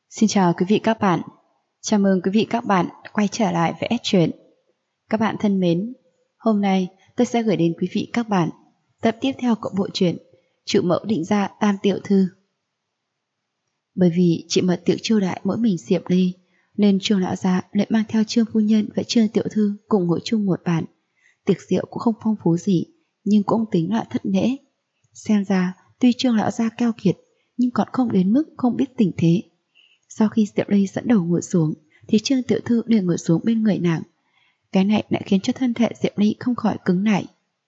Xin chào quý vị các bạn. Chào mừng quý vị các bạn quay trở lại với S Truyện. Các bạn thân mến, hôm nay tôi sẽ gửi đến quý vị các bạn tập tiếp theo của bộ truyện Chủ mẫu định ra Tam tiểu thư. Bởi vì chị mật tiệc chiêu đãi mỗi mình Diệp Ly, nên Trương lão gia lại mang theo Trương phu nhân và Trương tiểu thư cùng ngồi chung một bàn. Tiệc rượu cũng không phong phú gì, nhưng cũng tính là thất lễ. Xem ra tuy Trương lão gia keo kiệt, nhưng còn không đến mức không biết tình thế. Sau khi Diệp Ly dẫn đầu ngồi xuống, thì Trương tiểu thư liền ngồi xuống bên người nàng. Cái này lại khiến cho thân thể Diệp Ly không khỏi cứng lại.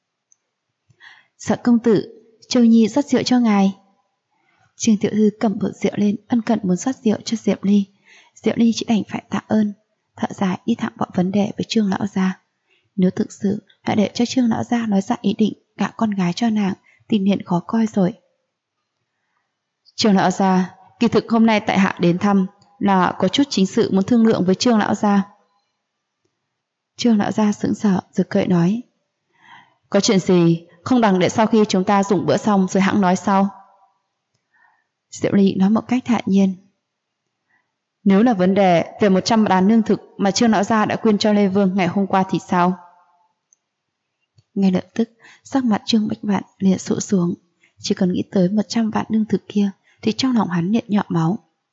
Sợ công tử, Châu Nhi rót rượu cho ngài. Trương tiểu thư cầm bầu rượu lên, ân cần muốn rót rượu cho Diệp Ly. Diệp Ly chỉ đành phải tạ ơn, thở dài đi thẳng vào vấn đề với Trương lão gia. Nếu thực sự đã để cho Trương lão gia nói ra ý định gả con gái cho nàng, thì liền khó coi rồi. Trương lão gia, kỳ thực hôm nay tại hạ đến thăm là có chút chính sự muốn thương lượng với Trương lão gia. Trương lão gia sững sờ rồi cười nói: Có chuyện gì không bằng để sau khi chúng ta dùng bữa xong rồi hẵng nói sau. Diệu Ly nói một cách thản nhiên: Nếu là vấn đề về 100 đàn lương thực mà Trương lão gia đã quyên cho Lê Vương ngày hôm qua thì sao? Ngay lập tức sắc mặt Trương Bách Vạn liền sụ xuống. Chỉ cần nghĩ tới 100 vạn lương thực kia thì trong lòng hắn liền nhỏ máu.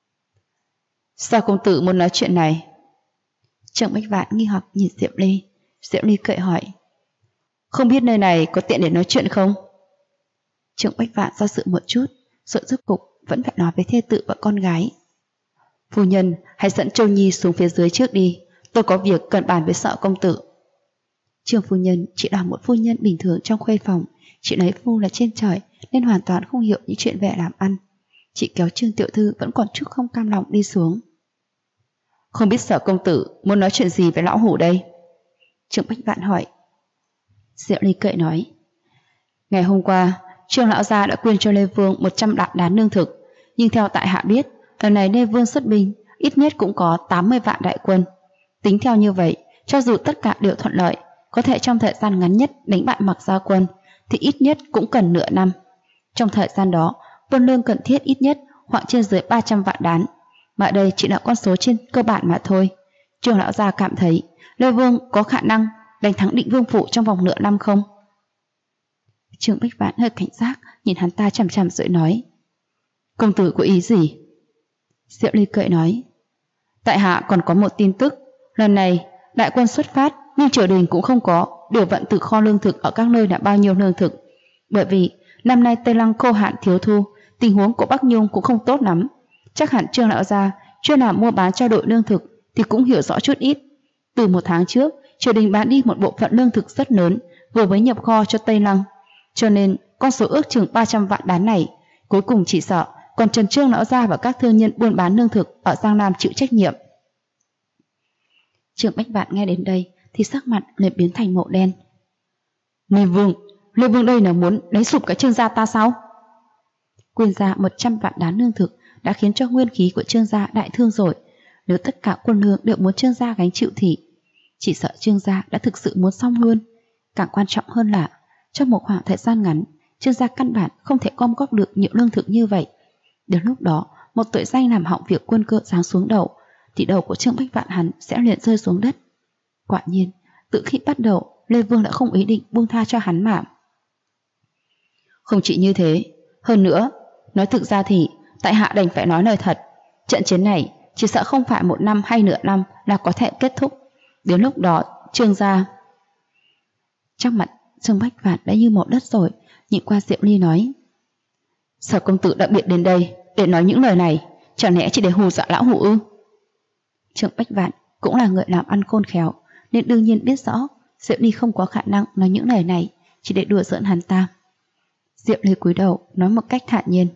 Sao công tử muốn nói chuyện này? Trương Bách Vạn nghi hoặc nhìn Diệp Ly. Diệp Ly cười hỏi: Không biết nơi này có tiện để nói chuyện không? Trương Bách Vạn do dự một chút, rồi rốt cục vẫn phải nói với thê tử và con gái: Phu nhân, hãy dẫn Châu Nhi xuống phía dưới trước đi, tôi có việc cần bàn với Sợ công tử. Trương phu nhân chỉ là một phu nhân bình thường trong khuê phòng, chị lấy phu là trên trời nên hoàn toàn không hiểu những chuyện về làm ăn. Chị kéo Trương tiểu thư vẫn còn chút không cam lòng đi xuống. Không biết Sở công tử muốn nói chuyện gì với lão hủ đây? Trương Bách Vạn hỏi. Diệu Ly cười nói: Ngày hôm qua Trương lão gia đã quyên cho Lê Vương 100 đán lương thực, nhưng theo tại hạ biết, lần này Lê Vương xuất binh ít nhất cũng có 80 vạn đại quân. Tính theo như vậy, cho dù tất cả đều thuận lợi, có thể trong thời gian ngắn nhất đánh bại Mặc Gia quân, thì ít nhất cũng cần nửa năm. Trong thời gian đó, quân lương cần thiết ít nhất khoảng trên dưới 300 vạn đán, mà đây chỉ là con số trên cơ bản mà thôi. Trương lão gia cảm thấy Lê Vương có khả năng đánh thắng Định Vương phủ trong vòng nửa năm không? Trương Bách Vạn hơi cảnh giác nhìn hắn ta chằm chằm rồi nói: Công tử có ý gì? Diệu Ly cười nói: Tại hạ còn có một tin tức. Lần này đại quân xuất phát, nhưng triều đình cũng không có điều vận từ kho lương thực ở các nơi là bao nhiêu lương thực. Bởi vì năm nay Tây Lăng khô hạn thiếu thu, tình huống của Bắc Nhung cũng không tốt lắm. Chắc hẳn Trương lão gia chuyên làm mua bán trao đổi lương thực thì cũng hiểu rõ chút ít. Từ 1 tháng trước, triều đình bán đi một bộ phận lương thực rất lớn, vừa mới nhập kho cho Tây Lăng. Cho nên con số ước chừng 300 vạn đán này, cuối cùng chỉ sợ còn Trần Trương lão gia và các thương nhân buôn bán lương thực ở Giang Nam chịu trách nhiệm. Trương Bách Vạn nghe đến đây thì sắc mặt liền biến thành màu đen. Lê Vương đây là muốn lấy sụp cái Trương gia ta sao? Quyên ra 100 vạn đán lương thực đã khiến cho nguyên khí của Trương gia đại thương rồi. Nếu tất cả quân lương đều muốn Trương gia gánh chịu thì chỉ sợ Trương gia đã thực sự muốn xong luôn. Càng quan trọng hơn là trong một khoảng thời gian ngắn, Trương gia căn bản không thể gom góp được nhiều lương thực như vậy. Đến lúc đó, một tội danh làm hỏng việc quân cơ giáng xuống đầu, thì đầu của Trương Bách Vạn hắn sẽ liền rơi xuống đất. Quả nhiên, từ khi bắt đầu, Lê Vương đã không ý định buông tha cho hắn mà. Không chỉ như thế, hơn nữa, nói thực ra thì tại hạ đành phải nói lời thật. Trận chiến này chỉ sợ không phải 1 năm hay nửa năm là có thể kết thúc. Đến lúc đó, Trương gia... Trong mặt Trương Bách Vạn đã như một đất rồi, nhìn qua Diệu Ly nói: Sở công tử đặc biệt đến đây để nói những lời này, chẳng lẽ chỉ để hù dọa lão hủ ư? Trương Bách Vạn cũng là người làm ăn khôn khéo, nên đương nhiên biết rõ Diệu Ly không có khả năng nói những lời này chỉ để đùa giỡn hắn ta. Diệu Ly cúi đầu nói một cách thản nhiên: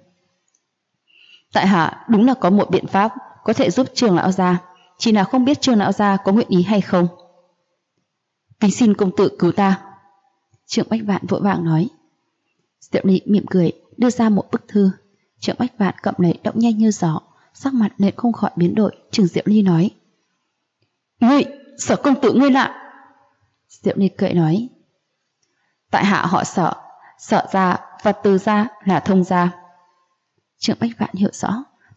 Tại hạ đúng là có một biện pháp có thể giúp Trương lão gia, chỉ là không biết Trương lão gia có nguyện ý hay không. Kính xin công tử cứu ta. Trương Bách Vạn vội vàng nói. Diệu Ly mỉm cười đưa ra một bức thư. Trương Bách Vạn cầm lấy động nhanh như gió, sắc mặt nên không khỏi biến đổi, chừng Diệu Ly nói: Ngươi, Sở công tử ngươi lạ. Diệu Ly cười nói: Tại hạ họ Sở, Sở gia và Từ gia là Thông gia. Trương Bách Vạn hiểu rõ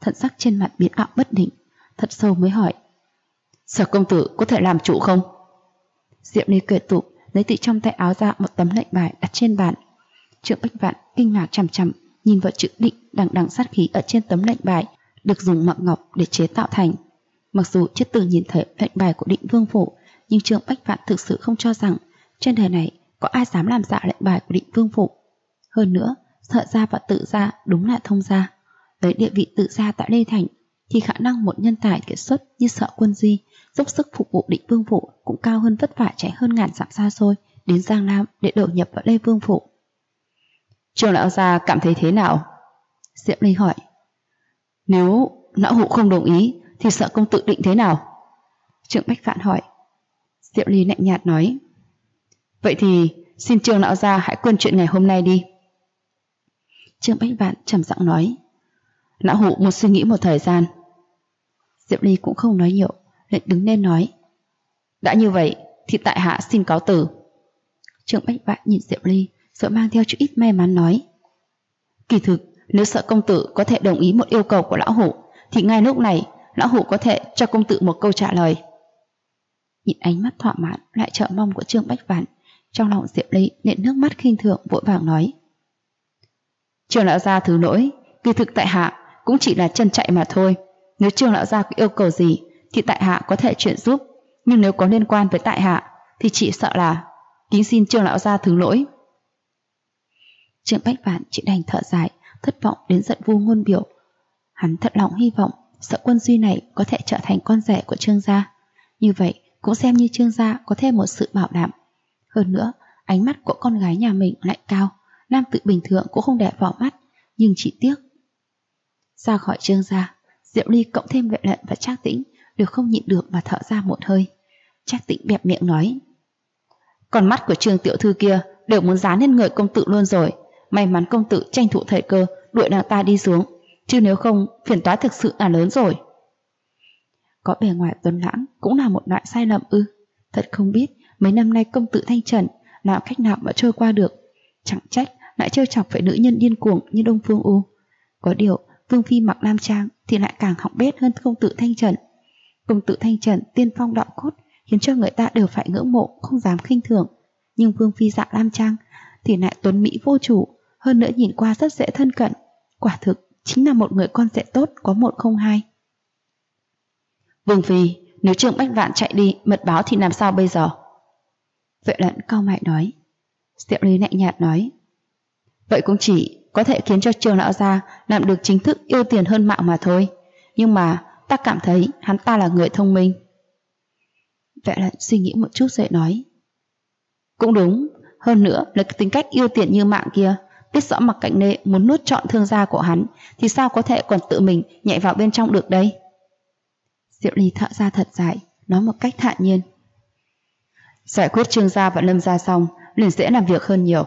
thần sắc trên mặt biến ảo bất định, thật sâu mới hỏi: Sở công tử có thể làm chủ không? Diệu Ly cười tủm, lấy từ trong tay áo ra một tấm lệnh bài đặt trên bàn. Trương Bách Vạn kinh ngạc chằm chằm nhìn vào chữ định đằng đằng sát khí ở trên tấm lệnh bài, được dùng mặng ngọc để chế tạo thành. Mặc dù chưa từng nhìn thấy lệnh bài của Định Vương phủ, nhưng Trương Bách Vạn thực sự không cho rằng trên đời này có ai dám làm giả lệnh bài của Định Vương phủ. Hơn nữa, Sở gia và Tự gia đúng là thông gia. Với địa vị Tự gia tại Lê Thành, thì khả năng một nhân tài kiệt xuất như Sở Quân Duy dốc sức phục vụ Định Vương phủ cũng cao hơn vất vả chạy hơn ngàn dặm xa xôi đến Giang Nam để đổ nhập vào Lê Vương phủ. Trương lão gia cảm thấy thế nào? Diệu Ly hỏi. Nếu lão hủ không đồng ý thì Sở công tử định thế nào? Trương Bách Vạn hỏi. Diệu Ly lạnh nhạt nói. Vậy thì xin Trương lão gia hãy quên chuyện ngày hôm nay đi. Trương Bách Vạn trầm giọng nói. Lão hủ muốn suy nghĩ một thời gian. Diệu Ly cũng không nói nhiều, lại đứng lên nói. Đã như vậy thì tại hạ xin cáo từ. Trương Bách Vạn nhìn Diệu Ly rồi mang theo chút ít may mắn nói. Kỳ thực nếu Sở công tử có thể đồng ý một yêu cầu của lão hủ thì ngay lúc này lão hủ có thể cho công tử một câu trả lời. Nhìn ánh mắt thỏa mãn lại chờ mong của Trương Bách Vạn, trong lòng Diệu Ly nện nước mắt khinh thường vội vàng nói. Trương lão gia thứ lỗi, kỳ thực tại hạ cũng chỉ là chân chạy mà thôi. Nếu Trương lão gia có yêu cầu gì thì tại hạ có thể chuyển giúp, nhưng nếu có liên quan với tại hạ thì chỉ sợ là kính xin Trương lão gia thứ lỗi. Trương Bách Vạn chỉ đành thở dài, thất vọng đến giận vu ngôn biểu. Hắn thật lòng hy vọng Sở Quân Duy này có thể trở thành con rể của Trương gia. Như vậy cũng xem như Trương gia có thêm một sự bảo đảm. Hơn nữa, ánh mắt của con gái nhà mình lại cao, nam tử bình thường cũng không để vào mắt, nhưng chỉ tiếc. Ra khỏi Trương gia, Diệu Ly cộng thêm Vệ Lận và Trác Tĩnh đều không nhịn được mà thở ra một hơi. Trác Tĩnh bẹp miệng nói. Con mắt của Trương tiểu thư kia đều muốn dán lên người công tử luôn rồi. May mắn công tử tranh thủ thời cơ đuổi nàng ta đi xuống, chứ nếu không phiền toái thực sự là lớn rồi. Có bề ngoài tuấn lãng cũng là một loại sai lầm ư? Thật không biết mấy năm nay công tử Thanh Trần làm cách nào mà trôi qua được. Chẳng trách lại trêu chọc phải nữ nhân điên cuồng như Đông Phương U. Có điều Vương phi mặc nam trang thì lại càng hỏng bét hơn công tử Thanh Trần. Công tử Thanh Trần tiên phong đạo cốt khiến cho người ta đều phải ngưỡng mộ, không dám khinh thường. Nhưng Vương phi dạ nam trang thì lại tuấn mỹ vô chủ, hơn nữa nhìn qua rất dễ thân cận. Quả thực chính là một người con rể tốt có một không hai. Vương phi, nếu Trương Bách Vạn chạy đi mật báo thì làm sao bây giờ? Vệ Lận cau mày nói. Diệu Ly lạnh nhạt nói. Vậy cũng chỉ có thể khiến cho Trương lão gia làm được chính thức yêu tiền hơn mạng mà thôi. Nhưng mà ta cảm thấy hắn ta là người thông minh. Vệ Lận suy nghĩ một chút rồi nói. Cũng đúng, hơn nữa là cái tính cách yêu tiền như mạng kia, biết rõ Mặc Cảnh Nê muốn nuốt trọn thương gia của hắn thì sao có thể còn tự mình nhảy vào bên trong được đây? Diệu Ly thở ra thật dài, nói một cách thản nhiên. Giải quyết Trương gia và Lâm gia xong liền dễ làm việc hơn nhiều.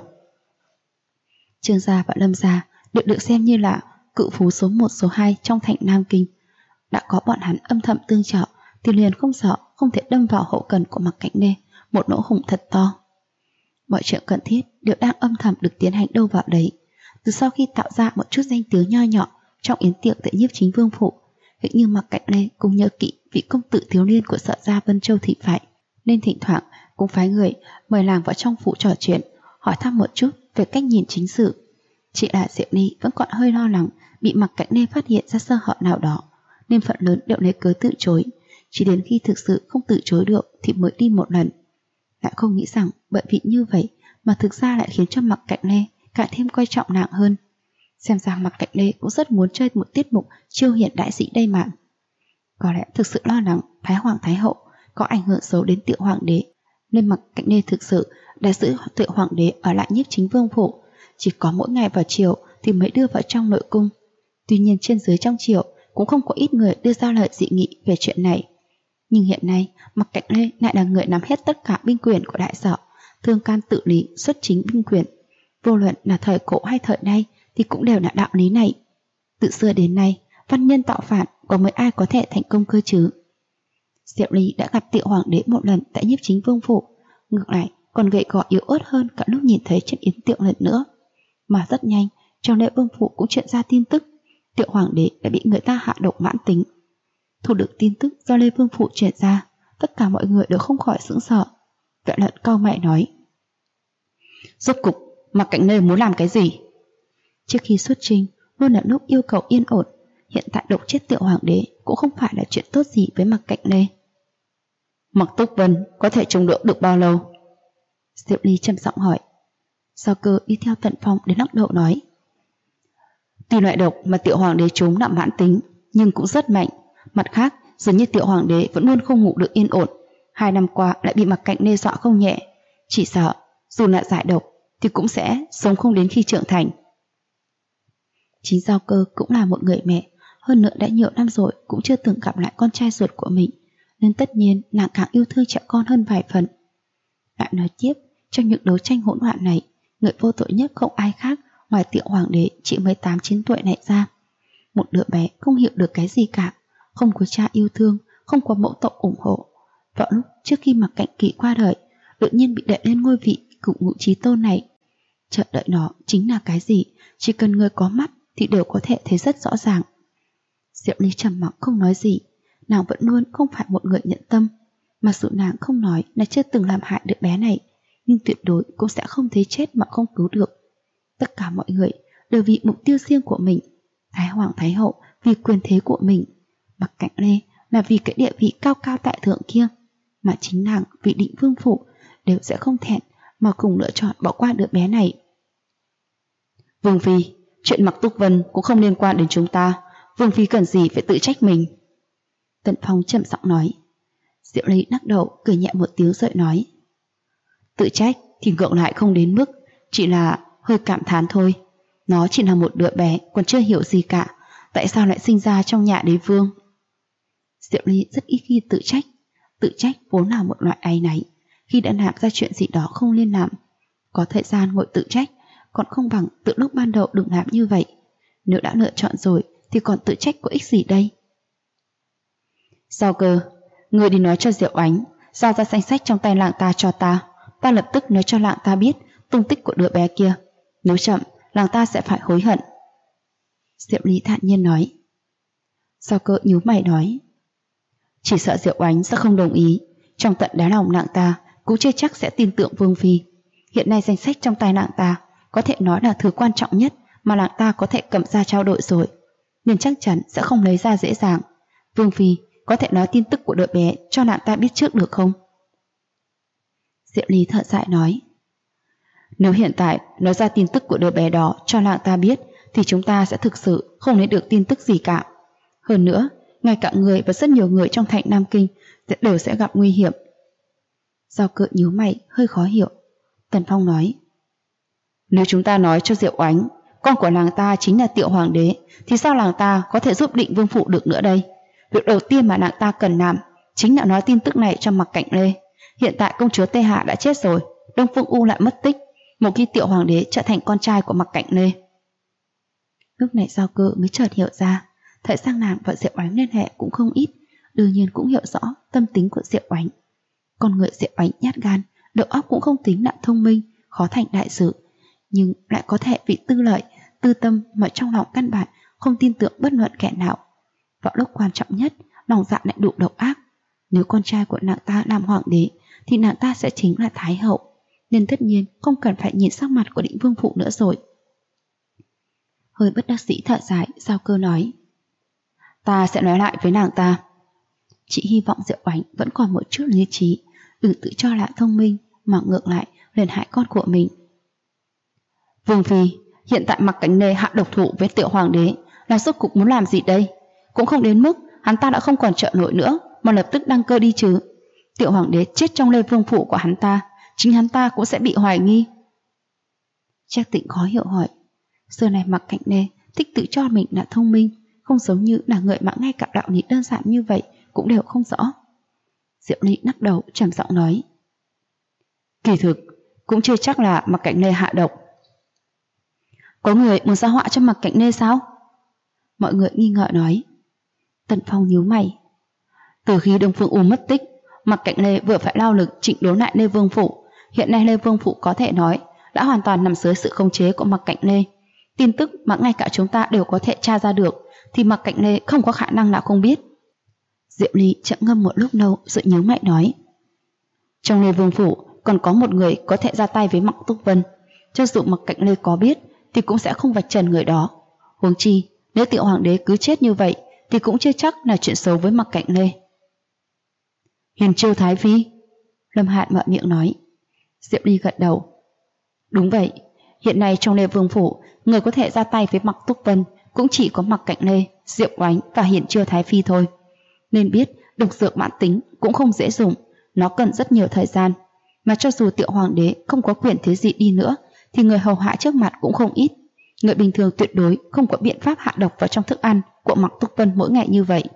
Trương gia và Lâm gia được xem như là cự phú số 1 số 2 trong thành Nam Kinh. Đã có bọn hắn âm thầm tương trợ thì liền không sợ không thể đâm vào hậu cần của Mặc Cảnh Nê một lỗ hổng thật to. Mọi chuyện cần thiết đều đang âm thầm được tiến hành đâu vào đấy. Từ sau khi tạo ra một chút danh tiếng nho nhỏ trong yến tiệc tại Nhiếp Chính Vương phủ, hình như Mặc Cảnh Nê cũng nhớ kỹ vị công tử thiếu niên của Sở gia Vân Châu thị vậy, nên thỉnh thoảng cũng phái người mời làng vào trong phủ trò chuyện, hỏi thăm một chút về cách nhìn chính sự. Chỉ là Diệu Ly vẫn còn hơi lo lắng bị Mặc Cảnh Nê phát hiện ra sơ hở nào đó, nên phần lớn đều lấy cớ từ chối. Chỉ đến khi thực sự không từ chối được thì mới đi một lần. Lại không nghĩ rằng bởi vì như vậy mà thực ra lại khiến cho Mặc Cảnh Nê càng thêm coi trọng nàng hơn. Xem ra Mặc Cảnh Nê cũng rất muốn chơi một tiết mục chiêu hiển đại sĩ đây mà. Có lẽ thực sự lo lắng Thái Hoàng Thái Hậu có ảnh hưởng xấu đến Tiệu Hoàng đế, nên Mặc Cảnh Nê thực sự đã giữ Tiệu Hoàng đế ở lại Nhiếp Chính Vương phủ, chỉ có mỗi ngày vào chiều thì mới đưa vào trong nội cung. Tuy nhiên trên dưới trong triều cũng không có ít người đưa ra lời dị nghị về chuyện này. Nhưng hiện nay Mặc Cảnh Nê lại là người nắm hết tất cả binh quyền của đại sở, thương can tự lý, xuất chính binh quyền. Vô luận là thời cổ hay thời nay thì cũng đều là đạo lý này. Từ xưa đến nay, văn nhân tạo phản có mấy ai có thể thành công cơ chứ? Diệu Ly đã gặp Tiệu Hoàng đế một lần tại Nhiếp Chính Vương phủ, ngược lại còn gầy gò yếu ớt hơn cả lúc nhìn thấy trên yến tiệc lần nữa. Mà rất nhanh, trong lễ vương phủ cũng truyền ra tin tức, Tiểu hoàng đế đã bị người ta hạ độc mãn tính. Thu được tin tức do Lê Vương Phụ truyền ra, tất cả mọi người đều không khỏi sững sờ. Vệ Lận cau mày nói: rốt cục Mạc Cảnh Lê muốn làm cái gì? Trước khi xuất chinh luôn là lúc yêu cầu yên ổn, hiện tại độc chết tiểu hoàng đế cũng không phải là chuyện tốt gì với Mạc Cảnh Lê. Mạc Túc Vân có thể chống đỡ được bao lâu? Diệu Ly trầm giọng hỏi. Giao Cơ đi theo Tần Phong đến lắc đầu nói: tuy loại độc mà tiểu hoàng đế trúng nặng mãn tính nhưng cũng rất mạnh. Mặt khác, dường như tiểu hoàng đế vẫn luôn không ngủ được yên ổn, 2 năm qua lại bị Mạc Cảnh Lê dọa không nhẹ, chỉ sợ dù là giải độc thì cũng sẽ sống không đến khi trưởng thành. Chính Giao Cơ cũng là một người mẹ, hơn nữa đã nhiều năm rồi cũng chưa từng gặp lại con trai ruột của mình, nên tất nhiên nàng càng yêu thương trẻ con hơn vài phần. Lại nói tiếp, trong những đấu tranh hỗn loạn này, người vô tội nhất không ai khác ngoài tiểu hoàng đế chỉ 18-19 tuổi này ra. Một đứa bé không hiểu được cái gì cả, không có cha yêu thương, không có mẫu tộc ủng hộ. Vào lúc trước khi Mạc Cảnh Kỵ qua đời, tự nhiên bị đẩy lên ngôi vị cựu ngũ chí tôn này. Chờ đợi nó chính là cái gì, chỉ cần người có mắt thì đều có thể thấy rất rõ ràng. Diệu Ly trầm mặc không nói gì, nàng vẫn luôn không phải một người nhận tâm. Mặc dù nàng không nói là chưa từng làm hại đứa bé này, nhưng tuyệt đối cũng sẽ không thấy chết mà không cứu được. Tất cả mọi người đều vì mục tiêu riêng của mình. Thái Hoàng Thái Hậu vì quyền thế của mình, Mạc Cảnh Lê là vì cái địa vị cao cao tại thượng kia, mà chính nàng vì Định Vương Phủ đều sẽ không thẹn mà cùng lựa chọn bỏ qua đứa bé này. Vương Phi, chuyện Mạc Túc Vân cũng không liên quan đến chúng ta, Vương Phi cần gì phải tự trách mình? Tần Phong trầm giọng nói. Diệu Ly lắc đầu cười nhẹ một tiếng rồi nói: tự trách thì ngược lại không đến mức, chỉ là hơi cảm thán thôi. Nó chỉ là một đứa bé còn chưa hiểu gì cả, tại sao lại sinh ra trong nhà đế vương? Diệu Ly rất ít khi tự trách vốn là một loại áy náy, khi đã làm ra chuyện gì đó không nên làm. Có thời gian ngồi tự trách còn không bằng từ lúc ban đầu đừng làm như vậy. Nếu đã lựa chọn rồi thì còn tự trách có ích gì đây? Giao Cơ, người đi nói cho Diệu Ánh giao ra danh sách trong tay làng ta cho ta. Ta lập tức nói cho làng ta biết tung tích của đứa bé kia. Nếu chậm, làng ta sẽ phải hối hận. Diệu Ly thản nhiên nói. Giao Cơ nhíu mày nói: chỉ sợ Diệu Ánh sẽ không đồng ý. Trong tận đáy lòng làng ta cũng chưa chắc sẽ tin tưởng Vương Phi. Hiện nay danh sách trong tay làng ta có thể nói là thứ quan trọng nhất mà làng ta có thể cầm ra trao đổi rồi, nên chắc chắn sẽ không lấy ra dễ dàng. Vương Phi có thể nói tin tức của đứa bé cho làng ta biết trước được không? Diệu Ly thở dài nói: nếu hiện tại nói ra tin tức của đứa bé đó cho làng ta biết thì chúng ta sẽ thực sự không lấy được tin tức gì cả. Hơn nữa, ngay cả người và rất nhiều người trong thành Nam Kinh đều sẽ gặp nguy hiểm. Giao Cơ nhíu mày hơi khó hiểu. Tần Phong nói: nếu chúng ta nói cho Diệu Ánh con của làng ta chính là tiểu hoàng đế thì sao làng ta có thể giúp Định Vương Phụ được nữa đây? Việc đầu tiên mà làng ta cần làm chính là nói tin tức này cho Mạc Cảnh Lê. Hiện tại công chúa Tê Hạ đã chết rồi, Đông Phương U lại mất tích, một khi tiểu hoàng đế trở thành con trai của Mạc Cảnh Lê. Lúc này Giao Cơ mới chợt hiểu ra, thời gian nàng và Diệu Ánh liên hệ cũng không ít, đương nhiên cũng hiểu rõ tâm tính của Diệu Ánh. Con người Diệu Ánh nhát gan, đầu óc cũng không tính là thông minh, khó thành đại sự, nhưng lại có thể vì tư lợi, tư tâm mà trong lòng căn bản không tin tưởng bất luận kẻ nào. Vào lúc quan trọng nhất, lòng dạ lại đủ độc ác. Nếu con trai của nàng ta làm hoàng đế thì nàng ta sẽ chính là Thái Hậu, nên tất nhiên không cần phải nhìn sắc mặt của Định Vương Phụ nữa rồi. Hơi bất đắc dĩ thở dài, Giao Cơ nói: ta sẽ nói lại với nàng ta. Chị hy vọng Diệu Ánh vẫn còn một chút lý trí, đừng tự cho là thông minh mà ngược lại liền hại con của mình. Vương Phi, hiện tại Mạc Cảnh Lê hạ độc thủ với tiểu hoàng đế là rốt cục muốn làm gì đây? Cũng không đến mức hắn ta đã không còn trợ nổi nữa mà lập tức đăng cơ đi chứ. Tiểu hoàng đế chết trong Lê Vương Phủ của hắn ta, chính hắn ta cũng sẽ bị hoài nghi. Trác Tịnh khó hiểu hỏi: xưa này Mạc Cảnh Lê thích tự cho mình là thông minh, không giống như là người mà ngay cả đạo lý đơn giản như vậy cũng đều không rõ. Diệu Ly lắc đầu trầm giọng nói: kỳ thực cũng chưa chắc là Mạc Cảnh Lê hạ độc. Có người muốn ra họa cho Mạc Cảnh Lê sao? Mọi người nghi ngờ nói. Tần Phong nhíu mày: từ khi Đông Phương U mất tích, Mạc Cảnh Lê vừa phải lao lực chỉnh đốn lại Lê Vương Phủ. Hiện nay Lê Vương Phủ có thể nói đã hoàn toàn nằm dưới sự khống chế của Mạc Cảnh Lê. Tin tức mà ngay cả chúng ta đều có thể tra ra được thì Mạc Cạnh Lê không có khả năng nào không biết. Diệu Ly chậm ngâm một lúc lâu rồi nhớ mày nói, trong Lê Vương phủ còn có một người có thể ra tay với Mạc Túc Vân, cho dù Mạc Cạnh Lê có biết thì cũng sẽ không vạch trần người đó. Huống chi nếu Tiểu Hoàng đế cứ chết như vậy thì cũng chưa chắc là chuyện xấu với Mạc Cạnh Lê. Hiền Chiêu Thái Phi, Lâm Hạn mở miệng nói. Diệu Ly gật đầu. Đúng vậy, hiện nay trong Lê Vương phủ người có thể ra tay với Mạc Túc Vân cũng chỉ có Mạc Cạnh Lê, Diệu Oánh và Hiền Chiêu Thái Phi thôi. Nên biết độc dược mãn tính cũng không dễ dùng, nó cần rất nhiều thời gian. Mà cho dù Tiểu Hoàng đế không có quyền thế gì đi nữa thì người hầu hạ trước mặt cũng không ít. Người bình thường tuyệt đối không có biện pháp hạ độc vào trong thức ăn của Mạc Túc Vân mỗi ngày như vậy.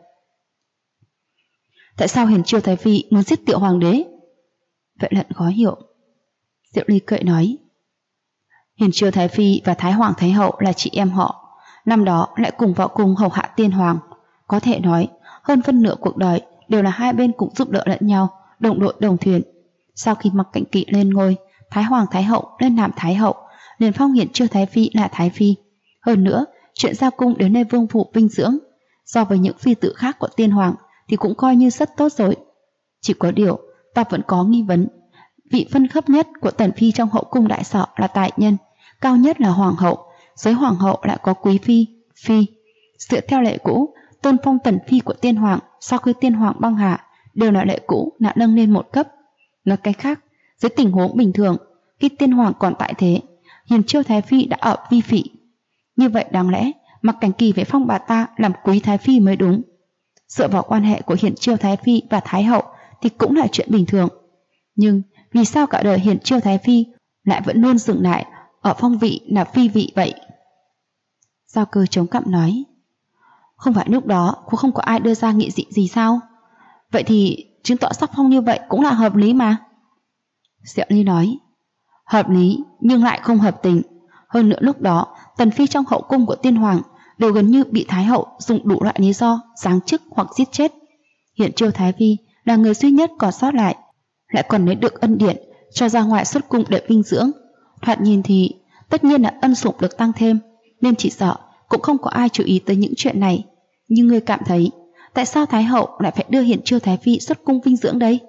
Tại sao Hiền Chiêu Thái Phi muốn giết Tiểu Hoàng đế? Vậy Lận khó hiểu. Diệu Ly cười nói, Hiền Chiêu Thái Phi và Thái Hoàng Thái Hậu là chị em họ, năm đó lại cùng vào cung hầu hạ tiên hoàng. Có thể nói hơn phân nửa cuộc đời đều là hai bên cùng giúp đỡ lẫn nhau, đồng đội đồng thuyền. Sau khi Mạc Cảnh Kỵ lên ngôi, Thái Hoàng Thái Hậu lên làm Thái Hậu, liền phong Hiền Chiêu Thái Phi là Thái Phi. Hơn nữa chuyện ra cung đến nơi vương phủ vinh dưỡng, so với những phi tử khác của tiên hoàng thì cũng coi như rất tốt rồi. Chỉ có điều ta vẫn có nghi vấn, vị phân cấp nhất của tần phi trong hậu cung đại sọ là tài nhân, cao nhất là hoàng hậu, dưới hoàng hậu lại có quý phi, phi. Dựa theo lệ cũ, tôn phong tần phi của tiên hoàng sau khi tiên hoàng băng hà đều là lệ cũ, đã nâng lên một cấp. Nói cách khác, dưới tình huống bình thường, khi tiên hoàng còn tại thế, Hiền Chiêu Thái Phi đã ở vi phỉ. Như vậy đáng lẽ Mạc Cảnh Kỳ phải phong bà ta làm quý Thái Phi mới đúng. Dựa vào quan hệ của Hiền Chiêu Thái Phi và Thái Hậu thì cũng là chuyện bình thường. Nhưng vì sao cả đời Hiền Chiêu Thái Phi lại vẫn luôn dừng lại ở phong vị là phi vị vậy? Giao Cơ chống cằm nói, không phải lúc đó cũng không có ai đưa ra nghị dị gì sao? Vậy thì chứng tỏ sắc phong như vậy cũng là hợp lý mà. Diệu Ly nói, hợp lý nhưng lại không hợp tình. Hơn nữa lúc đó tần phi trong hậu cung của tiên hoàng đều gần như bị Thái Hậu dùng đủ loại lý do giáng chức hoặc giết chết. Hiền Chiêu Thái Phi là người duy nhất còn sót lại, lại còn lấy được ân điển cho ra ngoài xuất cung để vinh dưỡng. Thoạt nhìn thì tất nhiên là ân sủng được tăng thêm, nên chỉ sợ cũng không có ai chú ý tới những chuyện này. Nhưng ngươi cảm thấy tại sao Thái Hậu lại phải đưa Hiền Chiêu Thái Phi xuất cung vinh dưỡng đây?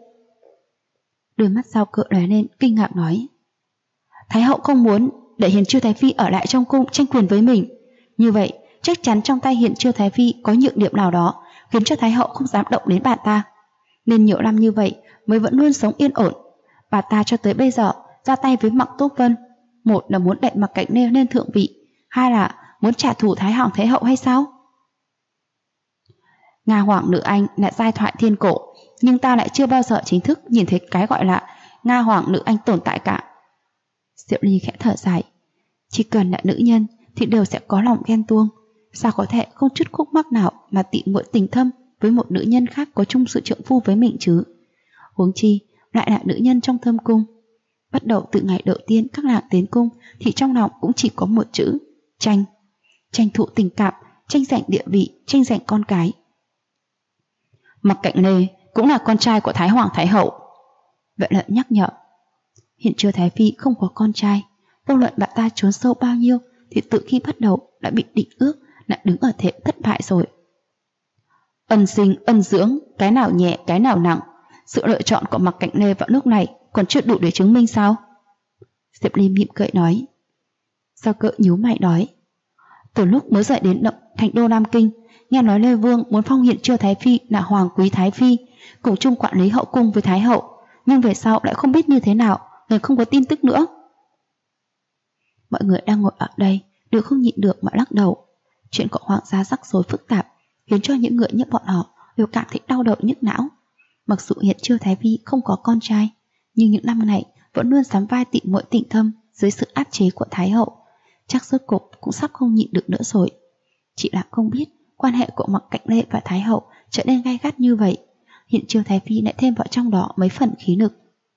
Đôi mắt Giao Cơ lóe lên kinh ngạc nói, Thái Hậu không muốn để Hiền Chiêu Thái Phi ở lại trong cung tranh quyền với mình. Như vậy chắc chắn trong tay Hiền Chiêu Thái Phi có nhược điểm nào đó khiến cho Thái Hậu không dám động đến bà ta, nên nhiều năm như vậy mới vẫn luôn sống yên ổn. Bà ta cho tới bây giờ ra tay với Mạc Túc Vân, một là muốn đẩy Mạc Cảnh Lê lên thượng vị, hai là muốn trả thù Thái Hoàng Thái Hậu hay sao? Nga Hoàng nữ Anh là giai thoại thiên cổ, nhưng ta lại chưa bao giờ chính thức nhìn thấy cái gọi là Nga Hoàng nữ Anh tồn tại cả. Diệu Ly khẽ thở dài, chỉ cần là nữ nhân thì đều sẽ có lòng ghen tuông, sao có thể không chút khúc mắc nào mà tị muội tình thâm với một nữ nhân khác có chung sự trượng phu với mình chứ? Huống chi lại là nữ nhân trong thâm cung. Bắt đầu từ ngày đầu tiên các nàng tiến cung thì trong lòng cũng chỉ có một chữ: tranh. Tranh thụ tình cảm, tranh giành địa vị, tranh giành con cái. Mạc Cảnh Lê cũng là con trai của Thái Hoàng Thái Hậu. Vậy Lận nhắc nhở, Hiền Chiêu Thái Phi không có con trai, vô luận bà ta trốn sâu bao nhiêu thì từ khi bắt đầu đã bị định ước, đã đứng ở thế thất bại rồi. Ân sinh ân dưỡng, cái nào nhẹ cái nào nặng, sự lựa chọn của Mạc Cảnh Lê vào lúc này còn chưa đủ để chứng minh sao? Diệp Ly mỉm cười nói. Giao Cơ nhíu mày nói, từ lúc mới rời đến thành đô Nam Kinh, nghe nói Lê Vương muốn phong Hiền Chiêu Thái Phi là Hoàng quý Thái Phi, cùng chung quản lý hậu cung với Thái Hậu, nhưng về sau lại không biết như thế nào, người không có tin tức nữa. Mọi người đang ngồi ở đây đều không nhịn được mà lắc đầu. Chuyện của hoàng gia rắc rối phức tạp khiến cho những người như bọn họ đều cảm thấy đau đầu nhức não. Mặc dù Hiền Chiêu Thái Phi không có con trai, nhưng những năm này vẫn luôn sắm vai tị muội tình thâm dưới sự áp chế của Thái Hậu, chắc rốt cục cũng sắp không nhịn được nữa rồi. Chỉ là không biết quan hệ của Mạc Cảnh Lê và Thái Hậu trở nên gay gắt như vậy, Hiền Chiêu Thái Phi lại thêm vào trong đó mấy phần khí lực.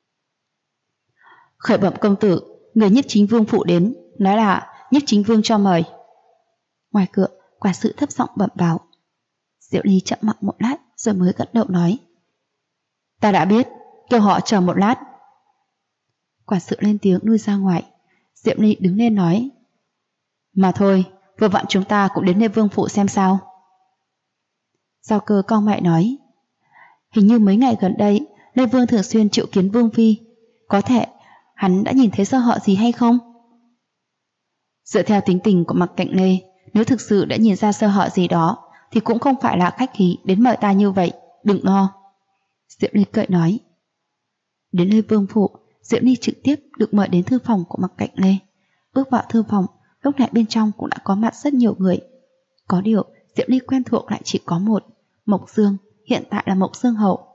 Khởi bẩm công tử, người Nhiếp Chính Vương phụ đến, nói là Nhiếp Chính Vương cho mời. Ngoài cửa, quản sự thấp giọng bẩm báo. Diệu Ly chậm mặc một lát rồi mới gật đầu nói, ta đã biết, kêu họ chờ một lát. Quản sự lên tiếng lui ra ngoài. Diệu Ly đứng lên nói, mà thôi, vừa vặn chúng ta cũng đến nơi vương phủ xem sao. Giao Cơ cau mày nói, hình như mấy ngày gần đây Lê Vương thường xuyên triệu kiến Vương Phi, có thể hắn đã nhìn thấy sơ hở gì hay không? Dựa theo tính tình của Mặc Cạnh Lê, nếu thực sự đã nhìn ra sơ hở gì đó thì cũng không phải là khách khí đến mời ta như vậy, đừng lo. Diệp Ly cười nói. Đến Lê Vương phủ, Diệp Ly trực tiếp được mời đến thư phòng của Mặc Cạnh Lê. Bước vào thư phòng, lúc này bên trong cũng đã có mặt rất nhiều người. Có điều Diệp Ly quen thuộc lại chỉ có một, Mộc Dương, hiện tại là Mộc Dương hậu.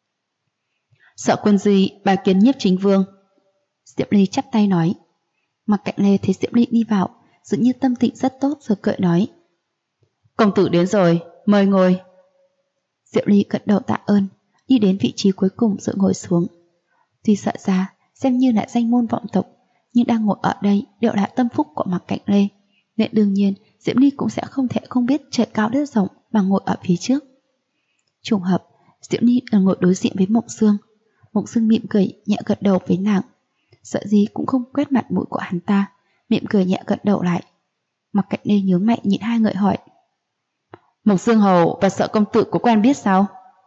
Sợ Quân Duy bài kiến Nhiếp Chính Vương. Diệp Ly chắp tay nói. Mặc Cạnh Lê thấy Diệp Ly đi vào, dường như tâm tình rất tốt rồi cười nói. Công tử đến rồi, mời ngồi. Diệp Ly gật đầu tạ ơn, đi đến vị trí cuối cùng rồi ngồi xuống. Tuy sợ ra xem như là danh môn vọng tộc, nhưng đang ngồi ở đây đều là tâm phúc của Mặc Cạnh Lê, nên đương nhiên Diệp Ly cũng sẽ không thể không biết trời cao đất rộng mà ngồi ở phía trước. Trùng hợp, Diệp Ly đang ngồi đối diện với Mộc Dương. Mộc Dương mỉm cười nhẹ gật đầu với nàng. Sợ gì cũng không quét mặt mũi của hắn ta, mỉm cười nhẹ gật đầu lại. Mặc Cạnh Lê nhướng mày nhìn hai người hỏi. Mộc Dương hầu và Sợ công tử có quen biết sao?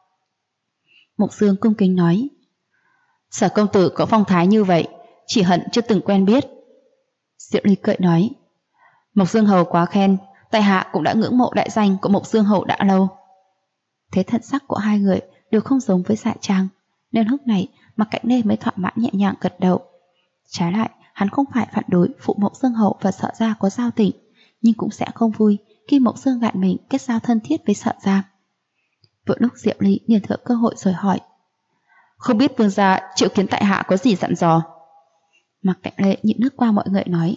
Mộc Dương cung kính nói. Sở công tử có phong thái như vậy, chỉ hận chưa từng quen biết. Diệp Ly cười nói. Mộc Dương hầu quá khen, tại hạ cũng đã ngưỡng mộ đại danh của Mộc Dương hầu đã lâu. Thế thần sắc của hai người đều không giống với Dạ Trang, nên lúc này Mặc Cạnh Lê mới thỏa mãn nhẹ nhàng gật đầu. Trái lại, hắn không phải phản đối phụ Mộc Dương hậu và Sợ gia có giao tình, nhưng cũng sẽ không vui khi Mộc Dương gạn mình kết giao thân thiết với Sợ gia. Vừa lúc Diệp Ly liền thừa cơ hội rồi hỏi. Không biết vương gia triệu kiến tại hạ có gì dặn dò? Mặc Cạnh Lê nhịn nước qua mọi người nói.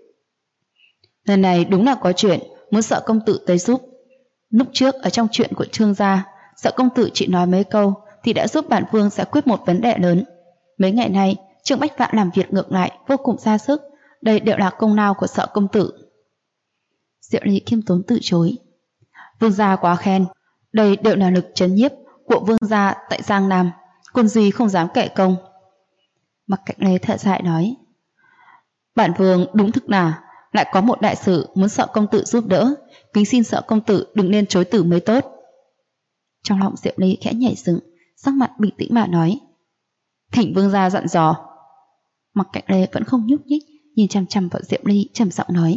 Lần này đúng là có chuyện, muốn Sợ công tử tới giúp. Lúc trước ở trong chuyện của Trương gia, Sợ công tử chỉ nói mấy câu thì đã giúp bản vương giải quyết một vấn đề lớn. Mấy ngày nay Trương Bách Vạn làm việc ngược lại vô cùng ra sức, đây đều là công lao của Sợ công tử. Diệp Ly khiêm tốn từ chối. Vương gia quá khen, đây đều là lực trấn nhiếp của vương gia tại Giang Nam, Quân Duy không dám kể công. Mặc Cạnh Lê thở dài nói. Bản vương đúng thực là lại có một đại sự muốn Sợ công tử giúp đỡ, kính xin Sợ công tử đừng nên chối từ mới tốt. Trong lòng Diệp Ly khẽ nhảy dựng, sắc mặt bình tĩnh mà nói. Thỉnh vương gia dặn dò. Mặc Cạnh Lê vẫn không nhúc nhích, nhìn chằm chằm vào Diệp Ly trầm giọng nói.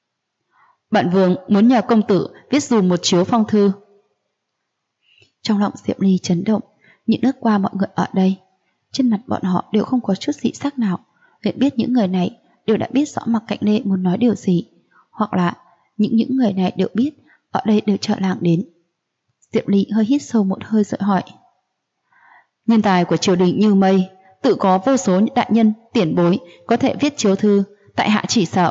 Bản vương muốn nhờ công tử viết dùm một chiếu phong thư. Trong lòng Diệp Ly chấn động, nhìn lướt qua mọi người ở đây. Trên mặt bọn họ đều không có chút dị sắc nào, liền biết những người này đều đã biết rõ Mặc Cạnh Lê muốn nói điều gì, hoặc là những người này đều biết ở đây đều trợ làng đến. Diệp Ly hơi hít sâu một hơi rồi hỏi. Nhân tài của triều đình như mây, tự có vô số những đại nhân tiền bối có thể viết chiếu thư, tại hạ chỉ sợ.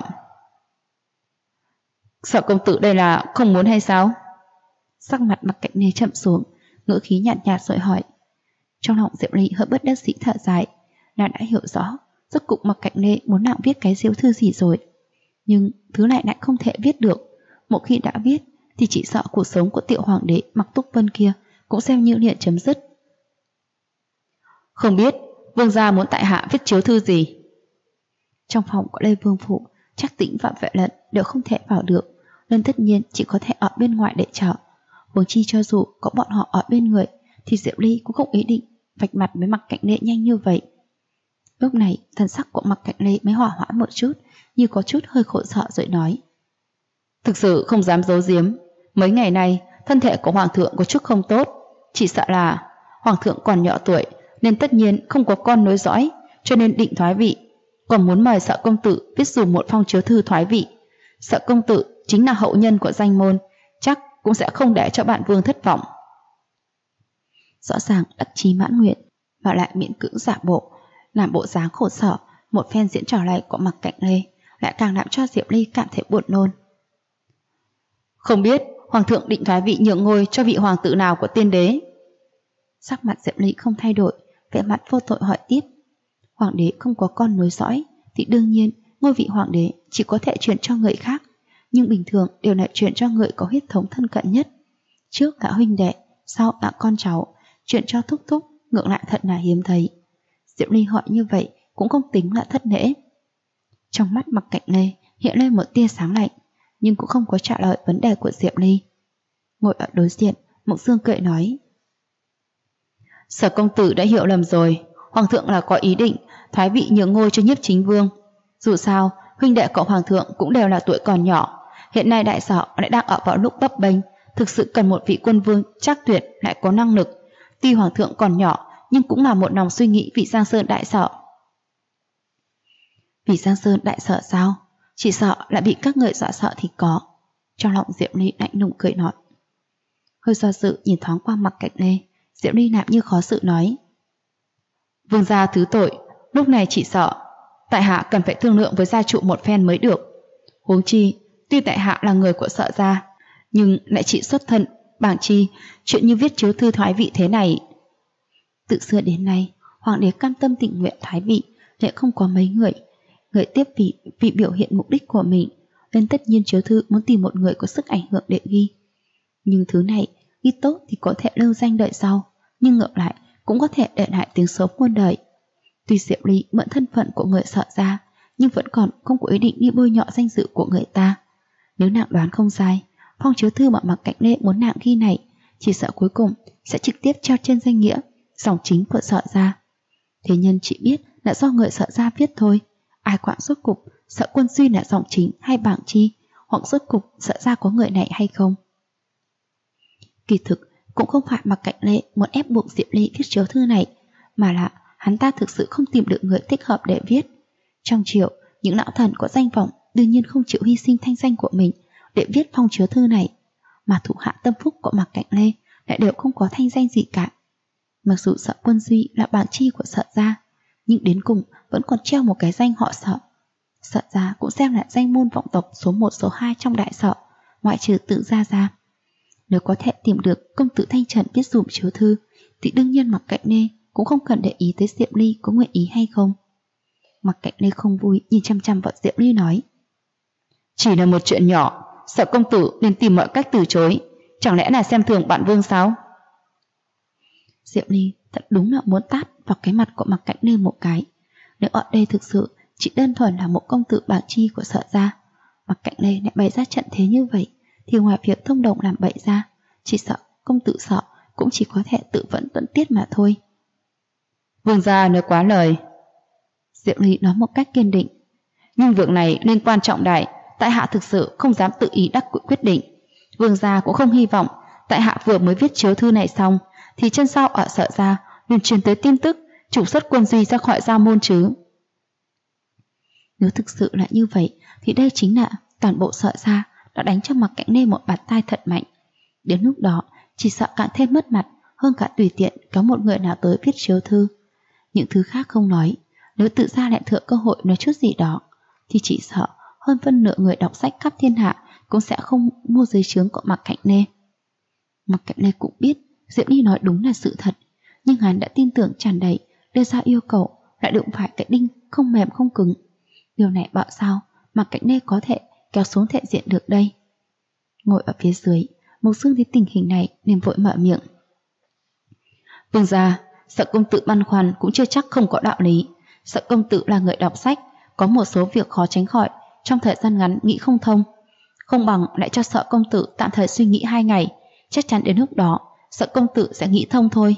Sợ công tử đây là không muốn hay sao? Sắc mặt Mặc Cạnh Lê chậm xuống, ngữ khí nhạt nhạt rồi hỏi. Trong lòng Diệp Ly hơi bất đắc dĩ thở dài, nàng đã hiểu rõ rốt cục Mặc Cạnh Lê muốn nàng viết cái chiếu thư gì rồi, nhưng thứ này lại không thể viết được. Một khi đã viết thì chỉ sợ cuộc sống của tiểu hoàng đế Mặc Túc Vân kia cũng xem như liền chấm dứt. Không biết vương gia muốn tại hạ viết chiếu thư gì? Trong phòng của Lê Vương phủ, Trác Tĩnh và Vệ Lận đều không thể vào được, nên tất nhiên chỉ có thể ở bên ngoài để chờ. Huống chi cho dù có bọn họ ở bên người thì Diệp Ly cũng không ý định vạch mặt với Mặc Cạnh Lê nhanh như vậy. Lúc này thần sắc của Mặc Cạnh Lê mới hỏa hoãn một chút, như có chút hơi khổ sợ rồi nói. Thực sự không dám giấu giếm, mấy ngày nay thân thể của hoàng thượng có chút không tốt, chỉ sợ là hoàng thượng còn nhỏ tuổi nên tất nhiên không có con nối dõi, cho nên định thoái vị, còn muốn mời Sợ công tử viết dùm một phong chiếu thư thoái vị. Sợ công tử chính là hậu nhân của danh môn, chắc cũng sẽ không để cho bạn vương thất vọng. Rõ ràng đắc chí mãn nguyện mà lại miễn cưỡng giả bộ, làm bộ dáng khổ sở. Một phen diễn trò này của Mặc Cạnh Lê lại càng làm cho Diệp Ly cảm thấy buồn nôn. Không biết hoàng thượng định thoái vị nhượng ngôi cho vị hoàng tử nào của tiên đế? Sắc mặt Diệp Ly không thay đổi, vẻ mặt vô tội hỏi tiếp. Hoàng đế không có con nối dõi thì đương nhiên ngôi vị hoàng đế chỉ có thể chuyển cho người khác, nhưng bình thường đều lại chuyển cho người có huyết thống thân cận nhất. Trước là huynh đệ, sau là con cháu, chuyển cho thúc thúc ngược lại thật là hiếm thấy. Diệp Ly hỏi như vậy cũng không tính là thất lễ. Trong mắt Mặc Cạnh Lê hiện lên một tia sáng lạnh, nhưng cũng không có trả lời vấn đề của Diệp Ly. Ngồi ở đối diện, Mộng Dương cười nói: Sở công tử đã hiểu lầm rồi, hoàng thượng là có ý định thoái vị nhường ngôi cho Nhiếp Chính Vương. Dù sao, huynh đệ của hoàng thượng cũng đều là tuổi còn nhỏ, hiện nay đại sở lại đang ở vào lúc bấp bênh, thực sự cần một vị quân vương trác tuyệt lại có năng lực. Tuy hoàng thượng còn nhỏ, nhưng cũng là một lòng suy nghĩ vì Giang Sơn đại sở. Vì Giang Sơn đại sở sao? Chỉ sợ lại bị các người dọa sợ thì có. Trong lòng Diệu Ly lạnh lùng cười nói. Hơi do dự nhìn thoáng qua Mặc Cạnh Lê, Diệu Ly nạm như khó xử nói: Vương gia thứ tội, lúc này chỉ sợ tại hạ cần phải thương lượng với gia trụ một phen mới được. Huống chi, tuy tại hạ là người của Sở gia, nhưng lại chỉ xuất thân bảng chi, chuyện như viết chiếu thư thoái vị thế này. Từ xưa đến nay, hoàng đế cam tâm tình nguyện thoái vị lại không có mấy người. Người tiếp vị vì biểu hiện mục đích của mình, nên tất nhiên chiếu thư muốn tìm một người có sức ảnh hưởng để ghi. Nhưng thứ này, ghi tốt thì có thể lưu danh đợi sau, nhưng ngược lại cũng có thể để lại tiếng xấu muôn đời. Tuy Diệu Ly mượn thân phận của người Sở gia, nhưng vẫn còn không có ý định đi bôi nhọ danh dự của người ta. Nếu nàng đoán không sai, phong chiếu thư mà Mặc Cạnh Lê muốn nàng ghi này, chỉ sợ cuối cùng sẽ trực tiếp treo trên danh nghĩa dòng chính của Sở gia. Thế nhân chỉ biết là do người Sở gia viết thôi, ai quản rốt cục Sở Quân Duy là dòng chính hay bảng chi, hoặc rốt cục Sở gia có người này hay không. Kỳ thực cũng không phải Mặc Cạnh Lê muốn ép buộc Diệu Ly viết chiếu thư này, mà là hắn ta thực sự không tìm được người thích hợp để viết. Trong triều, những lão thần có danh vọng đương nhiên không chịu hy sinh thanh danh của mình để viết phong chiếu thư này, mà thủ hạ tâm phúc của Mặc Cạnh Lê lại đều không có thanh danh gì cả. Mặc dù Sở Quân Duy là bảng chi của Sở gia, nhưng đến cùng vẫn còn treo một cái danh họ Sở. Sở gia cũng xem là danh môn vọng tộc số 1 số 2 trong đại Sở, ngoại trừ Tự gia ra. Nếu có thể tìm được công tử Thanh Trần viết dùm chiếu thư, thì đương nhiên Mặc Cạnh Lê cũng không cần để ý tới Diệu Ly có nguyện ý hay không. Mặc Cạnh Lê không vui nhìn chăm chăm vào Diệu Ly nói: Chỉ là một chuyện nhỏ, Sở công tử nên tìm mọi cách từ chối, chẳng lẽ là xem thường bạn Vương sao? Diệu Ly thật đúng là muốn tát vào cái mặt của Mặc Cạnh Lê một cái. Nếu ở đây thực sự chỉ đơn thuần là một công tử bảng chi của Sở gia, Mặc Cạnh Lê lại bày ra trận thế như vậy, thì ngoài việc thông đồng làm bậy ra, chỉ sợ công tử Sở cũng chỉ có thể tự vẫn tuẫn tiết mà thôi. Vương gia nói quá lời. Diệu Ly nói một cách kiên định. Nhưng việc này liên quan trọng đại, tại hạ thực sự không dám tự ý đắc quyết định. Vương gia cũng không hy vọng tại hạ vừa mới viết chiếu thư này xong thì chân sau ở Sở gia liền truyền tới tin tức trục xuất Quân Duy ra khỏi gia môn chứ. Nếu thực sự là như vậy thì đây chính là toàn bộ Sở gia đã đánh cho Mặc Cạnh Lê một bạt tai thật mạnh. Đến lúc đó chỉ sợ càng thêm mất mặt hơn cả tùy tiện có một người nào tới viết chiếu thư. Những thứ khác không nói, nếu Tự gia lại thừa cơ hội nói chút gì đó thì chỉ sợ hơn phân nửa người đọc sách khắp thiên hạ cũng sẽ không mua dưới trướng của Mặc Cạnh Lê. Mặc Cạnh Lê cũng biết Diệu Ly nói đúng là sự thật, nhưng hắn đã tin tưởng tràn đầy, đưa ra yêu cầu lại đụng phải cái đinh không mềm không cứng. Điều này bảo sao Mặc Cạnh Lê có thể kéo xuống thể diện được đây? Ngồi ở phía dưới, Mộc Dương thấy tình hình này nên vội mở miệng. Vương gia, Sở công tử băn khoăn cũng chưa chắc không có đạo lý. Sở công tử là người đọc sách, có một số việc khó tránh khỏi, trong thời gian ngắn nghĩ không thông. Không bằng lại cho Sở công tử tạm thời suy nghĩ 2 ngày, chắc chắn đến lúc đó Sở công tử sẽ nghĩ thông thôi.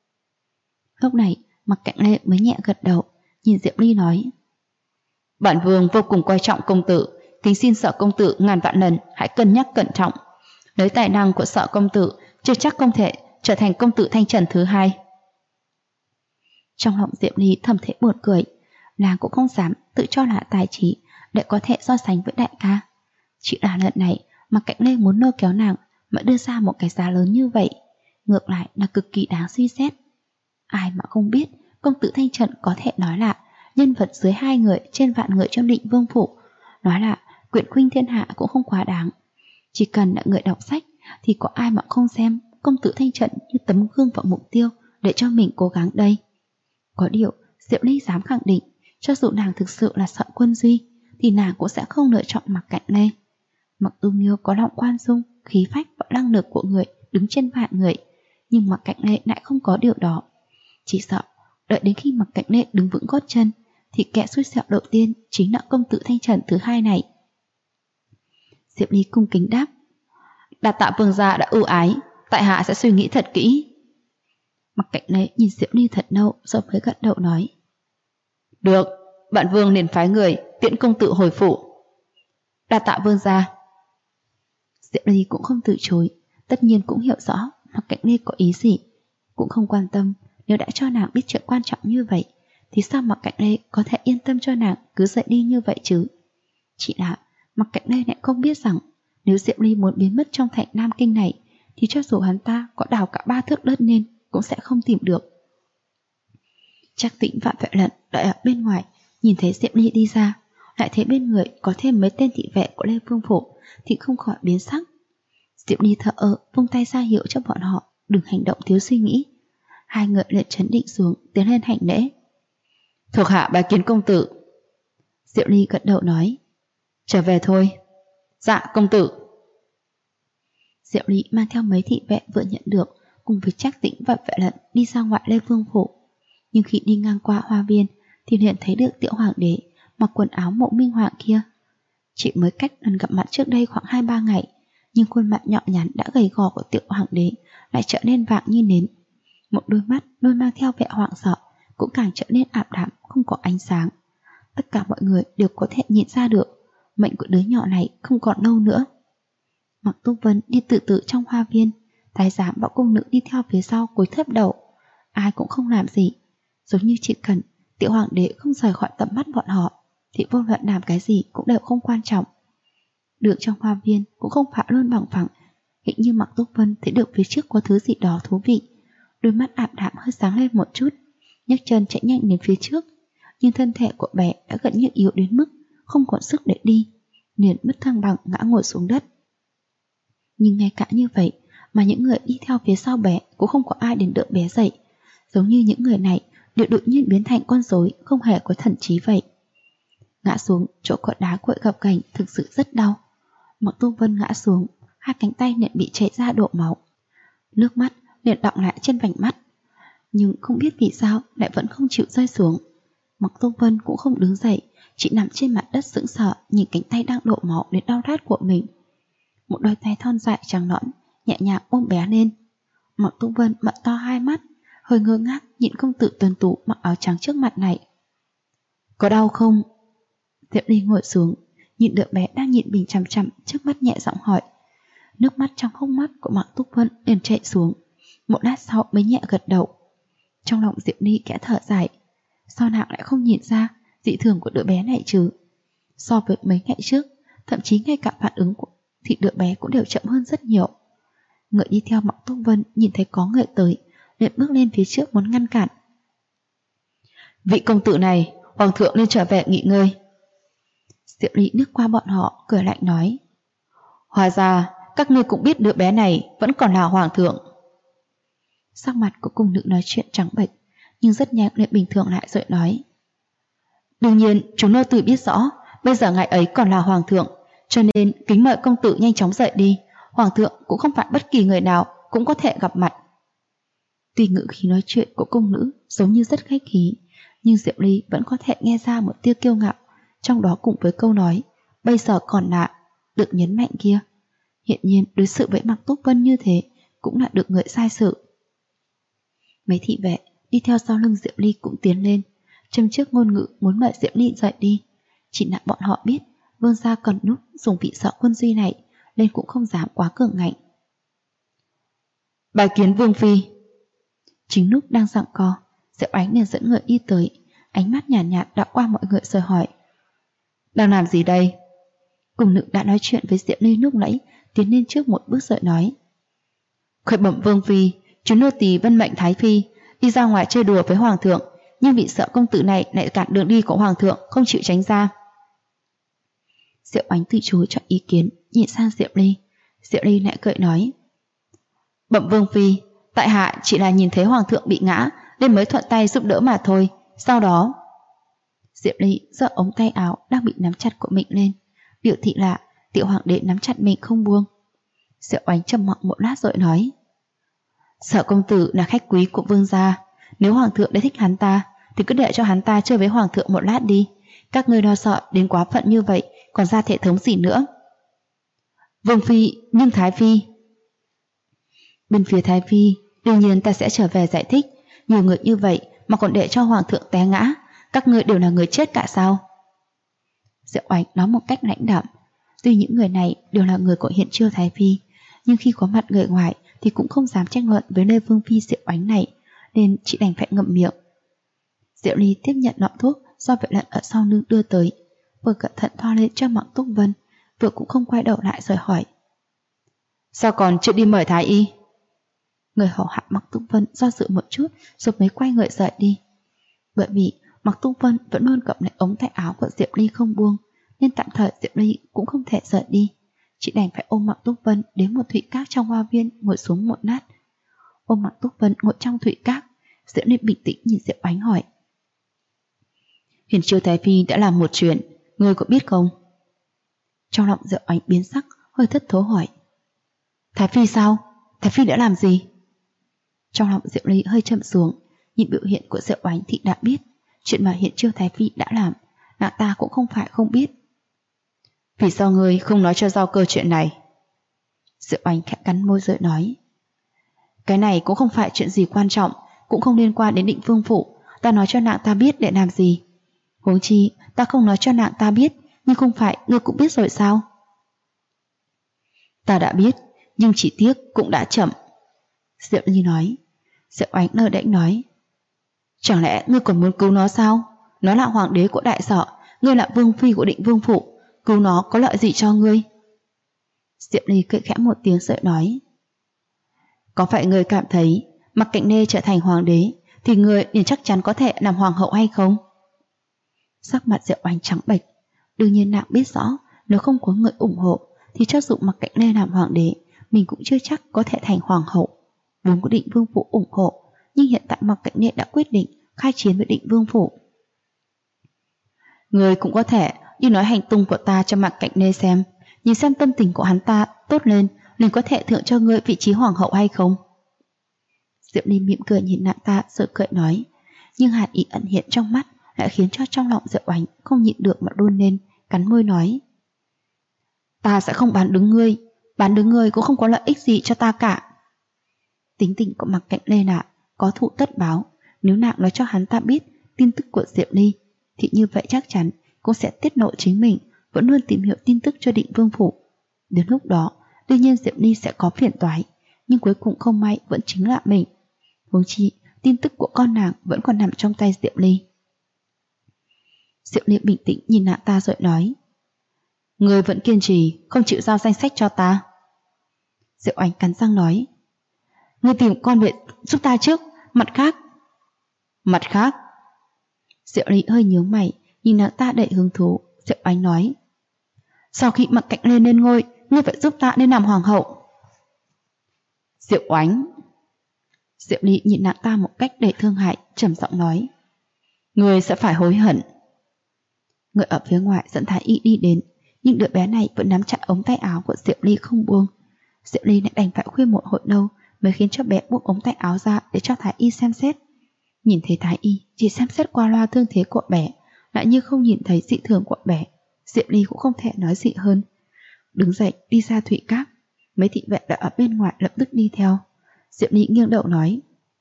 Lúc này Mặc Cạnh Lê mới nhẹ gật đầu, nhìn Diệu Ly nói: Bản vương vô cùng coi trọng công tử, kính xin Sở công tử ngàn vạn lần hãy cân nhắc cẩn trọng. Lấy tài năng của Sở công tử, chưa chắc không thể trở thành công tử Thanh Trần thứ 2. Trong lòng Diệu Ly thầm thấy buồn cười, nàng cũng không dám tự cho là tài trí để có thể so sánh với đại ca. Chỉ là lần này Mặc Cạnh Lê muốn lôi kéo nàng mà đưa ra một cái giá lớn như vậy, ngược lại là cực kỳ đáng suy xét. Ai mà không biết công tử Thanh Trần có thể nói là nhân vật dưới 2 người trên vạn người trong Định Vương phủ, nói là quyển khuynh thiên hạ cũng không quá đáng. Chỉ cần là người đọc sách thì có ai mà không xem công tử Thanh Trần như tấm gương và mục tiêu để cho mình cố gắng đây. Có điều Diệu Ly dám khẳng định, cho dù nàng thực sự là Sở Quân Duy thì nàng cũng sẽ không lựa chọn Mặc Cạnh Lê. Mặc dù Nghiêu có lòng khoan dung, khí phách và năng lực của người đứng trên vạn người, nhưng Mặc Cạnh Lê lại không có điều đó. Chỉ sợ đợi đến khi Mặc Cạnh Lê đứng vững gót chân thì kẻ xui xẻo đầu tiên chính là công tử Thanh Trần thứ 2 này. Diệu Ly cung kính đáp: Đa tạ vương gia đã ưu ái, tại hạ sẽ suy nghĩ thật kỹ. Mặc Cảnh Lễ nhìn Diệu Ly thật lâu rồi mới gật đầu nói. Được, bản vương liền phái người tiễn công tử hồi phủ. Đa tạ vương gia. Diệu Ly cũng không từ chối, tất nhiên cũng hiểu rõ Mặc Cảnh Lễ có ý gì, cũng không quan tâm. Nếu đã cho nàng biết chuyện quan trọng như vậy thì sao Mặc Cảnh Lễ có thể yên tâm cho nàng cứ rời đi như vậy chứ? Chỉ là Mặc Cảnh Lễ lại không biết rằng nếu Diệu Ly muốn biến mất trong thành Nam Kinh này thì cho dù hắn ta có đào cả 3 thước đất nên cũng sẽ không tìm được. Trác Tĩnh và Vệ Lận đợi ở bên ngoài, nhìn thấy Diệu Ly đi ra, lại thấy bên người có thêm mấy tên thị vệ của Lê Vương Phủ thì không khỏi biến sắc. Diệu Ly thở vung tay ra hiệu cho bọn họ đừng hành động thiếu suy nghĩ. Hai người liền trấn định xuống, tiến lên hành lễ. Thuộc hạ bái kiến công tử. Diệu Ly gật đầu nói. Trở về thôi. Dạ công tử. Diệu Ly mang theo mấy thị vệ vừa nhận được cùng với Trác Tĩnh và Vệ Lận đi ra ngoại Lê Vương Phủ. Nhưng khi đi ngang qua hoa viên thì liền thấy được Tiểu Hoàng đế mặc quần áo Mộ Minh Hoàng kia. Chỉ mới cách lần gặp mặt trước đây khoảng 2-3 ngày, nhưng khuôn mặt nhỏ nhắn đã gầy gò của Tiểu Hoàng đế lại trở nên vàng như nến. Một đôi mắt luôn mang theo vẻ hoảng sợ cũng càng trở nên ảm đạm, không có ánh sáng. Tất cả mọi người đều có thể nhìn ra được mệnh của đứa nhỏ này không còn lâu nữa. Mạc Túc Vân đi từ từ trong hoa viên, thái giám và cung nữ đi theo phía sau cúi thấp đầu. Ai cũng không làm gì, giống như chỉ cần Tiểu Hoàng đế không rời khỏi tầm mắt bọn họ thì vô luận làm cái gì cũng đều không quan trọng. Đường trong hoa viên cũng không phải luôn bằng phẳng, hình như Mạc Túc Vân thấy được phía trước có thứ gì đó thú vị. Đôi mắt ảm đạm hơi sáng lên một chút, nhấc chân chạy nhanh đến phía trước, nhưng thân thể của bé đã gần như yếu đến mức không còn sức để đi, liền mất thăng bằng ngã ngồi xuống đất. Nhưng ngay cả như vậy mà những người đi theo phía sau bé cũng không có ai đến đỡ bé dậy, giống như những người này đều đột nhiên biến thành con rối, không hề có thần trí vậy. Ngã xuống chỗ cọ đá cuội gập ghềnh thực sự rất đau. Mạc Tu Vân ngã xuống, hai cánh tay liền bị chảy ra đổ máu, nước mắt liền đọng lại trên vành mắt, nhưng không biết vì sao lại vẫn không chịu rơi xuống. Mạc Tu Vân cũng không đứng dậy, chỉ nằm trên mặt đất sững sờ nhìn cánh tay đang đổ máu đến đau rát của mình. Một đôi tay thon dài trắng nõn nhẹ nhàng ôm bé lên. Mạc Tu Vân mở to hai mắt, hơi ngơ ngác nhìn công tử tuần tú mặc áo trắng trước mặt này. Có đau không? Diệu Ly ngồi xuống, nhìn đứa bé đang nhìn mình chằm chằm trước mắt, nhẹ giọng hỏi. Nước mắt trong hốc mắt của Mạc Tu Vân liền chảy xuống, một lát sau mới nhẹ gật đầu. Trong lòng Diệu Ly khẽ thở dài, sao nàng lại không nhìn ra dị thường của đứa bé này chứ? So với mấy ngày trước, thậm chí ngay cả phản ứng thì đứa bé cũng đều chậm hơn rất nhiều. Người đi theo Mạc Tu Vân nhìn thấy có người tới, liền bước lên phía trước muốn ngăn cản. Vị công tử này, hoàng thượng nên trở về nghỉ ngơi. Diệu Ly nước qua bọn họ, cười lạnh nói. Hóa ra các ngươi cũng biết đứa bé này vẫn còn là hoàng thượng. Sắc mặt của cung nữ nói chuyện trắng bệch, nhưng rất nhanh lại bình thường lại rồi nói. Đương nhiên chúng nô tỳ biết rõ bây giờ ngài ấy còn là hoàng thượng, cho nên kính mời công tử nhanh chóng dậy đi. Hoàng thượng cũng không phải bất kỳ người nào cũng có thể gặp mặt. Tuy ngữ khí nói chuyện của cung nữ giống như rất khách khí, nhưng Diệu Ly vẫn có thể nghe ra một tia kiêu ngạo, trong đó cùng với câu nói bây giờ còn lạ được nhấn mạnh kia. Hiện nhiên đối xử với Mạc Túc Vân như thế cũng là được người sai sự. Mấy thị vệ đi theo sau lưng Diệu Ly cũng tiến lên, châm trước ngôn ngữ muốn mời Diệu Ly dậy đi. Chỉ là bọn họ biết vương gia cần nút dùng vị sợ quân duy này, nên cũng không dám quá cường ngạnh. Bài kiến vương phi. Chính lúc đang giằng co, Diệu Ánh liền dẫn người đi tới, ánh mắt nhàn nhạt đảo qua mọi người rồi hỏi. Đang làm gì đây? Cung nữ đã nói chuyện với Diệu Ly lúc nãy, tiến lên trước một bước rồi nói. Khởi bẩm vương phi, chúng nô tỳ vân mệnh thái phi đi ra ngoài chơi đùa với hoàng thượng, nhưng vị sợ công tử này lại cản đường đi của hoàng thượng, không chịu tránh ra. Diệu Ánh từ chối cho ý kiến, nhìn sang Diệu Ly. Diệu Ly lại cười nói. Bẩm vương phi, tại hạ chỉ là nhìn thấy hoàng thượng bị ngã nên mới thuận tay giúp đỡ mà thôi. Sau đó Diệu Ly giơ ống tay áo đang bị nắm chặt của mình lên, biểu thị là tiểu hoàng đế nắm chặt mình không buông. Diệu Ánh trầm mặc một lát rồi nói. Sở công tử là khách quý của vương gia, nếu hoàng thượng đã thích hắn ta thì cứ để cho hắn ta chơi với hoàng thượng một lát đi. Các ngươi lo sợ đến quá phận như vậy còn ra thể thống gì nữa. Vương phi, nhưng thái phi. Bên phía Thái Phi, đương nhiên ta sẽ trở về giải thích. Nhiều người như vậy mà còn để cho hoàng thượng té ngã, các ngươi đều là người chết cả sao? Diệu Oánh nói một cách lãnh đạm. Tuy những người này đều là người của Hiển Chiêu Thái Phi, nhưng khi có mặt người ngoài thì cũng không dám tranh luận với Lê Vương Phi Diệu Oánh này, nên chị đành phải ngậm miệng. Diệu Ly tiếp nhận lọ thuốc do Vệ Lận ở sau lưng đưa tới, vừa cẩn thận thoa lên cho Mạc Túc Vân, vừa cũng không quay đầu lại rồi hỏi: sao còn chưa đi mời Thái Y? Người hầu hạ Mạc Túc Vân do dự một chút rồi mới quay người rời đi. Bởi vì Mạc Túc Vân vẫn luôn cầm lấy ống tay áo của Diệu Ly không buông, nên tạm thời Diệu Ly cũng không thể rời đi. Chị đành phải ôm Mạc Túc Vân đến một thụy các trong hoa viên ngồi xuống một lát. Ôm Mạc Túc Vân ngồi trong thụy các, Diệu Ly bình tĩnh nhìn Diệu Oánh hỏi: Hiển Chiêu Thái Phi đã làm một chuyện, ngươi có biết không? Trong lòng Diệu Oánh biến sắc, hơi thất thố hỏi: Thái Phi sao? Thái Phi đã làm gì? Trong lòng Diệu Ly hơi chậm xuống, nhìn biểu hiện của Diệu Oánh thì đã biết chuyện mà Hiển Chiêu Thái Phi đã làm, nàng ta cũng không phải không biết. Vì sao ngươi không nói cho Giao Cơ chuyện này? Diệu Oánh khẽ cắn môi rồi nói: cái này cũng không phải chuyện gì quan trọng, cũng không liên quan đến Định Vương phủ, ta nói cho nàng ta biết để làm gì? Huống chi ta không nói cho nàng ta biết, nhưng không phải ngươi cũng biết rồi sao? Ta đã biết, nhưng chỉ tiếc cũng đã chậm. Diệu Ly nói. Diệu Oánh lơ đễnh nói: chẳng lẽ ngươi còn muốn cứu nó sao? Nó là hoàng đế của Đại Sở, ngươi là vương phi của Định Vương phủ, cứu nó có lợi gì cho ngươi? Diệu Ly cười khẽ một tiếng rồi nói: có phải ngươi cảm thấy Mạc Cạnh Nê trở thành hoàng đế thì ngươi liền chắc chắn có thể làm hoàng hậu hay không? Sắc mặt Diệu Oánh trắng bệch. Đương nhiên nàng biết rõ, nếu không có người ủng hộ thì cho dù Mạc Cạnh Nê làm hoàng đế, mình cũng chưa chắc có thể thành hoàng hậu. Vốn có Định Vương phủ ủng hộ, nhưng hiện tại Mạc Cạnh Nê đã quyết định khai chiến với Định Vương phủ. Ngươi cũng có thể đi nói hành tung của ta cho Mạc Cạnh Nê xem, nhìn xem tâm tình của hắn ta tốt lên, liền có thể thưởng cho ngươi vị trí hoàng hậu hay không? Diệu Ly mỉm cười nhìn nàng ta rồi cười nói, nhưng hàn ý ẩn hiện trong mắt lại khiến cho trong lòng Diệu Oánh không nhịn được mà run lên, cắn môi nói: ta sẽ không bán đứng ngươi cũng không có lợi ích gì cho ta cả. Tính tình của Mạc Cạnh Nê là có thù tất báo, nếu nàng nói cho hắn ta biết tin tức của Diệu Ly thì như vậy chắc chắn cũng sẽ tiết lộ chính mình vẫn luôn tìm hiểu tin tức cho Định Vương phủ. Đến lúc đó đương nhiên Diệu Ly sẽ có phiền toái, nhưng cuối cùng không may vẫn chính là mình. Huống chi tin tức của con nàng vẫn còn nằm trong tay Diệu Ly. Diệu Ly bình tĩnh nhìn nàng ta rồi nói: ngươi vẫn kiên trì không chịu giao danh sách cho ta. Diệu Oánh cắn răng nói: ngươi tìm con về giúp ta trước, mặt khác. Diệu Ly hơi nhướng mày nhìn nàng ta đầy hứng thú. Diệu Oánh nói: sau khi Mạc Cạnh Nê lên ngôi, ngươi phải giúp ta nên làm hoàng hậu. Diệu Oánh. Diệu Ly nhìn nàng ta một cách đầy thương hại, trầm giọng nói: ngươi sẽ phải hối hận. Người ở phía ngoài dẫn Thái Y đi đến, nhưng đứa bé này vẫn nắm chặt ống tay áo của Diệu Ly không buông. Diệu Ly lại đành phải khuyên một hồi lâu mới khiến cho bé buông ống tay áo ra để cho Thái Y xem xét. Nhìn thấy Thái Y chỉ xem xét qua loa thương thế của bé, lại như không nhìn thấy dị thường của bé. Diệu Ly cũng không thể nói gì hơn. Đứng dậy đi ra thụy các, mấy thị vệ đã ở bên ngoài lập tức đi theo. Diệu Ly nghiêng đầu nói: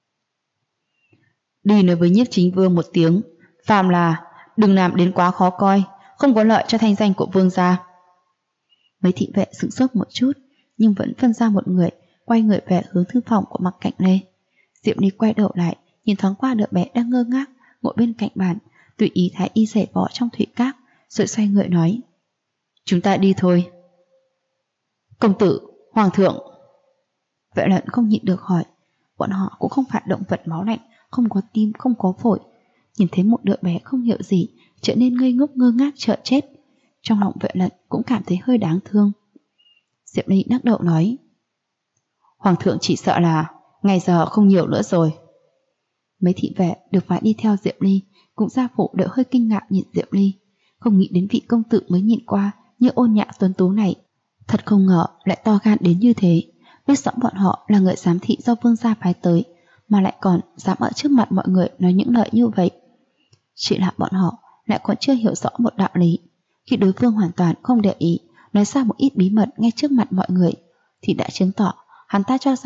đi nói với Nhiếp Chính Vương một tiếng, phàm là đừng làm đến quá khó coi, không có lợi cho thanh danh của vương gia. Mấy thị vệ sửng sốt một chút, nhưng vẫn phân ra một người, quay người về hướng thư phòng của Mạc Cạnh Nê. Diệu Ly quay đầu lại, nhìn thoáng qua đứa bé đang ngơ ngác ngồi bên cạnh bàn, tùy ý Thái Y giày vò trong thụy các, rồi xoay người nói: chúng ta đi thôi. Công tử, hoàng thượng. Vệ Lận không nhịn được hỏi. Bọn họ cũng không phải động vật máu lạnh, không có tim, không có phổi. Nhìn thấy một đứa bé không hiểu gì trở nên ngây ngốc ngơ ngác sợ chết, trong lòng Vệ Lận cũng cảm thấy hơi đáng thương. Diệu Ly đắc đậu nói: hoàng thượng chỉ sợ là ngày giờ không nhiều nữa rồi. Mấy thị vệ được phải đi theo Diệu Ly cũng gia phụ đều hơi kinh ngạc nhìn Diệu Ly, không nghĩ đến vị công tử mới nhìn qua như ôn nhã tuấn tú này, thật không ngờ lại to gan đến như thế. Biết rõ bọn họ là người giám thị do vương gia phái tới, mà lại còn dám ở trước mặt mọi người nói những lời như vậy. Chỉ là bọn họ lại còn chưa hiểu rõ một đạo lý: khi đối phương hoàn toàn không để ý nói ra một ít bí mật ngay trước mặt mọi người, thì đã chứng tỏ hắn ta cho rằng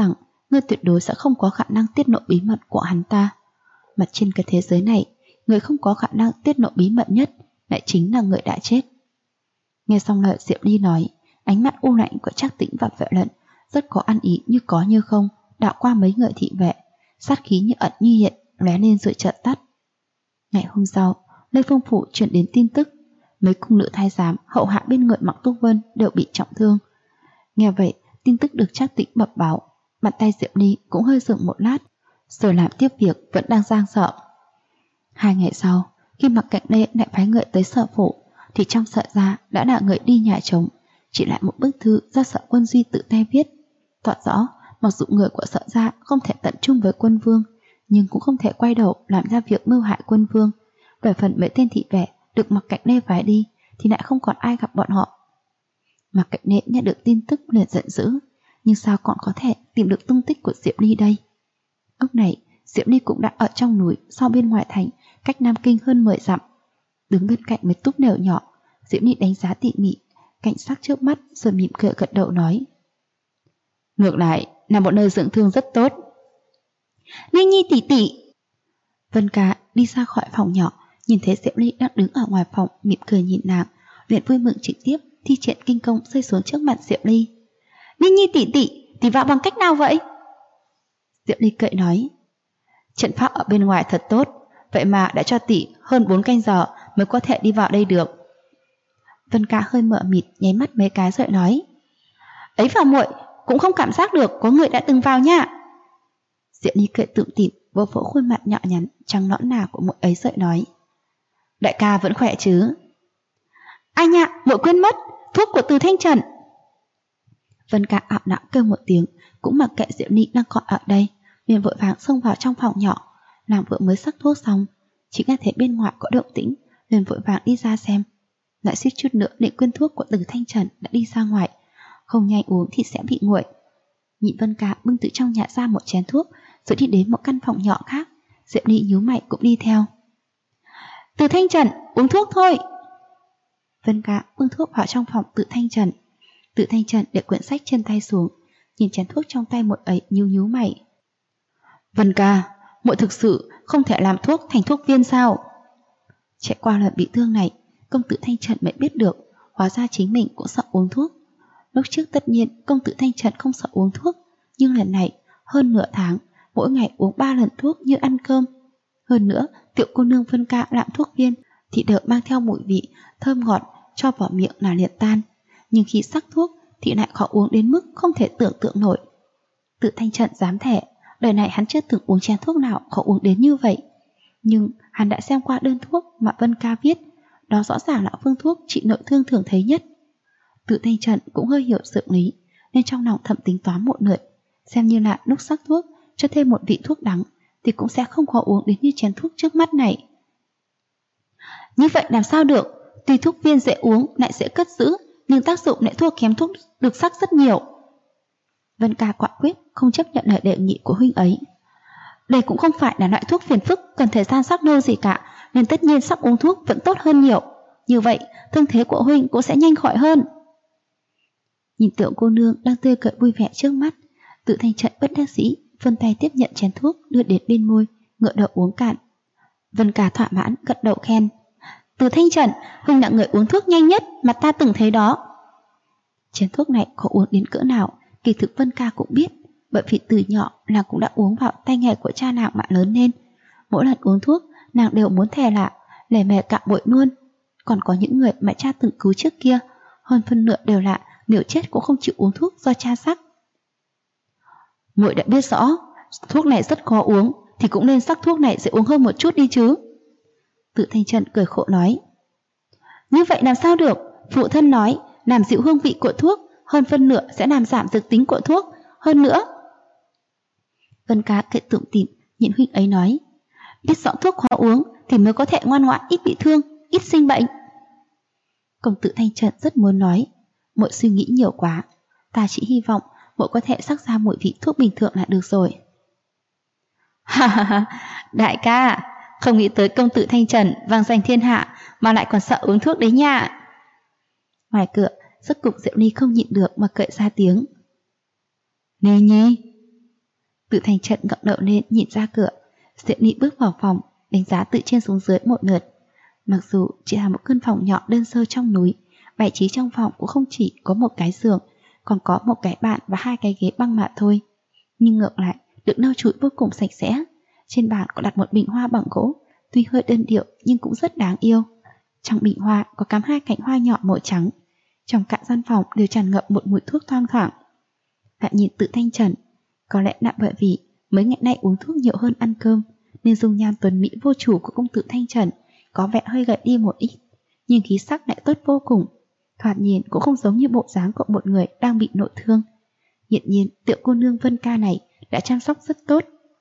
ngươi tuyệt đối sẽ không có khả năng tiết lộ bí mật của hắn ta. Mà trên cái thế giới này, người không có khả năng tiết lộ bí mật nhất lại chính là người đã chết. Nghe xong lời Diệp Ly nói, ánh mắt u lạnh của Trác Tĩnh và Vệ Lận rất có ăn ý như có như không đạo qua mấy người thị vệ, sát khí như ẩn như hiện lóe lên rồi chợt tắt. Ngày hôm sau, Lê Phong Phủ truyền đến tin tức, mấy cung nữ thái giám hậu hạ bên người Mạc Túc Vân đều bị trọng thương. Nghe vậy, tin tức được Trác Tĩnh bẩm báo, bàn tay Diệp Ly cũng hơi dừng một lát, rồi làm tiếp việc vẫn đang dang dở. 2 ngày sau, khi Mạc Cạnh Lê lại phái người tới Sở Phủ, thì trong Sở gia đã là người đi nhà trống, chỉ lại một bức thư do Sở Quân Duy tự tay viết, tỏ rõ mặc dù người của Sở gia không thể tận trung với Quân Vương, nhưng cũng không thể quay đầu làm ra việc mưu hại Quân Vương. Về phần mấy tên thị vệ được Mạc Cạnh Lê phái đi thì lại không còn ai gặp bọn họ. Mạc Cạnh Lê nhận được tin tức liền giận dữ, nhưng sao còn có thể tìm được tung tích của Diệp Ly đây? Lúc này Diệp Ly cũng đã ở trong núi sau bên ngoài thành, cách Nam Kinh hơn 10 dặm. Đứng bên cạnh mấy túp lều nhỏ, Diệp Ly đánh giá tỉ mỉ cảnh sắc trước mắt rồi mỉm cười gật đầu nói: ngược lại là một nơi dưỡng thương rất tốt. Ly Nhi tỷ tỷ. Vân Ca đi ra khỏi phòng nhỏ, nhìn thấy Diệp Ly đang đứng ở ngoài phòng, mỉm cười nhìn nàng, liền vui mừng trực tiếp thi triển kinh công rơi xuống trước mặt Diệp Ly. Ly Nhi tỷ tỷ vào bằng cách nào vậy? Diệp Ly cười nói: trận pháp ở bên ngoài thật tốt, vậy mà đã cho tỷ hơn 4 canh giờ mới có thể đi vào đây được. Vân Ca hơi mờ mịt nháy mắt mấy cái rồi nói: ấy vào muội cũng không cảm giác được có người đã từng vào nha. Diệp Ly cười tủm tỉm vỗ vỗ khuôn mặt nhỏ nhắn trắng nõn nà của muội ấy rồi nói: đại ca vẫn khỏe chứ? Ai nhạ, muội quên mất, thuốc của Từ Thanh Trần. Vân Ca ảo não kêu một tiếng, cũng mặc kệ Diệp Ly đang còn ở đây, liền vội vàng xông vào trong phòng nhỏ. Nàng vừa mới sắc thuốc xong, chỉ nghe thấy bên ngoài có động tĩnh, liền vội vàng đi ra xem. Lại suýt chút nữa định quên thuốc của Từ Thanh Trần đã đi ra ngoài, không nhanh uống thì sẽ bị nguội. Nhị Vân Ca bưng từ trong nhà ra một chén thuốc, rồi đi đến một căn phòng nhỏ khác. Diệp Ly nhíu mày cũng đi theo. Từ Thanh Trần, uống thuốc thôi. Vân Ca bưng thuốc vào trong phòng Từ Thanh Trần. Từ Thanh Trần để quyển sách trên tay xuống, nhìn chén thuốc trong tay một ấy nhíu mày. Vân Ca, muội thực sự không thể làm thuốc thành thuốc viên sao? Trải qua lần bị thương này, công tử Thanh Trần mới biết được, hóa ra chính mình cũng sợ uống thuốc. Lúc trước tất nhiên công tử Thanh Trần không sợ uống thuốc, nhưng lần này hơn nửa tháng, mỗi ngày uống 3 lần thuốc như ăn cơm. Hơn nữa, tiểu cô nương Vân Ca làm thuốc viên thì đỡ mang theo mùi vị thơm ngọt, cho vào miệng là liền tan. Nhưng khi sắc thuốc thì lại khó uống đến mức không thể tưởng tượng nổi. Từ Thanh Trần dám thề, đời này hắn chưa từng uống chén thuốc nào khó uống đến như vậy. Nhưng hắn đã xem qua đơn thuốc mà Vân Ca viết, đó rõ ràng là phương thuốc trị nội thương thường thấy nhất. Từ Thanh Trần cũng hơi hiểu sự lý, nên trong lòng thầm tính toán một lượt, xem như là lúc sắc thuốc cho thêm một vị thuốc đắng thì cũng sẽ không khó uống đến như chén thuốc trước mắt này. Như vậy làm sao được? Tuy thuốc viên dễ uống lại dễ cất giữ, nhưng tác dụng lại thua kém thuốc được sắc rất nhiều. Vân Ca quả quyết không chấp nhận lời đề nghị của huynh ấy. Đây cũng không phải là loại thuốc phiền phức cần thời gian sắc lâu gì cả, nên tất nhiên sắc uống thuốc vẫn tốt hơn nhiều. Như vậy thương thế của huynh cũng sẽ nhanh khỏi hơn. Nhìn tiểu cô nương đang tươi cười vui vẻ trước mắt, Từ Thanh Trần bất đắc dĩ vươn tay tiếp nhận chén thuốc đưa đến bên môi, ngựa đầu uống cạn. Vân Ca thỏa mãn gật đầu khen: Từ Thanh Trần, huynh là người uống thuốc nhanh nhất mà ta từng thấy đó. Chén thuốc này có uống đến cỡ nào, kỳ thực Vân Ca cũng biết, bởi vì từ nhỏ nàng cũng đã uống vào tay nghề của cha nàng mà lớn lên. Mỗi lần uống thuốc, nàng đều muốn thè lạ, lề mề cạn bội luôn. Còn có những người mà cha từng cứu trước kia, hơn phân nửa đều là nếu chết cũng không chịu uống thuốc do cha sắc. Muội đã biết rõ, thuốc này rất khó uống, thì cũng nên sắc thuốc này dễ uống hơn một chút đi chứ. Từ Thanh Trần cười khổ nói. Như vậy làm sao được, phụ thân nói làm dịu hương vị của thuốc, hơn phân nửa sẽ làm giảm dược tính của thuốc. Hơn nữa, Vân Ca cười tủm tỉm nhìn huynh ấy nói, biết rõ thuốc khó uống thì mới có thể ngoan ngoãn, ít bị thương, ít sinh bệnh. Công tử Thanh Trần rất muốn nói, muội suy nghĩ nhiều quá, ta chỉ hy vọng muội có thể sắc ra mùi vị thuốc bình thường là được rồi. Ha ha ha, đại ca, không nghĩ tới công tử Thanh Trần vang danh thiên hạ mà lại còn sợ uống thuốc đấy nha. Ngoài cửa, rốt cục Diệu Ly không nhịn được mà cười ra tiếng. Ly Nhi. Tự Thanh Trận ngẩng đầu lên nhìn ra cửa. Diệp Ly bước vào phòng, đánh giá từ trên xuống dưới một lượt. Mặc dù chỉ là một căn phòng nhỏ đơn sơ trong núi, bài trí trong phòng cũng không chỉ có một cái giường, còn có một cái bàn và 2 cái ghế băng mà thôi. Nhưng ngược lại, được lau chùi vô cùng sạch sẽ. Trên bàn có đặt một bình hoa bằng gỗ, tuy hơi đơn điệu nhưng cũng rất đáng yêu. Trong bình hoa có cắm 2 cành hoa nhỏ màu trắng. Trong cả gian phòng đều tràn ngập một mùi thuốc thoang thoảng. Lại nhìn Tự Thanh Trần, có lẽ là bởi vì mấy ngày nay uống thuốc nhiều hơn ăn cơm, nên dung nhan tuấn mỹ vô chủ của công tử Thanh Trần có vẻ hơi gầy đi một ít, nhưng khí sắc lại tốt vô cùng. Thoạt nhìn cũng không giống như bộ dáng của một người đang bị nội thương. Hiển nhiên tiểu cô nương Vân Ca này đã chăm sóc rất tốt.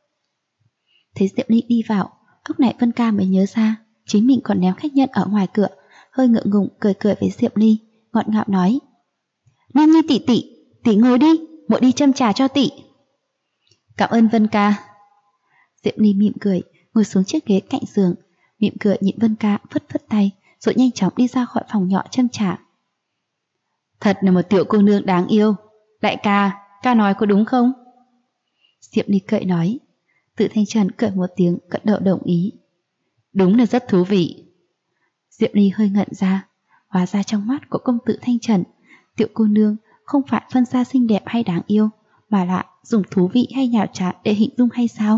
Thấy Diệp Ly đi vào, lúc này Vân Ca mới nhớ ra chính mình còn ném khách nhân ở ngoài cửa, hơi ngượng ngùng cười cười với Diệp Ly, ngọt ngào nói: Ly Nhi tỷ tỷ, tỷ ngồi đi, muội đi châm trà cho tỷ. Cảm ơn Vân Ca. Diệp Ly mỉm cười, ngồi xuống chiếc ghế cạnh giường, mỉm cười nhìn Vân Ca phất phất tay, rồi nhanh chóng đi ra khỏi phòng nhỏ châm trà. Thật là một tiểu cô nương đáng yêu. Đại ca nói có đúng không? Diệp Ly cười nói. Tự Thanh Trần cười một tiếng gật đầu đồng ý. Đúng là rất thú vị. Diệp Ly hơi ngẩn ra, hóa ra trong mắt của công tử Thanh Trần, tiểu cô nương không phải phân ra xinh đẹp hay đáng yêu, mà lại dùng thú vị hay nhào chán để hình dung hay sao?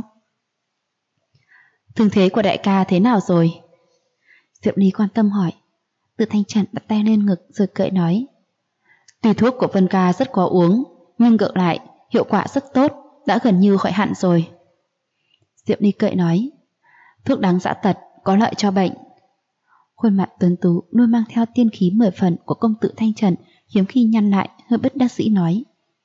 Thương thế của đại ca thế nào rồi? Diệp Ly quan tâm hỏi. Tự Thanh Trần đặt tay lên ngực rồi cười nói. Tuy thuốc của Vân Ca rất khó uống, nhưng ngược lại hiệu quả rất tốt, đã gần như khỏi hẳn rồi. Diệp Ly cười nói. Thuốc đáng dã tật, có lợi cho bệnh. Khuôn mặt tuấn tú luôn mang theo tiên khí 10 phần của công tử Thanh Trần hiếm khi nhăn lại, hơi bất đắc dĩ nói.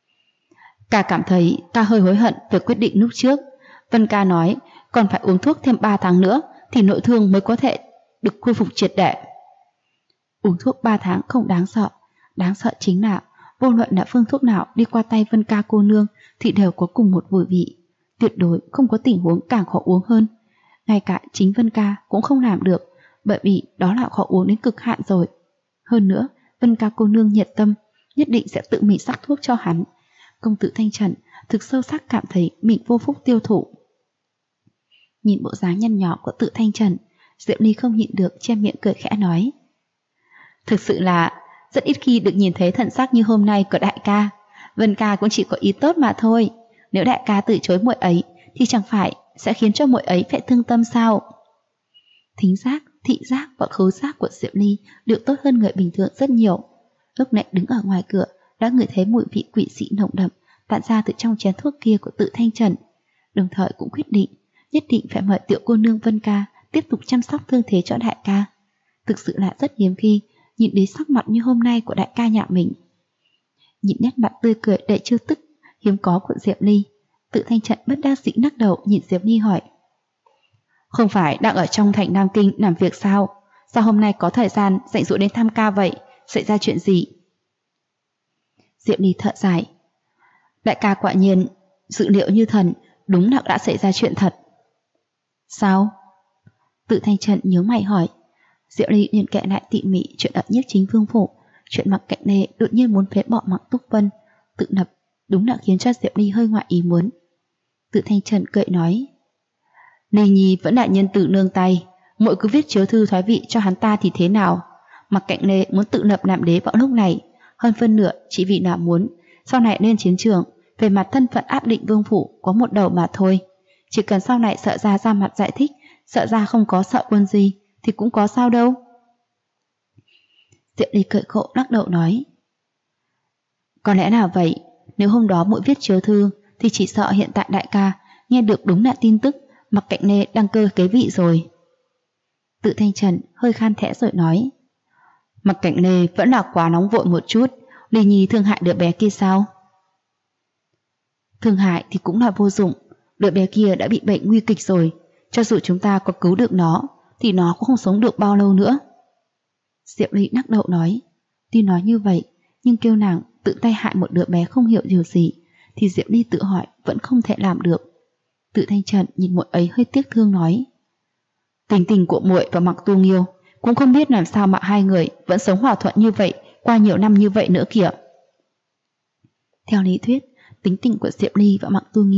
Ca cảm thấy ta hơi hối hận về quyết định lúc trước. Vân Ca nói còn phải uống thuốc thêm 3 tháng nữa thì nội thương mới có thể được khôi phục triệt để. Uống thuốc 3 tháng không đáng sợ chính là vô luận là phương thuốc nào đi qua tay Vân Ca cô nương thì đều có cùng một mùi vị, tuyệt đối không có tình huống càng khó uống hơn. Ngay cả chính Vân Ca cũng không làm được, bởi vì đó là khó uống đến cực hạn rồi. Hơn nữa, Vân Ca cô nương nhiệt tâm, nhất định sẽ tự mình sắc thuốc cho hắn. Công tử Thanh Trần thực sâu sắc cảm thấy mình vô phúc tiêu thụ. Nhìn bộ dáng nhăn nhó của Tự Thanh Trần, Diệp Ly không nhịn được che miệng cười khẽ nói. Thực sự là rất ít khi được nhìn thấy thần sắc như hôm nay của đại ca. Vân Ca cũng chỉ có ý tốt mà thôi. Nếu đại ca từ chối muội ấy thì chẳng phải sẽ khiến cho muội ấy phải thương tâm sao? Thính giác, thị giác và khứu giác của Diệp Ly đều tốt hơn người bình thường rất nhiều. Lúc này đứng ở ngoài cửa đã ngửi thấy mùi vị quỷ dị nồng đậm tản ra từ trong chén thuốc kia của Tự Thanh Trần, đồng thời cũng quyết định nhất định phải mời tiểu cô nương Vân Ca tiếp tục chăm sóc thương thế cho đại ca. Thực sự là rất hiếm khi nhìn đến sắc mặt như hôm nay của đại ca nhà mình. Nhìn nét mặt tươi cười đầy trêu tức hiếm có của Diệp Ly, Tự Thanh Trần bất đắc dĩ lắc đầu nhìn Diệp Ly hỏi. Không phải đang ở trong thành Nam Kinh làm việc sao? Sao hôm nay có thời gian rảnh rỗi đến thăm ca vậy? Xảy ra chuyện gì? Diệp Ly thở dài. Đại ca quả nhiên dự liệu như thần, đúng là đã xảy ra chuyện thật. Sao? Tự Thanh Trần nhớ mày hỏi. Diệp Ly liền kể lại tỉ mỉ chuyện ở Nhiếp Chính Vương phủ, chuyện Mặc Cạnh Lê đột nhiên muốn phế bỏ Mặc Túc Vân, tự lập, đúng là khiến cho Diệp Ly hơi ngoại ý muốn. Tự Thanh Trần cười nói. Ly Nhi vẫn là nhân tử nương tay, muội cứ viết chiếu thư thoái vị cho hắn ta thì thế nào? Mặc Cạnh Lê muốn tự lập làm đế vào lúc này, hơn phân nửa chỉ vì là muốn sau này lên chiến trường, về mặt thân phận áp định vương phủ có một đầu mà thôi. Chỉ cần sau này sợ ra mặt giải thích, sợ ra không có sợ quân gì thì cũng có sao đâu. Diệp Ly cười khổ lắc đầu nói. Có lẽ nào vậy, nếu hôm đó muội viết chiếu thư thì chỉ sợ hiện tại đại ca nghe được đúng là tin tức Mặc Cạnh Lê đăng cơ kế vị rồi. Tự Thanh Trần hơi khan thẽ rồi nói. Mặc Cạnh Lê vẫn là quá nóng vội một chút, Ly Nhi thương hại đứa bé kia sao? Thương hại thì cũng là vô dụng, đứa bé kia đã bị bệnh nguy kịch rồi, cho dù chúng ta có cứu được nó thì nó cũng không sống được bao lâu nữa. Diệp Ly lắc đầu nói. Tuy nói như vậy, nhưng kêu nàng tự tay hại một đứa bé không hiểu điều gì thì Diệp Ly tự hỏi vẫn không thể làm được. Tự Thanh Trần nhìn muội ấy hơi tiếc thương nói. Tình tình của muội và Mặc Tu Nghiêu cũng không biết làm sao mà hai người vẫn sống hòa thuận như vậy qua nhiều năm như vậy nữa kìa. Theo lý thuyết, tính tình của Diệp Ly và Mặc Tu Nghiêu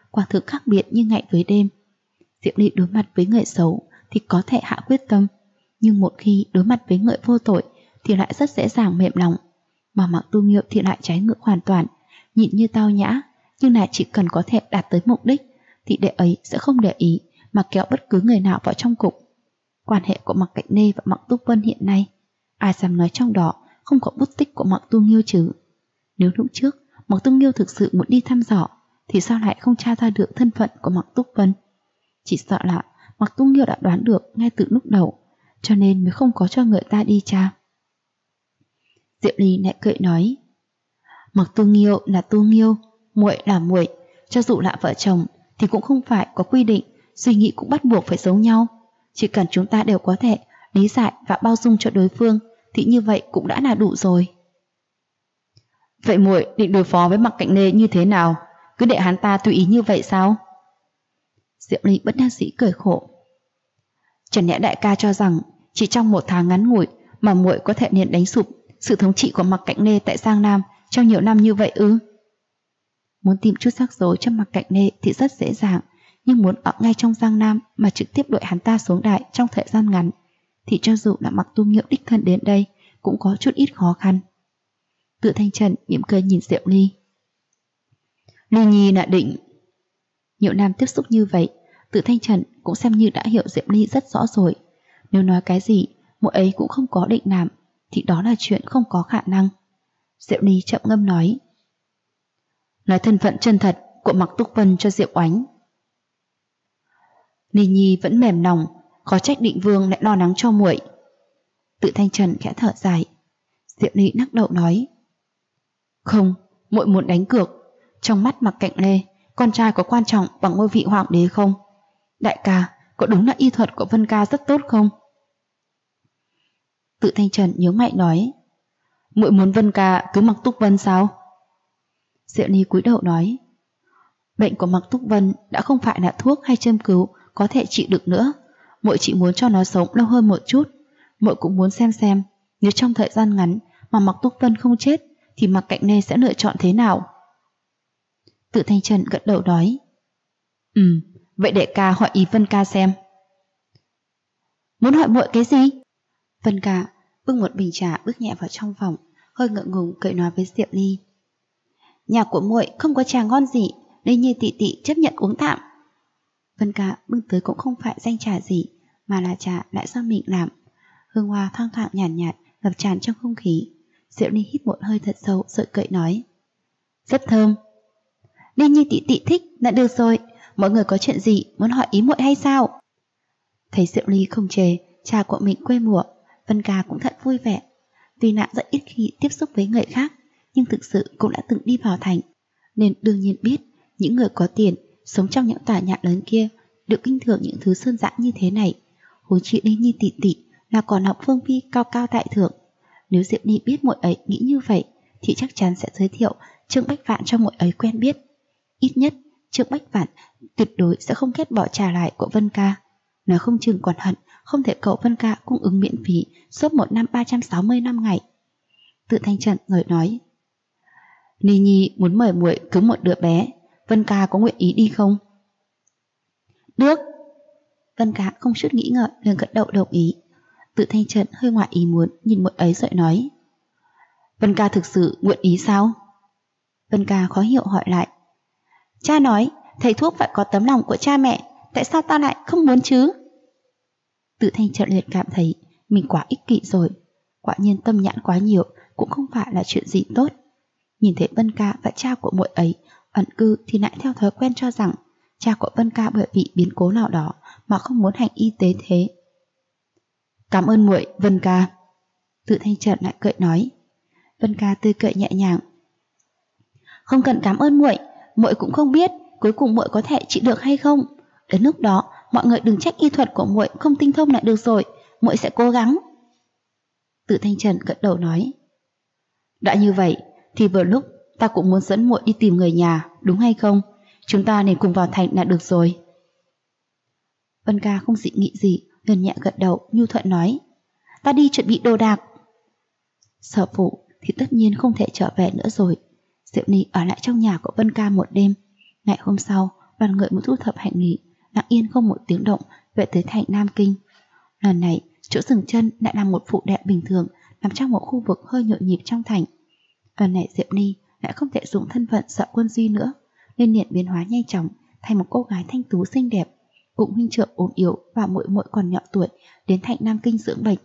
quả thực khác biệt như ngày với đêm. Diệp Ly đối mặt với người xấu thì có thể hạ quyết tâm, nhưng một khi đối mặt với người vô tội thì lại rất dễ dàng mềm lòng. Mà Mạc Tu Nghiêu thì lại trái ngược hoàn toàn, nhìn như tao nhã, nhưng lại chỉ cần có thể đạt tới mục đích thì đệ ấy sẽ không để ý mà kéo bất cứ người nào vào trong cục. Quan hệ của Mạc Cạnh Nê và Mạc Tu Vân hiện nay, ai dám nói trong đó không có bút tích của Mạc Tu Nghiêu chứ? Nếu lúc trước Mạc Tu Nghiêu thực sự muốn đi thăm dò thì sao lại không tra ra được thân phận của Mạc Tu Vân? Chỉ sợ là Mạc Tu Nghiêu đã đoán được ngay từ lúc đầu, cho nên mới không có cho người ta đi tra. Diệp Ly lại cười nói, Mạc Tu Nghiêu là Tu Nghiêu, muội là muội, cho dù là vợ chồng thì cũng không phải có quy định suy nghĩ cũng bắt buộc phải giống nhau. Chỉ cần chúng ta đều có thể lý giải và bao dung cho đối phương thì như vậy cũng đã là đủ rồi. Vậy muội định đối phó với Mạc Cạnh Nê như thế nào? Cứ để hắn ta tùy ý như vậy sao? Diệp Ly bất đắc dĩ cười khổ. Chẳng lẽ đại ca cho rằng chỉ trong một tháng ngắn ngủi mà muội có thể liền đánh sụp sự thống trị của Mạc Cạnh Nê tại Giang Nam trong nhiều năm như vậy ư? Muốn tìm chút rắc rối cho Mạc Cạnh Nê thì rất dễ dàng, nhưng muốn ở ngay trong Giang Nam mà trực tiếp đuổi hắn ta xuống đại trong thời gian ngắn thì cho dù là Mạc Tu Nghiêu đích thân đến đây cũng có chút ít khó khăn. Tự Thanh Trần mỉm cười nhìn Diệp Ly. Ly Nhi đã định. Nhiều năm tiếp xúc như vậy, Tự Thanh Trần cũng xem như đã hiểu Diệp Ly rất rõ rồi. Nếu nói cái gì muội ấy cũng không có định làm thì đó là chuyện không có khả năng. Diệp Ly chậm ngâm nói thân phận chân thật của Mạc Túc Vân cho Diệp Oánh. Ly Nhi vẫn mềm lòng, khó trách Định Vương lại lo lắng cho muội. Tự Thanh Trần khẽ thở dài. Diệp Ly lắc đầu nói, không, muội muốn đánh cược. Trong mắt Mạc Cạnh Lê, con trai có quan trọng bằng ngôi vị hoàng đế không? Đại ca, có đúng là y thuật của Vân ca rất tốt không? Tự Thanh Trần nhớ mày nói, muội muốn Vân ca cứ Mạc Túc Vân sao? Diệu Ly cúi đầu nói, bệnh của Mạc Túc Vân đã không phải là thuốc hay châm cứu có thể trị được nữa. Muội chỉ muốn cho nó sống lâu hơn một chút. Muội cũng muốn xem nếu trong thời gian ngắn mà Mạc Túc Vân không chết thì Mạc Cạnh Nê sẽ lựa chọn thế nào. Tự Thanh Trần gật đầu nói, vậy để ca hỏi ý Vân ca xem. Muốn hỏi muội cái gì? Vân ca bưng một bình trà bước nhẹ vào trong phòng, hơi ngượng ngùng cười nói với Diệp Ly, nhà của muội không có trà ngon gì nên như tỷ tỷ chấp nhận uống tạm. Vân ca bưng tới cũng không phải danh trà gì mà là trà lại do mình làm, hương hoa thoang thoảng nhàn nhạt ngập tràn trong không khí. Diệp Ly hít một hơi thật sâu rồi cười nói, rất thơm. Nên như tỷ tỷ thích là được rồi, mọi người có chuyện gì muốn hỏi ý muội hay sao? Thấy Diệp Ly không chê trà của mình quê mùa, Vân ca cũng thật vui vẻ. Tuy nàng rất ít khi tiếp xúc với người khác, nhưng thực sự cũng đã từng đi vào thành, nên đương nhiên biết những người có tiền sống trong những tòa nhà lớn kia được kinh thường những thứ sơn dã như thế này. Huống chi Linh Nhi tỷ tỷ là còn học phương phi cao cao tại thượng. Nếu Diệp Ly biết muội ấy nghĩ như vậy thì chắc chắn sẽ giới thiệu Trương Bách Vạn cho muội ấy quen biết. Ít nhất Trương Bách Vạn tuyệt đối sẽ không ghét bỏ trả lại của Vân ca. Nói không chừng còn hận không thể cầu Vân ca cung ứng miễn phí suốt một năm 360 năm ngày. Tự Thanh Trần rồi nói, Ni Nhi muốn mời muội cứu một đứa bé, Vân ca có nguyện ý đi không? Được. Vân ca không chút nghĩ ngợi liền gật đầu đồng ý. Tự Thanh Trần hơi ngoài ý muốn nhìn muội ấy rồi nói, Vân ca thực sự nguyện ý sao? Vân ca khó hiểu hỏi lại, cha nói thầy thuốc phải có tấm lòng của cha mẹ, tại sao ta lại không muốn chứ? Tự Thanh Trần liền cảm thấy mình quá ích kỷ rồi. Quả nhiên tâm nhãn quá nhiều cũng không phải là chuyện gì tốt. Nhìn thấy Vân ca và cha của muội ấy ẩn cư thì lại theo thói quen cho rằng cha của Vân ca bởi vì biến cố nào đó mà không muốn hành y tế thế. Cảm ơn muội, Vân ca. Tự Thanh Trần lại cười nói. Vân ca tươi cười nhẹ nhàng. Không cần cảm ơn muội, muội cũng không biết cuối cùng muội có thể trị được hay không. Đến lúc đó mọi người đừng trách y thuật của muội không tinh thông lại được rồi, muội sẽ cố gắng. Tự Thanh Trần gật đầu nói. Đã như vậy thì vừa lúc ta cũng muốn dẫn muội đi tìm người nhà, đúng hay không? Chúng ta nên cùng vào thành là được rồi. Vân ca không dị nghị gì, liền nhẹ gật đầu nhu thuận nói. Ta đi chuẩn bị đồ đạc. Sở phụ thì tất nhiên không thể trở về nữa rồi. Diệu Ni ở lại trong nhà của Vân ca một đêm. Ngày hôm sau đoàn người muốn thu thập hành lý, lặng yên không một tiếng động về tới thành Nam Kinh. Lần này, chỗ dừng chân lại là một phụ đệ bình thường nằm trong một khu vực hơi nhộn nhịp trong thành. Lần này Diệp Ly lại không thể dùng thân phận Sợ Quân Duy nữa, nên liền biến hóa nhanh chóng thành một cô gái thanh tú xinh đẹp, cùng huynh trưởng ốm yếu và muội muội còn nhỏ tuổi đến thành Nam Kinh dưỡng bệnh.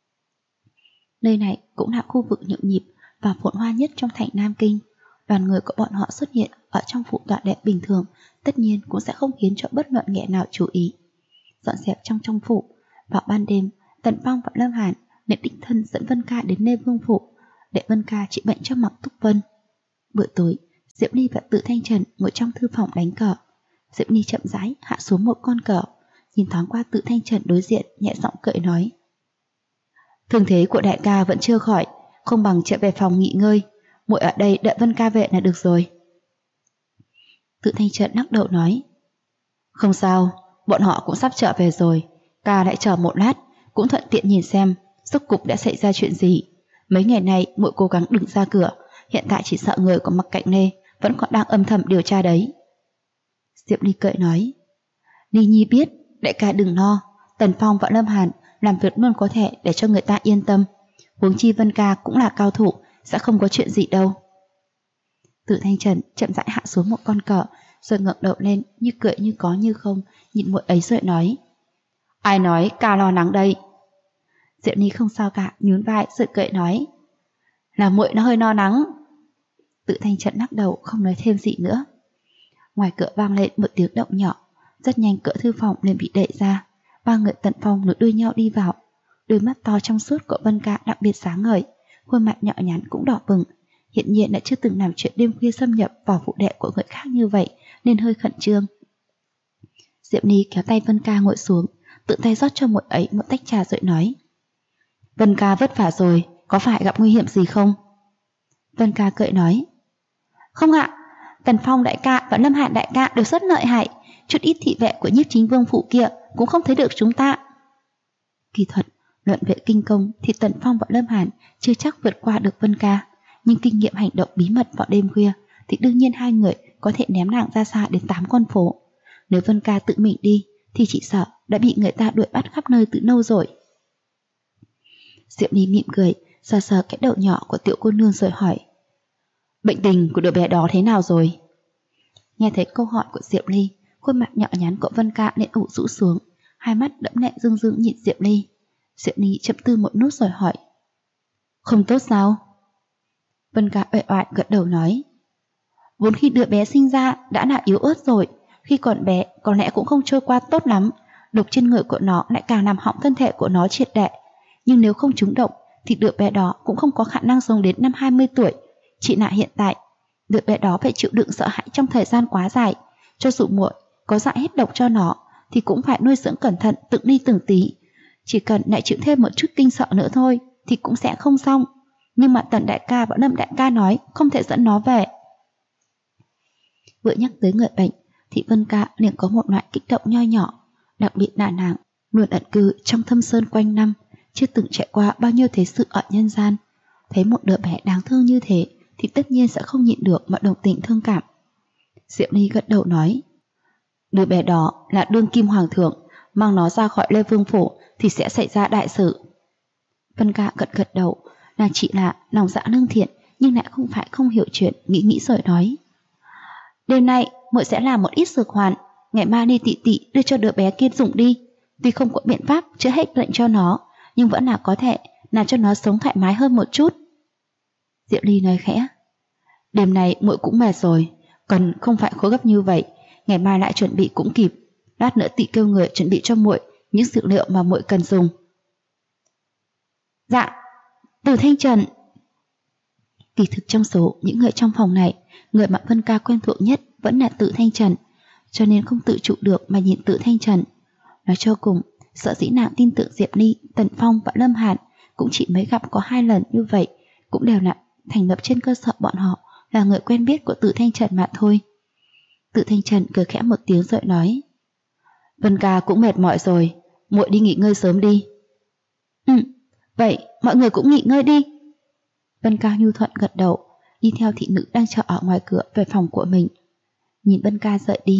Nơi này cũng là khu vực nhộn nhịp và phồn hoa nhất trong thành Nam Kinh. Đoàn người của bọn họ xuất hiện ở trong phủ tọa đệ bình thường, tất nhiên cũng sẽ không khiến cho bất luận kẻ nào chú ý. Dọn dẹp trong phủ, vào ban đêm, Tần Phong và Lâm Hàn nên đích thân dẫn Vân Ca đến Lê Vương phủ để Vân Ca trị bệnh cho Mạc Túc Vân. Bữa tối, Diệp Ly và Tự Thanh Trần ngồi trong thư phòng đánh cờ. Diệp Ly chậm rãi hạ xuống một con cờ, nhìn thoáng qua Tự Thanh Trần đối diện, nhẹ giọng cười nói: thương thế của đại ca vẫn chưa khỏi, không bằng trở về phòng nghỉ ngơi, muội ở đây đợi Vân Ca về là được rồi. Tự Thanh Trần lắc đầu nói: không sao, bọn họ cũng sắp trở về rồi, ca lại chờ một lát, cũng thuận tiện nhìn xem rốt cục đã xảy ra chuyện gì. Mấy ngày nay muội cố gắng đừng ra cửa, hiện tại chỉ sợ người của Mặc Cạnh Lê vẫn còn đang âm thầm điều tra đấy. Diệp Ly cười nói: Ly Nhi biết, đại ca đừng lo, Tần Phong và Lâm Hàn làm việc luôn có thể để cho người ta yên tâm. Huống chi Vân Ca cũng là cao thủ, sẽ không có chuyện gì đâu. Tự Thanh Trần chậm rãi hạ xuống một con cờ, rồi ngẩng đầu lên như cười như có như không, nhìn muội ấy rồi nói: ai nói ca lo lắng đây? Diệp Ly không sao cả, nhún vai rồi cười nói: là muội nó hơi lo lắng. Tự Thanh Trần lắc đầu không nói thêm gì nữa. Ngoài cửa vang lên một tiếng động nhỏ, rất nhanh cửa thư phòng liền bị đẩy ra. Ba người Tần Phong nối đuôi nhau đi vào. Đôi mắt to trong suốt của Vân Ca đặc biệt sáng ngời, khuôn mặt nhỏ nhắn cũng đỏ bừng. Hiện nhiên đã chưa từng làm chuyện đêm khuya xâm nhập vào phụ đệ của người khác như vậy, nên hơi khẩn trương. Diệp Ly kéo tay Vân Ca ngồi xuống, tự tay rót cho muội ấy một tách trà rồi nói: Vân Ca vất vả rồi, có phải gặp nguy hiểm gì không? Vân Ca cười nói: không ạ, Tần Phong đại ca và Lâm Hàn đại ca đều rất lợi hại, chút ít thị vệ của Nhiếp Chính Vương phủ kia cũng không thấy được chúng ta. Kỳ thật, luận về kinh công thì Tần Phong và Lâm Hàn chưa chắc vượt qua được Vân Ca, nhưng kinh nghiệm hành động bí mật vào đêm khuya thì đương nhiên hai người có thể ném nàng ra xa đến 8 con phố. Nếu Vân Ca tự mình đi thì chỉ sợ đã bị người ta đuổi bắt khắp nơi từ lâu rồi. Diệp Ly mỉm cười, sờ sờ cái đầu nhỏ của tiểu cô nương rồi hỏi: bệnh tình của đứa bé đó thế nào rồi? Nghe thấy câu hỏi của Diệp Ly, khuôn mặt nhỏ nhắn của Vân Ca liền ủ rũ xuống, hai mắt đẫm lệ rưng rưng nhìn Diệp Ly. Diệp Ly chậm tư một nút rồi hỏi: không tốt sao? Vân Ca uể oải gật đầu nói: vốn khi đứa bé sinh ra đã là yếu ớt rồi, khi còn bé có lẽ cũng không trôi qua tốt lắm, độc trên người của nó lại càng làm hỏng thân thể của nó triệt để. Nhưng nếu không trúng độc thì đứa bé đó cũng không có khả năng sống đến năm 20 tuổi. Chỉ là hiện tại, đứa bé đó phải chịu đựng sợ hãi trong thời gian quá dài. Cho dù muội có dại hết độc cho nó thì cũng phải nuôi dưỡng cẩn thận từng ly từng tí. Chỉ cần lại chịu thêm một chút kinh sợ nữa thôi thì cũng sẽ không xong. Nhưng mà Tần đại ca và Lâm đại ca nói không thể dẫn nó về. Vừa nhắc tới người bệnh thì Vân Ca liền có một loại kích động nho nhỏ. Đặc biệt là nàng luôn ẩn cư trong thâm sơn quanh năm, chưa từng trải qua bao nhiêu thế sự ở nhân gian. Thấy một đứa bé đáng thương như thế thì tất nhiên sẽ không nhịn được mà đồng tình thương cảm. Diệp Ly gật đầu nói: đứa bé đó là đương kim hoàng thượng, mang nó ra khỏi Lê Vương phủ thì sẽ xảy ra đại sự. Vân Ca gật đầu, là chỉ là lòng dạ lương thiện nhưng lại không phải không hiểu chuyện, nghĩ rồi nói: đêm nay muội sẽ làm một ít dược hoàn, ngày mai đi tị tị đưa cho đứa bé kia dùng đi. Tuy không có biện pháp chữa hết bệnh cho nó, nhưng vẫn là có thể làm cho nó sống thoải mái hơn một chút. Diệp Ly nói khẽ: đêm nay muội cũng mệt rồi, cần không phải khối gấp như vậy, ngày mai lại chuẩn bị cũng kịp. Lát nữa tị kêu người chuẩn bị cho muội những dược liệu mà muội cần dùng. Dạ, Từ Thanh Trần. Kỳ thực trong số những người trong phòng này, người mà Vân Ca quen thuộc nhất vẫn là Tự Thanh Trần, cho nên không tự chủ được mà nhìn Tự Thanh Trần. Nói cho cùng, sợ dĩ nàng tin tưởng Diệp Ly, Tần Phong và Lâm Hàn cũng chỉ mới gặp có 2 lần như vậy, cũng đều là thành lập trên cơ sở bọn họ là người quen biết của Tự Thanh Trần mà thôi. Tự Thanh Trần cười khẽ một tiếng rồi nói: Vân Ca cũng mệt mỏi rồi, muội đi nghỉ ngơi sớm đi. Vậy mọi người cũng nghỉ ngơi đi. Vân Ca nhu thuận gật đầu, đi theo thị nữ đang chờ ở ngoài cửa về phòng của mình. Nhìn Vân Ca rời đi,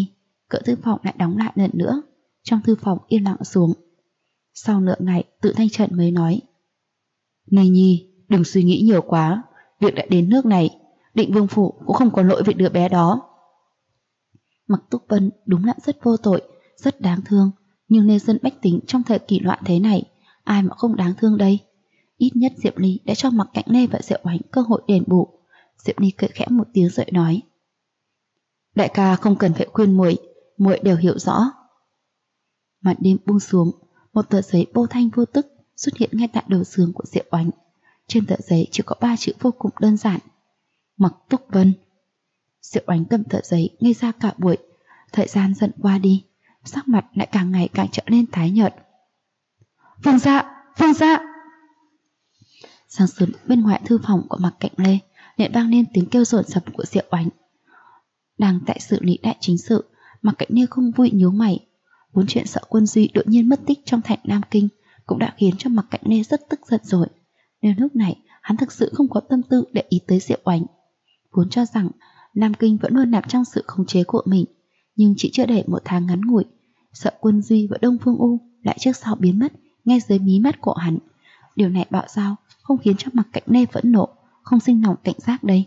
cửa thư phòng lại đóng lại lần nữa. Trong thư phòng yên lặng xuống. Sau nửa ngày Tự Thanh Trần mới nói: Ni Nhi, đừng suy nghĩ nhiều quá. Việc đã đến nước này, Định Vương phủ cũng không có lỗi với đứa bé đó. Mặc Túc Vân đúng là rất vô tội, rất đáng thương. Nhưng nên dân bách tính trong thời kỳ loạn thế này, ai mà không đáng thương đây. Ít nhất Diệp Ly đã cho Mặc Cạnh Lê và Diệu Oánh cơ hội đền bù. Diệp Ly cười khẽ một tiếng rồi nói: Đại ca không cần phải khuyên muội, muội đều hiểu rõ. Màn đêm buông xuống, một tờ giấy vô thanh vô tức xuất hiện ngay tại đầu giường của Diệu Oánh. Trên tờ giấy chỉ có 3 chữ vô cùng đơn giản: Mặc Túc Vân. Diệu Oánh cầm tờ giấy ngây ra cả buổi. Thời gian dần qua đi, sắc mặt lại càng ngày càng trở nên tái nhợt. Vương gia, vương gia! Sáng sớm bên ngoài thư phòng của Mặc Cạnh Lê lại vang lên tiếng kêu dồn dập của Diệu Oánh. Đang tại xử lý đại chính sự, Mặc Cạnh Lê không vui nhíu mày. Vốn chuyện sợ Quân Duy đột nhiên mất tích trong thành Nam Kinh cũng đã khiến cho Mặc Cạnh Lê rất tức giận rồi, nên lúc này hắn thực sự không có tâm tư để ý tới Diệu Oánh. Vốn cho rằng Nam Kinh vẫn luôn nằm trong sự khống chế của mình, nhưng chỉ chưa đầy 1 tháng ngắn ngủi, sợ Quân Duy và Đông Phương U lại trước sau biến mất ngay dưới mí mắt của hắn. Điều này bảo sao không khiến cho Mặc Cạnh Lê phẫn nộ, không sinh lòng cảnh giác đây.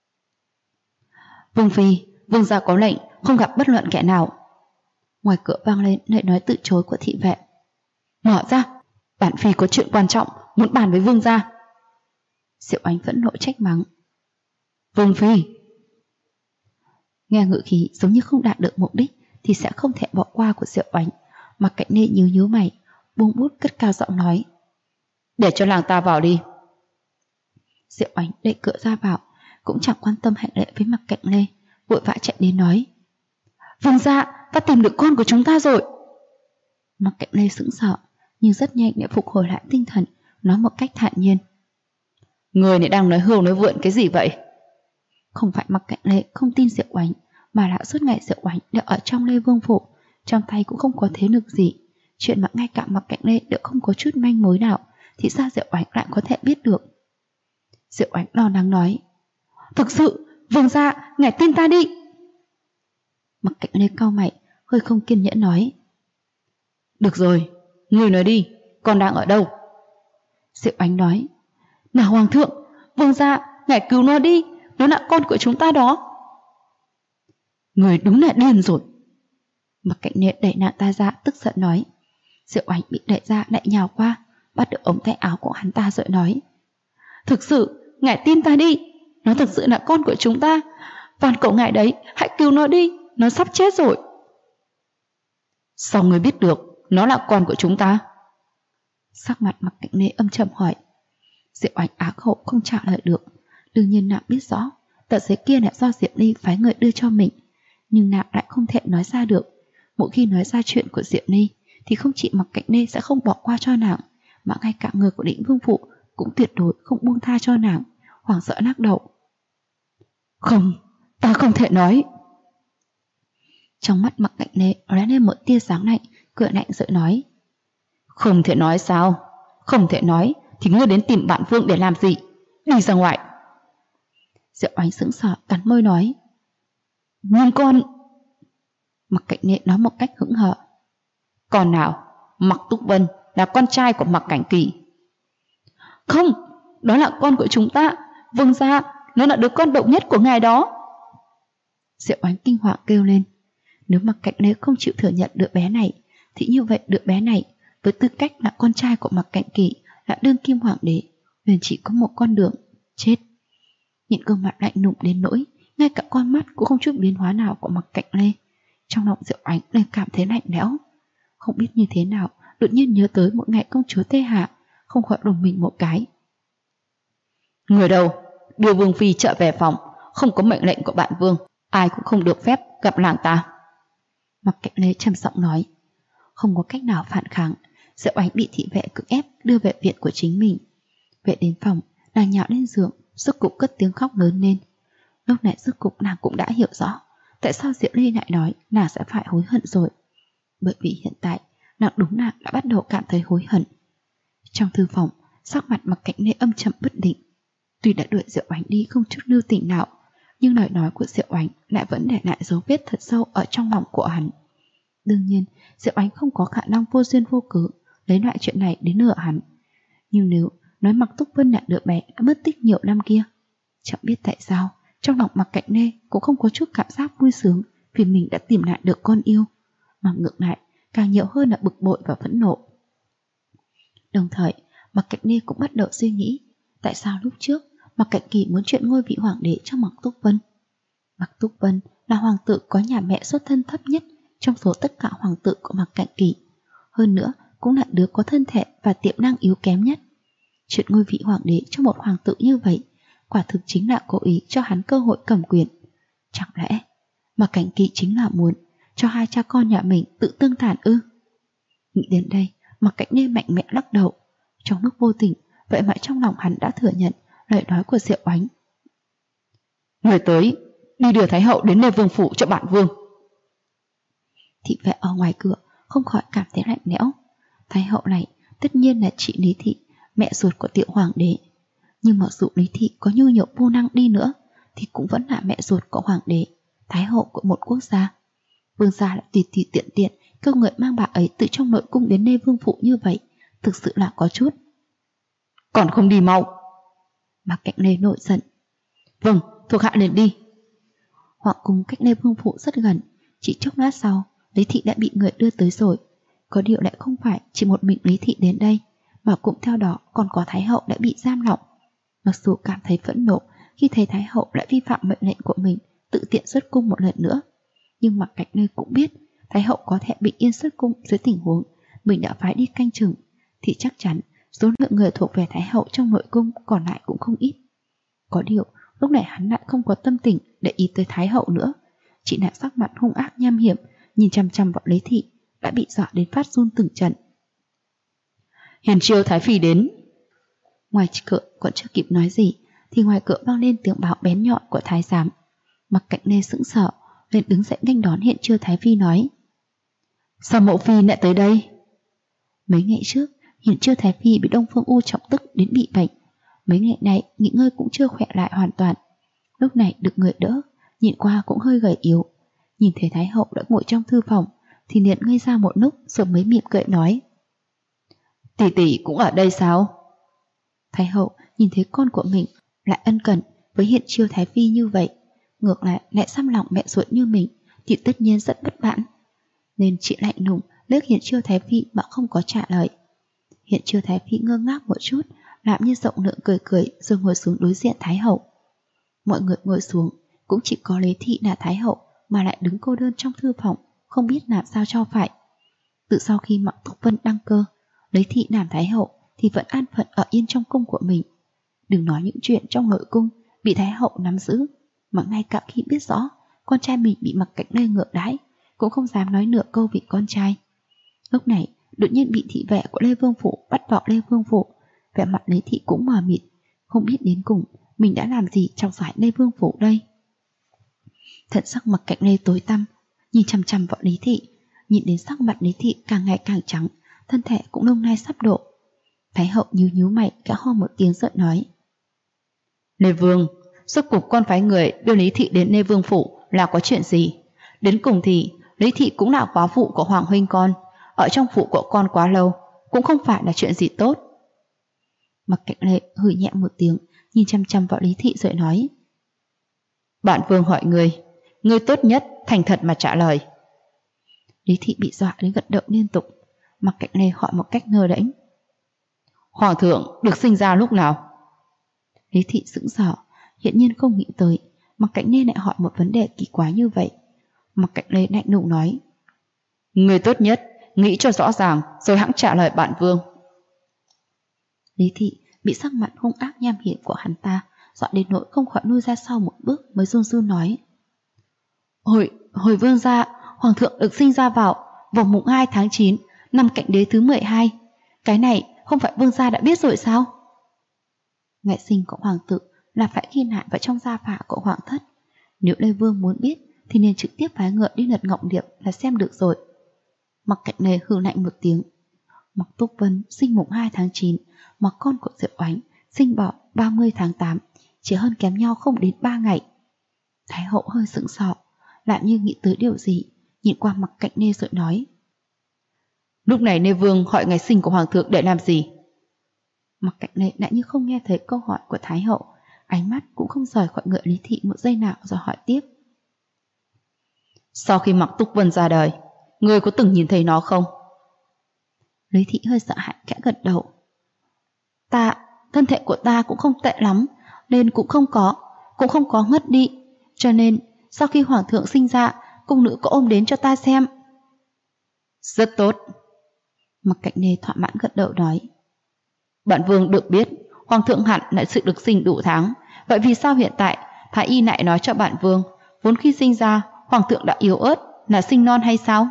Vương phi, vương gia có lệnh không gặp bất luận kẻ nào. Ngoài cửa vang lên lời nói từ chối của thị vệ. Mở ra, bản phi có chuyện quan trọng muốn bàn với vương gia. Diệu Oánh phẫn nộ trách mắng. Vương phi! Nghe ngữ khí giống như không đạt được mục đích thì sẽ không thể bỏ qua của Diệu Oánh. Mặc Cạnh Lê nhíu mày, buông bút cất cao giọng nói: Để cho nàng ta vào đi. Diệu Oánh đẩy cửa ra vào, cũng chẳng quan tâm hành lễ với Mặc Cạnh Lê, vội vã chạy đến nói: Vương gia, ta tìm được con của chúng ta rồi. Mặc Cạnh Lê sững sờ, nhưng rất nhanh đã phục hồi lại tinh thần, nói một cách thản nhiên: Người này đang nói hưu nói vượn cái gì vậy? Không phải Mặc Cạnh Lê không tin Diệu Oánh, mà là suốt ngày Diệu Oánh đều ở trong Lê Vương phủ, trong tay cũng không có thế lực gì. Chuyện mà ngay cả Mặc Cạnh Lê đều không có chút manh mối nào, thì sao Diệu Oánh lại có thể biết được? Diệu Oánh lo lắng nói: Thực sự, vương gia, ngài tin ta đi. Mặc Cạnh Lê cau mày, hơi không kiên nhẫn nói: Được rồi, người nói đi, con đang ở đâu? Diệu Oánh nói: Nào hoàng thượng, vương gia, ngài cứu nó đi, nó là con của chúng ta đó. Người đúng là điên rồi. Mặc Cạnh Lê đẩy nàng ta ra, tức giận nói. Diệu Oánh bị đẩy ra lại nhào qua, bắt được ống tay áo của hắn ta rồi nói: Thực sự, ngài tin ta đi, nó thực sự là con của chúng ta. Van cầu ngài đấy, hãy cứu nó đi, nó sắp chết rồi. Sao người biết được nó là con của chúng ta? Sắc mặt Mặc Cạnh Lê âm trầm hỏi. Diệu Oánh á khẩu không trả lời được. Đương nhiên nàng biết rõ tờ giấy kia là do Diệp Ly phái người đưa cho mình, nhưng nàng lại không thể nói ra được. Mỗi khi nói ra chuyện của Diệp Ly thì không chỉ Mặc Cạnh Lê sẽ không bỏ qua cho nàng, mà ngay cả người của Định Vương phủ cũng tuyệt đối không buông tha cho nàng. Hoảng sợ lắc đầu. Không, ta không thể nói. Trong mắt Mặc Cạnh Lê lóe lên một tia sáng lạnh, cười lạnh rồi nói: Không thể nói sao? Không thể nói thì ngươi đến tìm bạn Vương để làm gì? Đi ra ngoài. Diệu Oánh sững sờ cắn môi nói: Nhưng con... Mặc Cạnh Lê nói một cách hững hờ: Con nào? Mặc Túc Vân là con trai của Mặc Cảnh Kỳ. Không, đó là con của chúng ta. Vương gia, nó là đứa con độc nhất của ngài đó. Diệu Oánh kinh hoàng kêu lên. Nếu Mặc Cạnh Lê không chịu thừa nhận đứa bé này, thì như vậy đứa bé này với tư cách là con trai của Mặc Cảnh Kỳ, là đương kim hoàng đế, nên chỉ có một con đường: chết. Nhìn gương mặt lạnh lùng đến nỗi ngay cả con mắt cũng không chút biến hóa nào của Mặc Cạnh Lê, trong lòng Diệu Oánh lại cảm thấy lạnh lẽo. Không biết như thế nào, đột nhiên nhớ tới một ngày công chúa Tê Hạ, không khỏi đùng mình một cái. Người đâu? Đưa Vương phi trở về phòng, không có mệnh lệnh của bạn Vương, ai cũng không được phép gặp nàng ta. Mặc Cạnh Lê trầm giọng nói. Không có cách nào phản kháng, Diệu Oánh bị thị vệ cưỡng ép đưa về viện của chính mình. Về đến phòng, nàng nhào lên giường, rốt cục cất tiếng khóc lớn lên. Lúc này rốt cục nàng cũng đã hiểu rõ tại sao Diệu Ly lại nói nàng sẽ phải hối hận rồi. Bởi vì hiện tại nàng đúng là đã bắt đầu cảm thấy hối hận. Trong thư phòng, sắc mặt Mặc Cạnh Lê âm trầm bất định. Tuy đã đuổi Diệu Oánh đi không chút lưu tình nào, nhưng lời nói của Diệu Ánh lại vẫn để lại dấu vết thật sâu ở trong lòng của hắn. Đương nhiên, Diệu Ánh không có khả năng vô duyên vô cớ lấy loại chuyện này đến lừa hắn. Nhưng nếu nói Mạc Túc Vân là đứa bé đã mất tích nhiều năm kia, chẳng biết tại sao trong lòng Mạc Cạnh Lê cũng không có chút cảm giác vui sướng vì mình đã tìm lại được con yêu, mà ngược lại càng nhiều hơn là bực bội và phẫn nộ. Đồng thời, Mạc Cạnh Lê cũng bắt đầu suy nghĩ tại sao lúc trước Mạc Cạnh Kỳ muốn chuyện ngôi vị hoàng đế cho Mạc Túc Vân. Mạc Túc Vân là hoàng tử có nhà mẹ xuất thân thấp nhất trong số tất cả hoàng tử của Mạc Cạnh Kỳ, hơn nữa cũng là đứa có thân thể và tiềm năng yếu kém nhất. Chuyện ngôi vị hoàng đế cho một hoàng tử như vậy quả thực chính là cố ý cho hắn cơ hội cầm quyền. Chẳng lẽ Mạc Cảnh Kỳ chính là muốn cho hai cha con nhà mình tự tương tàn ư? Nghĩ đến đây, Mạc Cảnh Lê mạnh mẽ lắc đầu. Trong lúc vô tình, vậy mà trong lòng hắn đã thừa nhận lời nói của Diệu Ánh. Người tới, đi đưa Thái hậu đến Lê Vương phủ cho bản vương. Thị vệ ở ngoài cửa không khỏi cảm thấy lạnh lẽo. Thái hậu này tất nhiên là chị Lý Thị, mẹ ruột của Tiểu hoàng đế. Nhưng mặc dù Lý Thị có nhu nhược vô năng đi nữa thì cũng vẫn là mẹ ruột của hoàng đế, thái hậu của một quốc gia. Vương gia lại tùy tùy tiện tiện kêu người mang bà ấy từ trong nội cung đến Lê Vương phủ như vậy, thực sự là có chút. Còn không đi mau! Mạc Cạnh Lê nổi giận. Vâng, thuộc hạ liền đi. Hoàng cung cách Lê Vương phủ rất gần, chỉ chốc lát sau Lý Thị đã bị người đưa tới rồi. Có điều lại không phải chỉ một mình Lý Thị đến đây, mà cũng theo đó còn có Thái hậu đã bị giam lỏng. Mặc dù cảm thấy phẫn nộ khi thấy Thái hậu lại vi phạm mệnh lệnh của mình, tự tiện xuất cung một lần nữa, nhưng Mạc Cạnh Lê cũng biết Thái hậu có thể bình yên xuất cung dưới tình huống mình đã phái đi canh chừng, thì chắc chắn số lượng người thuộc về Thái hậu trong nội cung còn lại cũng không ít. Có điều lúc này hắn lại không có tâm tình để ý tới Thái hậu nữa, chỉ là sắc mặt hung ác nham hiểm nhìn chằm chằm vào Lý Thị, đã bị dọa đến phát run từng trận. Hiền chiêu Thái phi đến. Ngoài cửa còn chưa kịp nói gì thì ngoài cửa vang lên tiếng báo bén nhọn của thái giám. Mạc Cạnh Lê sững sờ lên đứng dậy nghênh đón Hiền chiêu Thái phi, nói: Sao mẫu phi lại tới đây? Mấy ngày trước Hiền chiêu Thái phi bị Đông Phương U trọng tức đến bị bệnh, mấy ngày nay nghỉ ngơi cũng chưa khỏe lại hoàn toàn. Lúc này được người đỡ, nhìn qua cũng hơi gầy yếu. Nhìn thấy Thái hậu đã ngồi trong thư phòng thì liền ngây ra một lúc rồi mới mỉm cười nói: Tỷ tỷ cũng ở đây sao? Thái hậu nhìn thấy con của mình lại ân cần với Hiền chiêu Thái phi như vậy, ngược lại xăm lòng mẹ ruột như mình, thì tất nhiên rất bất mãn, nên chị lạnh lùng liếc Hiền chiêu Thái phi mà không có trả lời. Hiền chiêu Thái phi ngơ ngác một chút, làm như rộng lượng cười cười rồi ngồi xuống đối diện Thái hậu. Mọi người ngồi xuống, cũng chỉ có Lý Thị là Thái hậu mà lại đứng cô đơn trong thư phòng, không biết làm sao cho phải. Từ sau khi Mạc Túc Vân đăng cơ, Lý Thị làm Thái hậu thì vẫn an phận ở yên trong cung của mình. Đừng nói những chuyện trong nội cung bị Thái hậu nắm giữ, mà ngay cả khi biết rõ con trai mình bị Mạc Cạnh Lê ngược đãi cũng không dám nói nửa câu vì con trai. Lúc này đột nhiên bị thị vệ của Lê Vương phủ bắt vào Lê Vương phủ, vẻ mặt Lý Thị cũng mờ mịt, không biết đến cùng mình đã làm gì trong giải Lê Vương phủ đây. Thần sắc Mạc Cạnh Lê tối tăm, nhìn chằm chằm vào Lý Thị, nhìn đến sắc mặt Lý Thị càng ngày càng trắng, thân thể cũng lông nay sắp độ. Thái hậu nhíu mày, gã ho một tiếng giận nói: Lê Vương, rốt cuộc con phái người đưa Lý Thị đến Lê Vương phủ là có chuyện gì? Đến cùng thì Lý Thị cũng là quá phụ của Hoàng huynh con, ở trong phủ của con quá lâu, cũng không phải là chuyện gì tốt. Mạc Cạnh Lê hừ nhẹ một tiếng, nhìn chăm chăm vào Lý Thị rồi nói: Bản vương hỏi ngươi tốt nhất thành thật mà trả lời. Lý Thị bị dọa đến gật đầu liên tục. Mạc Cạnh Lê hỏi một cách ngơ đễnh: Hoàng thượng được sinh ra lúc nào? Lý Thị sững sờ, hiển nhiên không nghĩ tới Mạc Cạnh Lê lại hỏi một vấn đề kỳ quái như vậy. Mạc Cạnh Lê lạnh lùng nói: Ngươi tốt nhất nghĩ cho rõ ràng rồi hẵng trả lời bản vương. Lý Thị bị sắc mặt hung ác nham hiểm của hắn ta dọa đến nỗi không khỏi lui ra sau một bước, mới run run nói: Hồi vương gia, hoàng thượng được sinh ra vào mùng 2 tháng 9 năm Cạnh Đế thứ 12. Cái này không phải vương gia đã biết rồi sao? Ngày sinh của hoàng tử là phải ghi lại vào trong gia phả của hoàng thất. Nếu Lê Vương muốn biết thì nên trực tiếp phái ngựa đi lật ngọng điệp là xem được rồi. Mạc Cạnh Lê hừ lạnh một tiếng. Mạc Túc Vân sinh mùng 2 tháng 9, mà con của Diệu Ánh sinh vào 30 tháng 8, chỉ hơn kém nhau không đến 3 ngày. Thái hậu hơi sững sờ, lại như nghĩ tới điều gì, nhìn qua Mặc Cạnh Nê rồi nói: Lúc này Nê Vương hỏi ngày sinh của Hoàng thượng để làm gì? Mặc Cạnh Nê lại như không nghe thấy câu hỏi của Thái hậu, ánh mắt cũng không rời khỏi người Lý Thị một giây nào rồi hỏi tiếp: Sau khi Mặc Túc Vân ra đời, ngươi có từng nhìn thấy nó không? Lý Thị hơi sợ hãi khẽ gật đầu. Thân thể của ta cũng không tệ lắm, nên cũng không có ngất đi, cho nên sau khi Hoàng thượng sinh ra, cung nữ có ôm đến cho ta xem. Rất tốt. Mặc Cạnh Nê thỏa mãn gật đầu nói: Bản vương được biết Hoàng thượng hẳn lại sự được sinh đủ tháng, vậy vì sao hiện tại Thái y lại nói cho bản vương vốn khi sinh ra Hoàng thượng đã yếu ớt, là sinh non hay sao?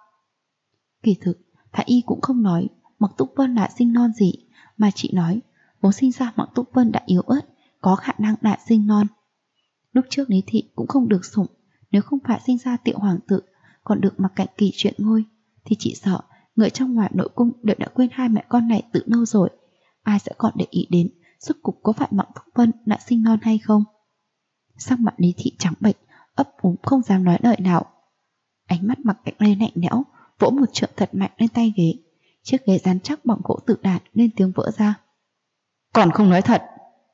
Kỳ thực Thái y cũng không nói Mặc Túc Vân là sinh non gì, mà chỉ nói vốn sinh ra Mặc Túc Vân đã yếu ớt, có khả năng đã sinh non. Lúc trước Lý Thị cũng không được sủng, nếu không phải sinh ra tiểu hoàng tử còn được Mặc Cạnh Kỳ chuyện ngôi, thì chỉ sợ người trong ngoài nội cung đều đã quên hai mẹ con này từ lâu rồi. Ai sẽ còn để ý đến rốt cục có phải Mặc Túc Vân đã sinh non hay không? Sắc mặt Lý Thị trắng bệch, ấp úng không dám nói lời nào. Ánh mắt Mặc Cạnh Lê lạnh lẽo, vỗ một trượng thật mạnh lên tay ghế. Chiếc ghế rắn chắc bằng gỗ tự đàn lên tiếng vỡ ra. Còn không nói thật?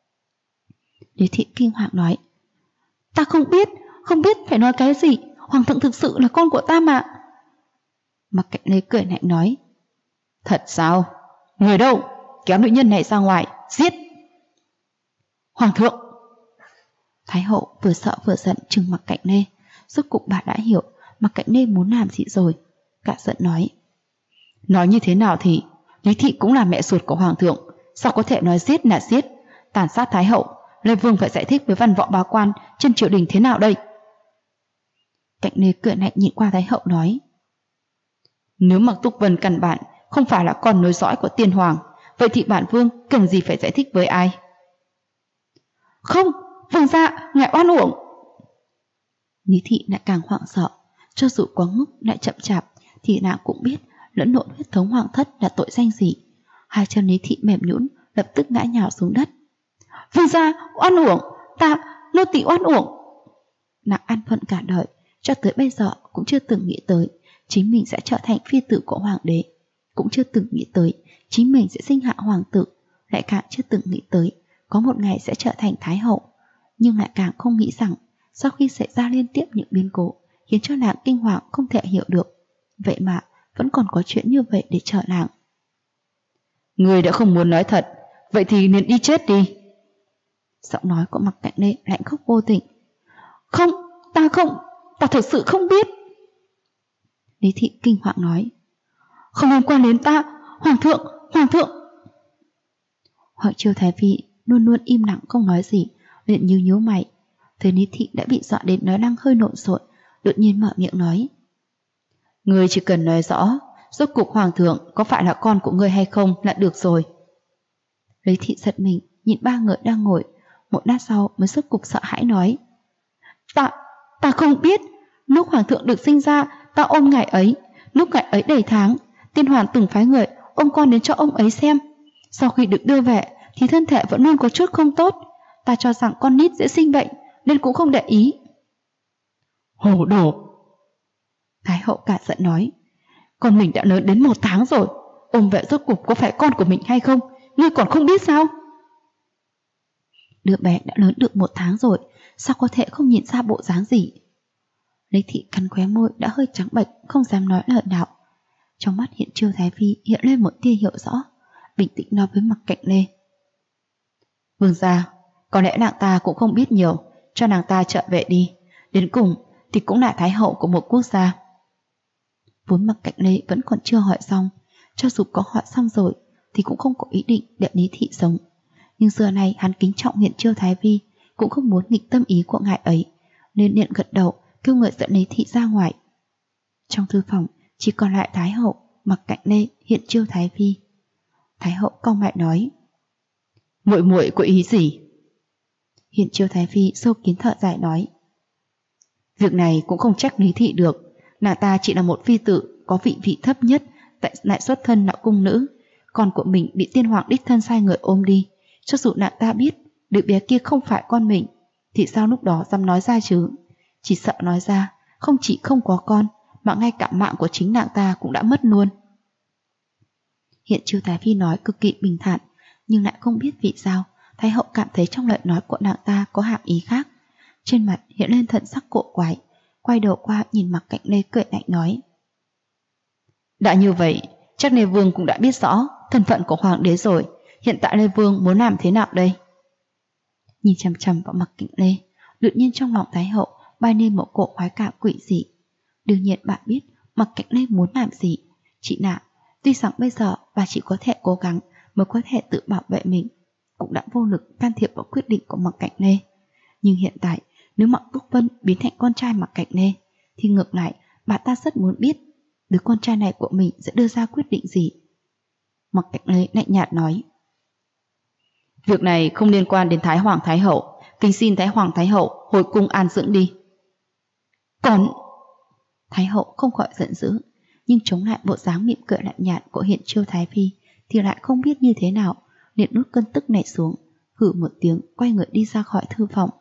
Lý Thị kinh hoàng nói: Ta không biết phải nói cái gì, Hoàng thượng thực sự là con của ta mà. Mặc Cạnh Lê cười lạnh nói: Thật sao? Người đâu? Kéo nữ nhân này ra ngoài, giết! Hoàng thượng! Thái hậu vừa sợ vừa giận trừng Mặc Cạnh Lê. Rốt cục bà đã hiểu Mặc Cạnh Lê muốn làm gì rồi, cả giận nói: Nói như thế nào thì Lý Thị cũng là mẹ ruột của Hoàng thượng, sao có thể nói giết là giết? Tàn sát Thái hậu, Lê Vương phải giải thích với văn võ bá quan trên triều đình thế nào đây? Cạnh Lê cười lạnh nhìn qua Thái hậu nói: Nếu Mặc Túc Vân căn bản không phải là con nối dõi của tiên hoàng, vậy thì bản vương cần gì phải giải thích với ai? Không, vương gia, ngài oan uổng! Lý Thị lại càng hoảng sợ, cho dù quá ngốc lại chậm chạp thì nàng cũng biết lẫn lộn huyết thống hoàng thất là tội danh gì. Hai chân Lý Thị mềm nhũn, lập tức ngã nhào xuống đất. Vương gia, oan uổng, nô tỳ oan uổng! Nàng ăn phận cả đời, cho tới bây giờ cũng chưa từng nghĩ tới chính mình sẽ trở thành phi tử của hoàng đế, cũng chưa từng nghĩ tới chính mình sẽ sinh hạ hoàng tử, lại càng chưa từng nghĩ tới có một ngày sẽ trở thành thái hậu, nhưng lại càng không nghĩ rằng sau khi xảy ra liên tiếp những biến cố khiến cho nàng kinh hoàng không thể hiểu được, vậy mà vẫn còn có chuyện như vậy để chờ nàng. Người đã không muốn nói thật, vậy thì nên đi chết đi! Giọng nói của Mặc Cạnh Lê lạnh khốc vô tình. Không, ta thật sự không biết! Lý Thị kinh hoàng nói: Không liên quan đến ta, Hoàng thượng! Hoàng Chiêu Thái Phi luôn luôn im lặng không nói gì, liền như nhíu mày. Thấy Lý Thị đã bị dọa đến nói năng hơi lộn xộn, đột nhiên mở miệng nói: Ngươi chỉ cần nói rõ rốt cuộc Hoàng thượng có phải là con của ngươi hay không là được rồi. Lý Thị giật mình nhìn ba người đang ngồi, một lát sau mới rốt cục sợ hãi nói: Ta không biết. Lúc Hoàng thượng được sinh ra, ta ôm ngài ấy. Lúc ngài ấy đầy tháng, tiên hoàng từng phái người ôm con đến cho ông ấy xem. Sau khi được đưa về thì thân thể vẫn luôn có chút không tốt. Ta cho rằng con nít dễ sinh bệnh nên cũng không để ý. Hồ đồ! Thái hậu cả giận nói: Con mình đã lớn đến 1 tháng rồi, ôm về rốt cuộc có phải con của mình hay không, ngươi còn không biết sao? Đứa bé đã lớn được 1 tháng rồi, sao có thể không nhìn ra bộ dáng gì? Lý Thị cắn khóe môi đã hơi trắng bệch, không dám nói lời nào. Trong mắt Hiện Chiêu Thái Phi hiện lên một tia hiểu rõ, bình tĩnh nói với Mặc Cạnh Lê: Vương gia, có lẽ nàng ta cũng không biết nhiều, cho nàng ta trở về đi. Đến cùng thì cũng là thái hậu của một quốc gia. Vốn Mặc Cạnh Lê vẫn còn chưa hỏi xong, cho dù có hỏi xong rồi thì cũng không có ý định để Lý Thị sống. Nhưng giờ này hắn kính trọng Hiện Chiêu Thái Phi, cũng không muốn nghịch tâm ý của ngài ấy, nên điện gật đầu kêu người dẫn Lý Thị ra ngoài. Trong thư phòng chỉ còn lại Thái hậu, Mặc Cạnh Lê, Hiện Chiêu Thái Phi. Thái hậu cau mày nói: Muội muội có ý gì? Hiện Chiêu Thái Phi sâu kín thở dài nói: Việc này cũng không trách Lý Thị được, nàng ta chỉ là một phi tử có vị vị thấp nhất, lại xuất thân là cung nữ. Con của mình bị tiên hoàng đích thân sai người ôm đi, cho dù nàng ta biết đứa bé kia không phải con mình, thì sao lúc đó dám nói ra chứ? Chỉ sợ nói ra, không chỉ không có con, mà ngay cả mạng của chính nàng ta cũng đã mất luôn. Hiện Chiêu Thái Phi nói cực kỳ bình thản, nhưng lại không biết vì sao Thái hậu cảm thấy trong lời nói của nàng ta có hàm ý khác. Trên mặt hiện lên thần sắc cổ quái, quay đầu qua nhìn Mạc Cạnh Lê cười lạnh nói: đã như vậy, chắc Lê Vương cũng đã biết rõ thân phận của hoàng đế rồi. Hiện tại Lê Vương muốn làm thế nào đây? Nhìn chằm chằm vào Mạc Cạnh Lê, tự nhiên trong lòng Thái hậu bay lên một cổ khoái cảm quỷ dị. Đương nhiên bạn biết Mạc Cạnh Lê muốn làm gì. Chị Nạ, tuy rằng bây giờ bà chỉ có thể cố gắng mới có thể tự bảo vệ mình, cũng đã vô lực can thiệp vào quyết định của Mạc Cạnh Lê. Nhưng hiện tại, nếu Mạc Túc Vân biến thành con trai Mạc Cạnh Lê, thì ngược lại bà ta rất muốn biết đứa con trai này của mình sẽ đưa ra quyết định gì. Mạc Cạnh Lê lạnh nhạt nói: việc này không liên quan đến Thái Hoàng Thái Hậu, kính xin Thái Hoàng Thái Hậu hồi cung an dưỡng đi. Còn Thái Hậu không khỏi giận dữ, nhưng chống lại bộ dáng mỉm cười lạnh nhạt của Hiện Chiêu Thái Phi thì lại không biết như thế nào, liền nuốt cơn tức này xuống, hử một tiếng quay người đi ra khỏi thư phòng.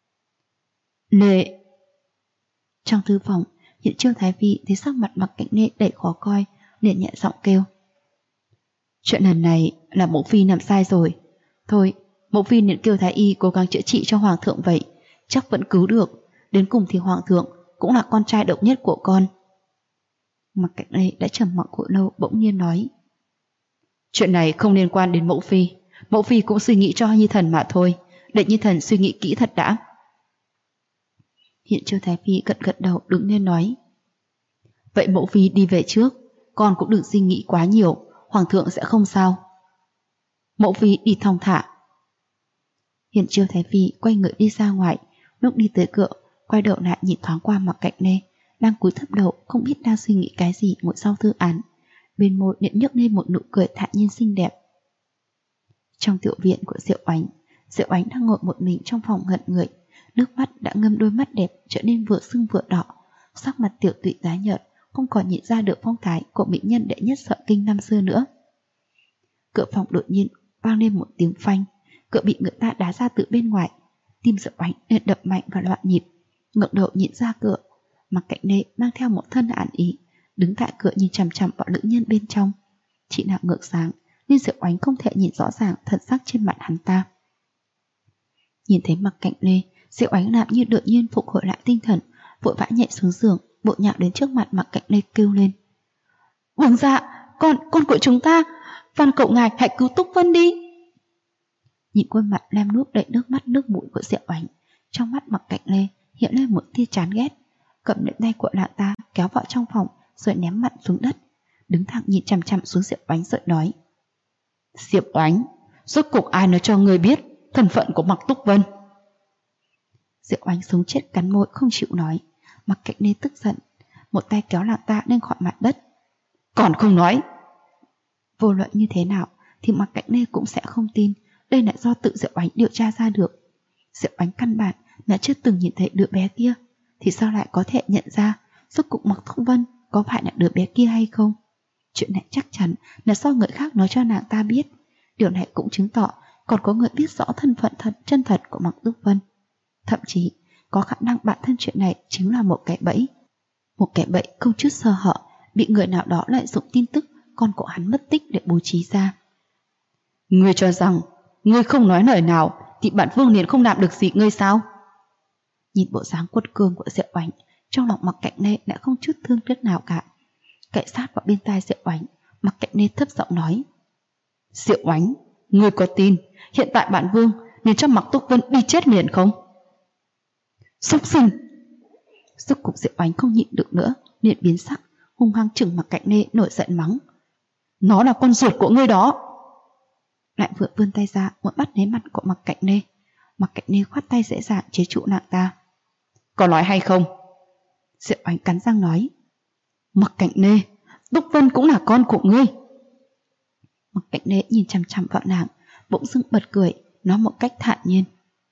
Lệ. Trong thư phòng, Hiện Chiêu Thái Phi thấy sắc mặt Mạc Cạnh Lê đầy khó coi, liền nhẹ giọng kêu: chuyện lần này là mẫu phi làm sai rồi. Thôi, mẫu phi liền kêu Thái y cố gắng chữa trị cho hoàng thượng vậy, chắc vẫn cứu được. Đến cùng thì hoàng thượng cũng là con trai độc nhất của con. Mạc Cạnh Lê đã trầm mặc hồi lâu, bỗng nhiên nói: chuyện này không liên quan đến mẫu phi cũng suy nghĩ cho Nhi Thần mà thôi, để Nhi Thần suy nghĩ kỹ thật đã. Hiện Chiêu Thái Phi gật đầu đứng lên nói: vậy mẫu phi đi về trước, con cũng đừng suy nghĩ quá nhiều, hoàng thượng sẽ không sao. Mẫu phi đi thong thả. Hiện Chiêu Thái Phi quay người đi ra ngoài, lúc đi tới cửa, quay đầu lại nhìn thoáng qua Mạc Cạnh Lê đang cúi thấp đầu, không biết đang suy nghĩ cái gì ngồi sau thư án, bên môi liền nhếch lên một nụ cười thản nhiên xinh đẹp. Trong tiểu viện của Diệu Ánh đang ngồi một mình trong phòng ngẩn người, nước mắt đã ngâm đôi mắt đẹp trở nên vừa sưng vừa đỏ, sắc mặt tiểu tụy tái nhợt, không còn nhìn ra được phong thái của mỹ nhân đệ nhất Sợ Kinh năm xưa nữa. Cửa phòng đột nhiên vang lên một tiếng phanh, cửa bị người ta đá ra từ bên ngoài. Tim Diệu Ánh liền đập mạnh và loạn nhịp, ngẩng đầu nhìn ra cửa. Mạc Cạnh Lê mang theo một thân hàn ý, đứng tại cửa nhìn chằm chằm vào nữ nhân bên trong. Chị nàng ngược sáng nên Diệu Ánh không thể nhìn rõ ràng thần sắc trên mặt hắn ta. Nhìn thấy Mạc Cạnh Lê, Diệu Ánh làm như đột nhiên phục hồi lại tinh thần, vội vã nhảy xuống giường, bộ nhào đến trước mặt Mạc Cạnh Lê kêu lên: Vương gia, con của chúng ta, van cậu ngài hãy cứu Túc Vân đi. Nhìn khuôn mặt lem luốc đầy nước mắt nước mũi của Diệu Ánh, trong mắt Mạc Cạnh Lê hiện lên một tia chán ghét, cầm lấy tay của nàng ta kéo vào trong phòng rồi ném mạnh xuống đất, đứng thẳng nhìn chằm chằm xuống Diệu Ánh rồi nói: Diệu Ánh, rốt cuộc ai nói cho người biết thân phận của Mạc Túc Vân? Diệu Ánh sống chết cắn môi không chịu nói. Mạc Cạnh Lê tức giận, một tay kéo nàng ta lên khỏi mặt đất. Còn không nói. Vô luận như thế nào thì Mạc Cạnh Lê cũng sẽ không tin đây là do tự Diệu Ánh điều tra ra được. Diệu Ánh căn bản là chưa từng nhìn thấy đứa bé kia, thì sao lại có thể nhận ra rốt cuộc Mạc Túc Vân có phải là đứa bé kia hay không? Chuyện này chắc chắn là do người khác nói cho nàng ta biết. Điều này cũng chứng tỏ còn có người biết rõ thân phận chân thật của Mạc Túc Vân. Thậm chí có khả năng bản thân chuyện này chính là một cái bẫy. Một cái bẫy không chút sơ hở, bị người nào đó lợi dụng tin tức con của hắn mất tích để bố trí ra. Ngươi cho rằng ngươi không nói lời nào thì bản vương liền không làm được gì ngươi sao? Nhìn bộ dáng quật cường của Diệu Ánh, trong lòng Mạc Cạnh Lê đã không chút thương tiếc nào cả. Cậy sát vào bên tai Diệu Ánh, Mạc Cạnh Lê thấp giọng nói: Diệu Ánh, ngươi có tin hiện tại bản vương nên cho Mạc Túc Vân đi chết liền không? Súc sinh! Rốt cục Diệu Ánh không nhịn được nữa, liền biến sắc, hung hăng chừng Mạc Cạnh Lê, nổi giận mắng: Nó là con ruột của ngươi đó! Lại vừa vươn tay ra muốn bắt lấy mặt của Mạc Cạnh Lê. Mạc Cạnh Lê khoát tay dễ dàng chế trụ nàng ta. Có nói hay không? Diệu Ánh cắn răng nói: Mạc Cạnh Lê, Túc Vân cũng là con của ngươi. Mạc Cạnh Lê nhìn chằm chằm vào nàng, bỗng dưng bật cười, nói một cách thản nhiên: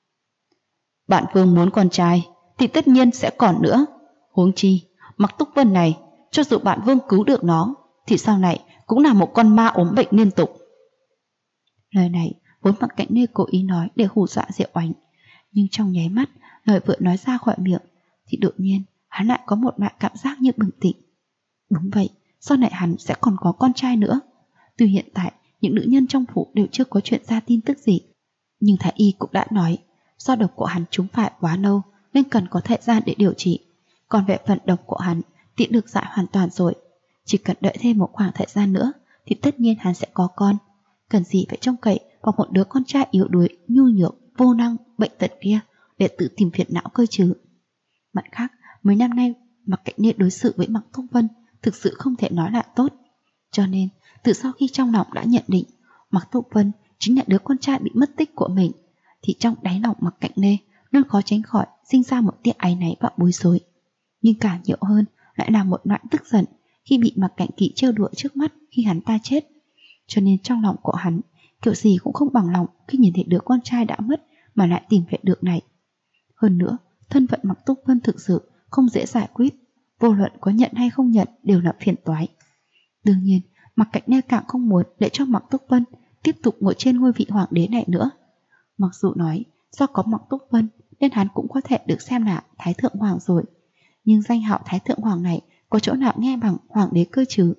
Bạn vương muốn con trai thì tất nhiên sẽ còn nữa. Huống chi Mạc Túc Vân này, cho dù bạn vương cứu được nó thì sau này cũng là một con ma ốm bệnh liên tục. Lời này vốn Mạc Cạnh Lê cố ý nói để hù dọa Diệu Ánh, Nhưng trong nháy mắt lời vừa nói ra khỏi miệng thì đột nhiên hắn lại có một loại cảm giác như bừng tỉnh. Đúng vậy, sau này hắn sẽ còn có con trai nữa. Tuy hiện tại những nữ nhân trong phủ đều chưa có chuyện ra tin tức gì, nhưng thái y cũng đã nói do độc của hắn trúng phải quá lâu nên cần có thời gian để điều trị. Còn về phần độc của hắn thì được giải hoàn toàn rồi. Chỉ cần đợi thêm một khoảng thời gian nữa thì tất nhiên hắn sẽ có con. Cần gì phải trông cậy vào một đứa con trai yếu đuối, nhu nhược, vô năng, bệnh tật kia để tự tìm phiền não cơ chứ. Mặt khác, mấy năm nay Mạc Cạnh Nê đối xử với Mạc Túc Vân thực sự không thể nói là tốt. Cho nên, từ sau khi trong lòng đã nhận định Mạc Túc Vân chính là đứa con trai bị mất tích của mình, thì trong đáy lòng Mạc Cạnh Nê luôn khó tránh khỏi sinh ra một tia áy náy và bối rối. Nhưng càng nhiều hơn lại là một loại tức giận khi bị Mạc Cạnh Kỵ trêu đùa trước mắt khi hắn ta chết. Cho nên trong lòng của hắn kiểu gì cũng không bằng lòng khi nhìn thấy đứa con trai đã mất mà lại tìm về được này. Hơn nữa, thân phận Mạc Túc Vân thực sự không dễ giải quyết, vô luận có nhận hay không nhận đều là phiền toái. Đương nhiên, Mạc Cạnh Nê càng không muốn để cho Mạc Túc Vân tiếp tục ngồi trên ngôi vị hoàng đế này nữa. Mặc dù nói do có Mạc Túc Vân nên hắn cũng có thể được xem là Thái Thượng Hoàng rồi, nhưng danh hào Thái Thượng Hoàng này có chỗ nào nghe bằng hoàng đế cơ chứ?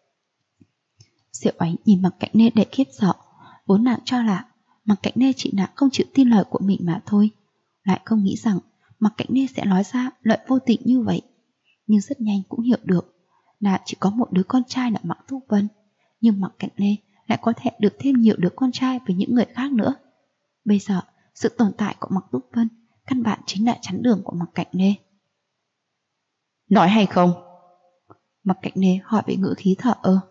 Diệu Ánh nhìn Mạc Cạnh Nê để khiếp sợ, vốn nàng cho là Mạc Cạnh Nê chỉ là không chịu tin lời của mình mà thôi, lại không nghĩ rằng Mạc Cạnh Nê sẽ nói ra lời vô tình như vậy. Nhưng rất nhanh cũng hiểu được là chỉ có một đứa con trai là Mạc Túc Vân, nhưng Mạc Cạnh Nê lại có thể được thêm nhiều đứa con trai với những người khác nữa. Bây giờ sự tồn tại của Mạc Túc Vân căn bản chính là chắn đường của Mạc Cạnh Nê. Nói hay không? Mạc Cạnh Nê hỏi với ngữ khí thở ơ.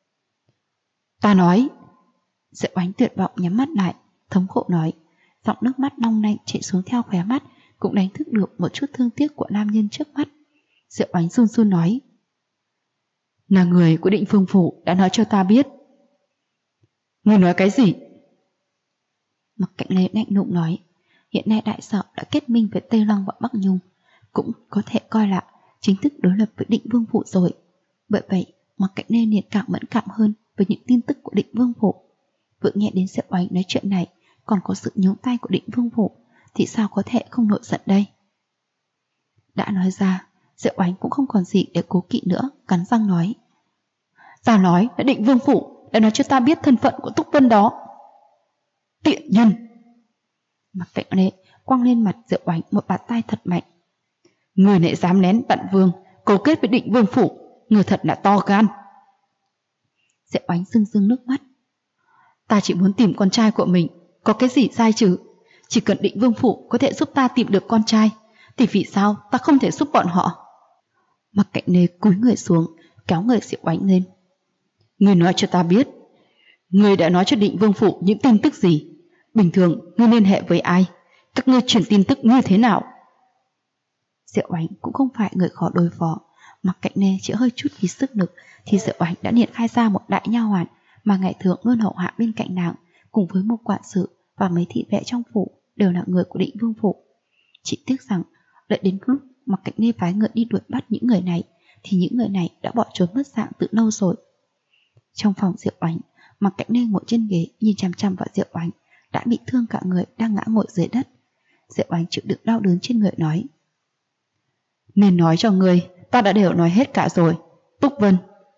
Ta nói. Diệu Ánh tuyệt vọng nhắm mắt lại, thống khổ nói, giọng nước mắt long lanh chảy xuống theo khóe mắt cũng đánh thức được một chút thương tiếc của nam nhân trước mắt. Diệu Ánh run run nói, là người của Định Vương phủ đã nói cho ta biết. Ngươi nói cái gì? Mạc Cạnh Nê lạnh lùng nói, hiện nay đại sở đã kết minh với Tây Lăng và Bắc Nhung, cũng có thể coi là chính thức đối lập với Định Vương phủ rồi. Bởi vậy Mạc Cạnh Nê liền càng mẫn cảm hơn với những tin tức của Định Vương phủ. Vừa nghe đến Diệu Ánh nói chuyện này còn có sự nhúng tay của Định Vương phủ thì sao có thể không nổi giận đây? Đã nói ra, Diệu Ánh cũng không còn gì để cố kỵ nữa, cắn răng nói, ta nói là Định Vương phủ đã nói cho ta biết thân phận của Túc Vân đó. Tiện nhân! Mạc Cạnh Nê quăng lên mặt Diệu Ánh một bạt tai thật mạnh. Người lại dám lén Vạn Vương cấu kết với Định Vương phủ, người thật là to gan. Diệu Ánh rưng rưng nước mắt. Ta chỉ muốn tìm con trai của mình, có cái gì sai chứ? Chỉ cần Định Vương phủ có thể giúp ta tìm được con trai thì vì sao ta không thể giúp bọn họ? Mạc Cạnh Nê cúi người xuống, kéo người Diệu Ánh lên. Ngươi nói cho ta biết, ngươi đã nói cho Định Vương phủ những tin tức gì? Bình thường ngươi liên hệ với ai? Các ngươi truyền tin tức như thế nào? Diệu Ánh cũng không phải người khó đối phó. Mạc Cạnh Nê chỉ hơi chút phí sức lực thì Diệu Ánh đã triển khai ra một đại nha hoàn mà ngày thường luôn hậu hạ bên cạnh nàng, cùng với một quản sự và mấy thị vệ trong phủ đều là người của Định Vương phủ. Chỉ tiếc rằng đợi đến lúc Mạc Cạnh Nê phái người đi đuổi bắt những người này thì những người này đã bỏ trốn mất dạng từ lâu rồi. Trong phòng Diệu Ánh, Mạc Cạnh Nê ngồi trên ghế nhìn chằm chằm vào Diệu Ánh đã bị thương cả người đang ngã ngồi dưới đất. Diệu Ánh chịu đựng đau đớn trên người nói, nên nói cho ngươi, ta đã đều nói hết cả rồi. Túc Vân.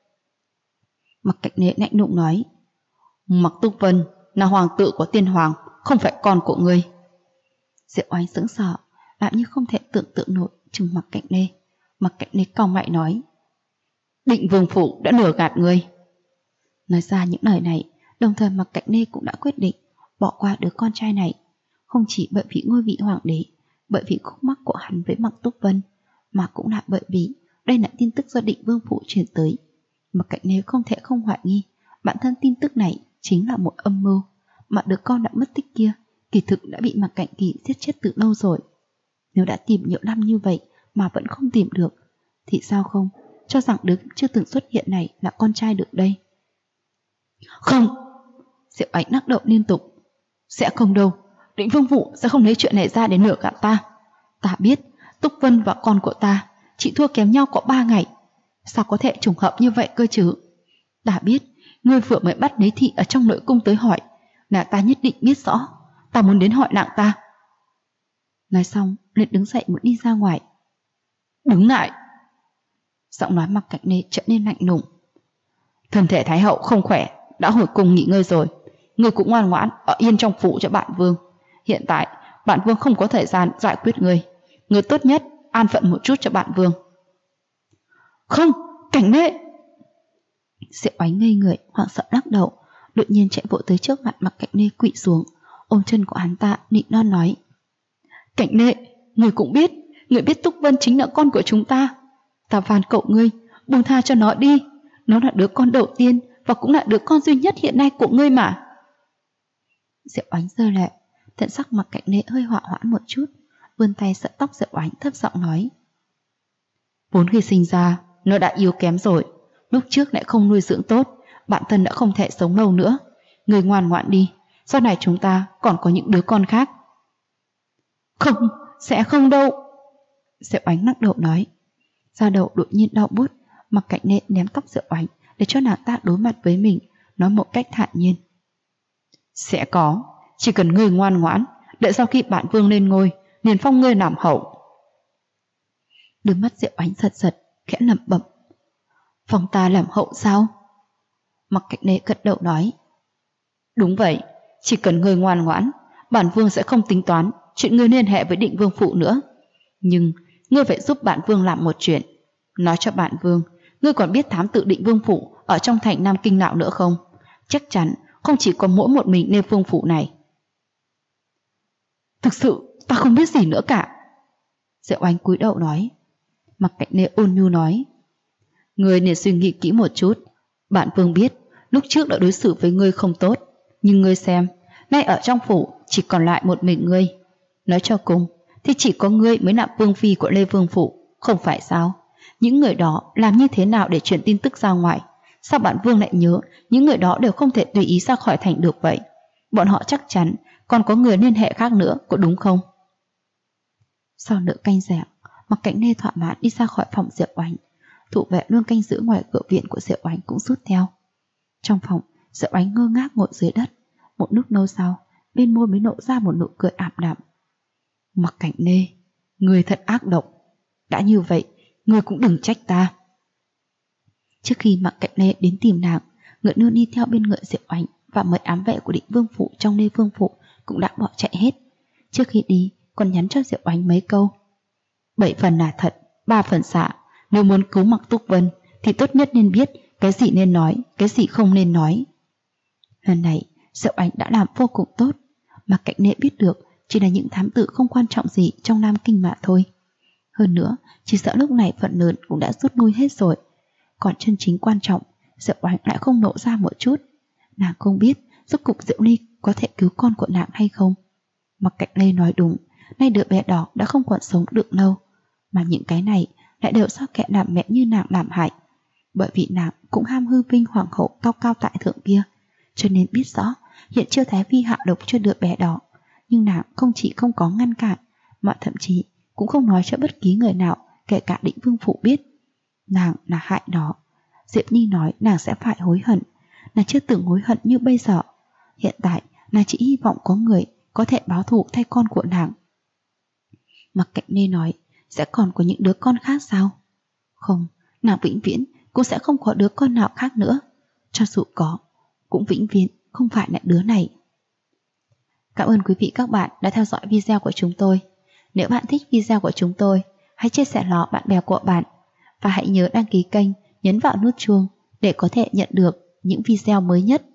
Mạc Cạnh Nê lạnh lùng nói, Mạc Túc Vân là hoàng tử của tiên hoàng, không phải con của ngươi. Diệu Ánh sững sờ, lại như không thể tưởng tượng nổi chừng Mạc Cạnh Nê. Mạc Cạnh Nê cau mày nói, Định Vương phủ đã lừa gạt ngươi. Nói ra những lời này, đồng thời Mạc Cạnh Nê cũng đã quyết định bỏ qua đứa con trai này, không chỉ bởi vì ngôi vị hoàng đế, bởi vì khúc mắc của hắn với Mạc Túc Vân, mà cũng là bởi vì đây là tin tức do Định Vương phủ truyền tới. Mạc Cạnh Nê không thể không hoài nghi bản thân tin tức này chính là một âm mưu, mà đứa con đã mất tích kia kỳ thực đã bị Mạc Cạnh Kỳ giết chết từ lâu rồi. Nếu đã tìm nhiều năm như vậy mà vẫn không tìm được thì sao không cho rằng đứa chưa từng xuất hiện này là con trai được đây? Không! Diệu Ánh lắc đầu liên tục. Sẽ không đâu, Định Vương phủ sẽ không lấy chuyện này ra để lừa gạt ta. Ta biết Túc Vân và con của ta chỉ thua kém nhau có 3 ngày. Sao có thể trùng hợp như vậy cơ chứ? Ta biết ngươi vừa mới bắt Lý thị ở trong nội cung tới hỏi, là ta nhất định biết rõ. Ta muốn đến hỏi nàng ta. Nói xong liền đứng dậy muốn đi ra ngoài. Đứng lại! Giọng nói Mạc Cạnh Nê trở nên lạnh lùng. Thân thể Thái hậu không khỏe, đã hồi cung nghỉ ngơi rồi. Ngươi cũng ngoan ngoãn ở yên trong phủ cho bạn vương. Hiện tại bạn vương không có thời gian giải quyết ngươi. Ngươi tốt nhất an phận một chút cho bạn vương. Không, Cảnh Nê! Diệu Oánh ngây người, hoảng sợ lắc đầu, đột nhiên chạy vội tới trước mặt Mạc Cạnh Nê, quỵ xuống, ôm chân của hắn ta, nịnh non nói: Cảnh Nê, ngươi cũng biết, ngươi biết Túc Vân chính là con của chúng ta. Ta van cậu ngươi, buông tha cho nó đi. Nó là đứa con đầu tiên và cũng là đứa con duy nhất hiện nay của ngươi mà. Diệu Oánh rơi lệ, thần sắc Mạc Cạnh Nê hơi họa hoãn một chút, vươn tay sợi tóc Diệu Oánh, thấp giọng nói: Vốn khi sinh ra, nó đã yếu kém rồi. Lúc trước lại không nuôi dưỡng tốt, bản thân đã không thể sống lâu nữa. Ngươi ngoan ngoãn đi, sau này chúng ta còn có những đứa con khác. Không, sẽ không đâu. Diệu Oánh lắc đầu nói. Da đầu đột nhiên đau buốt, Mạc Cạnh Nê ném tóc Diệu Oánh để cho nàng ta đối mặt với mình, nói một cách thản nhiên: Sẽ có, chỉ cần ngươi ngoan ngoãn, đợi sau khi bản vương lên ngôi, liền phong ngươi làm hậu. Đôi mắt Diệu Oánh giật giật, khẽ lẩm bẩm: Phong ta làm hậu sao? Mạc Cạnh Nê gật đầu nói: Đúng vậy, chỉ cần ngươi ngoan ngoãn, bản vương sẽ không tính toán chuyện ngươi liên hệ với Định Vương phủ nữa. Nhưng ngươi phải giúp bản vương làm một chuyện. Nói cho bản vương, ngươi còn biết thám tử Định Vương phủ ở trong thành Nam Kinh nào nữa không? Chắc chắn không chỉ có mỗi một mình Lê Vương phủ này. Thực sự ta không biết gì nữa cả. Diệu Oánh cúi đầu nói. Mạc Cạnh Nê ôn nhu nói: Ngươi nên suy nghĩ kỹ một chút. Bản vương biết lúc trước đã đối xử với ngươi không tốt, nhưng ngươi xem, nay ở trong phủ chỉ còn lại một mình ngươi. Nói cho cùng thì chỉ có ngươi mới là vương phi của Lê Vương phủ, không phải sao? Những người đó làm như thế nào để truyền tin tức ra ngoài? Sao bản vương lại nhớ những người đó đều không thể tùy ý ra khỏi thành được vậy? Bọn họ chắc chắn còn có người liên hệ khác nữa, có đúng không? Sau nửa canh giờ, Mạc Cạnh Nê thỏa mãn đi ra khỏi phòng Diệu Oánh. Thủ vệ luôn canh giữ ngoài cửa viện của Diệu Oánh cũng rút theo. Trong phòng, Diệu Oánh ngơ ngác ngồi dưới đất. Một lúc lâu sau, bên môi mới nộ ra một nụ cười ảm đạm. Mạc Cạnh Nê, ngươi thật ác độc. Đã như vậy, ngươi cũng đừng trách ta. Trước khi Mạc Cạnh Nê đến tìm nàng, Ngựa Nương đi theo bên Ngựa Diệu Oánh và mấy ám vệ của Định Vương phủ trong Lê Vương phủ cũng đã bỏ chạy hết. Trước khi đi, còn nhắn cho Diệu Oánh mấy câu: 7 phần là thật, 3 phần xạ. Nếu muốn cứu Mạc Túc Vân thì tốt nhất nên biết cái gì nên nói, cái gì không nên nói. Lần này Diệu Oánh đã làm vô cùng tốt. Mạc Cạnh Nê biết được chỉ là những thám tử không quan trọng gì trong Nam Kinh mà thôi. Hơn nữa, chỉ sợ lúc này phần lớn cũng đã rút lui hết rồi. Còn chân chính quan trọng, Diệu Oánh lại không nộ ra một chút. Nàng không biết rốt cục Diệu Ly có thể cứu con của nàng hay không. Mạc Cạnh Nê nói đúng, nay đứa bé đỏ đã không còn sống được lâu. Mà những cái này lại đều do kẻ làm mẹ như nàng làm hại. Bởi vì nàng cũng ham hư vinh hoàng hậu cao cao tại thượng kia, cho nên biết rõ hiện chưa Thái Vi hạ độc cho đứa bé đỏ. Nhưng nàng không chỉ không có ngăn cản, mà thậm chí cũng không nói cho bất kỳ người nào, kể cả Định Vương phủ biết. Nàng là hại nó. Diệp Nhi nói nàng sẽ phải hối hận. Nàng chưa từng hối hận như bây giờ. Hiện tại nàng chỉ hy vọng có người có thể báo thù thay con của nàng. Mạc Cạnh Nê nói: Sẽ còn có những đứa con khác sao? Không, nàng vĩnh viễn cũng sẽ không có đứa con nào khác nữa. Cho dù có, cũng vĩnh viễn không phải là đứa này. Cảm ơn quý vị các bạn đã theo dõi video của chúng tôi. Nếu bạn thích video của chúng tôi, hãy chia sẻ nó bạn bè của bạn. Và hãy nhớ đăng ký kênh, nhấn vào nút chuông để có thể nhận được những video mới nhất.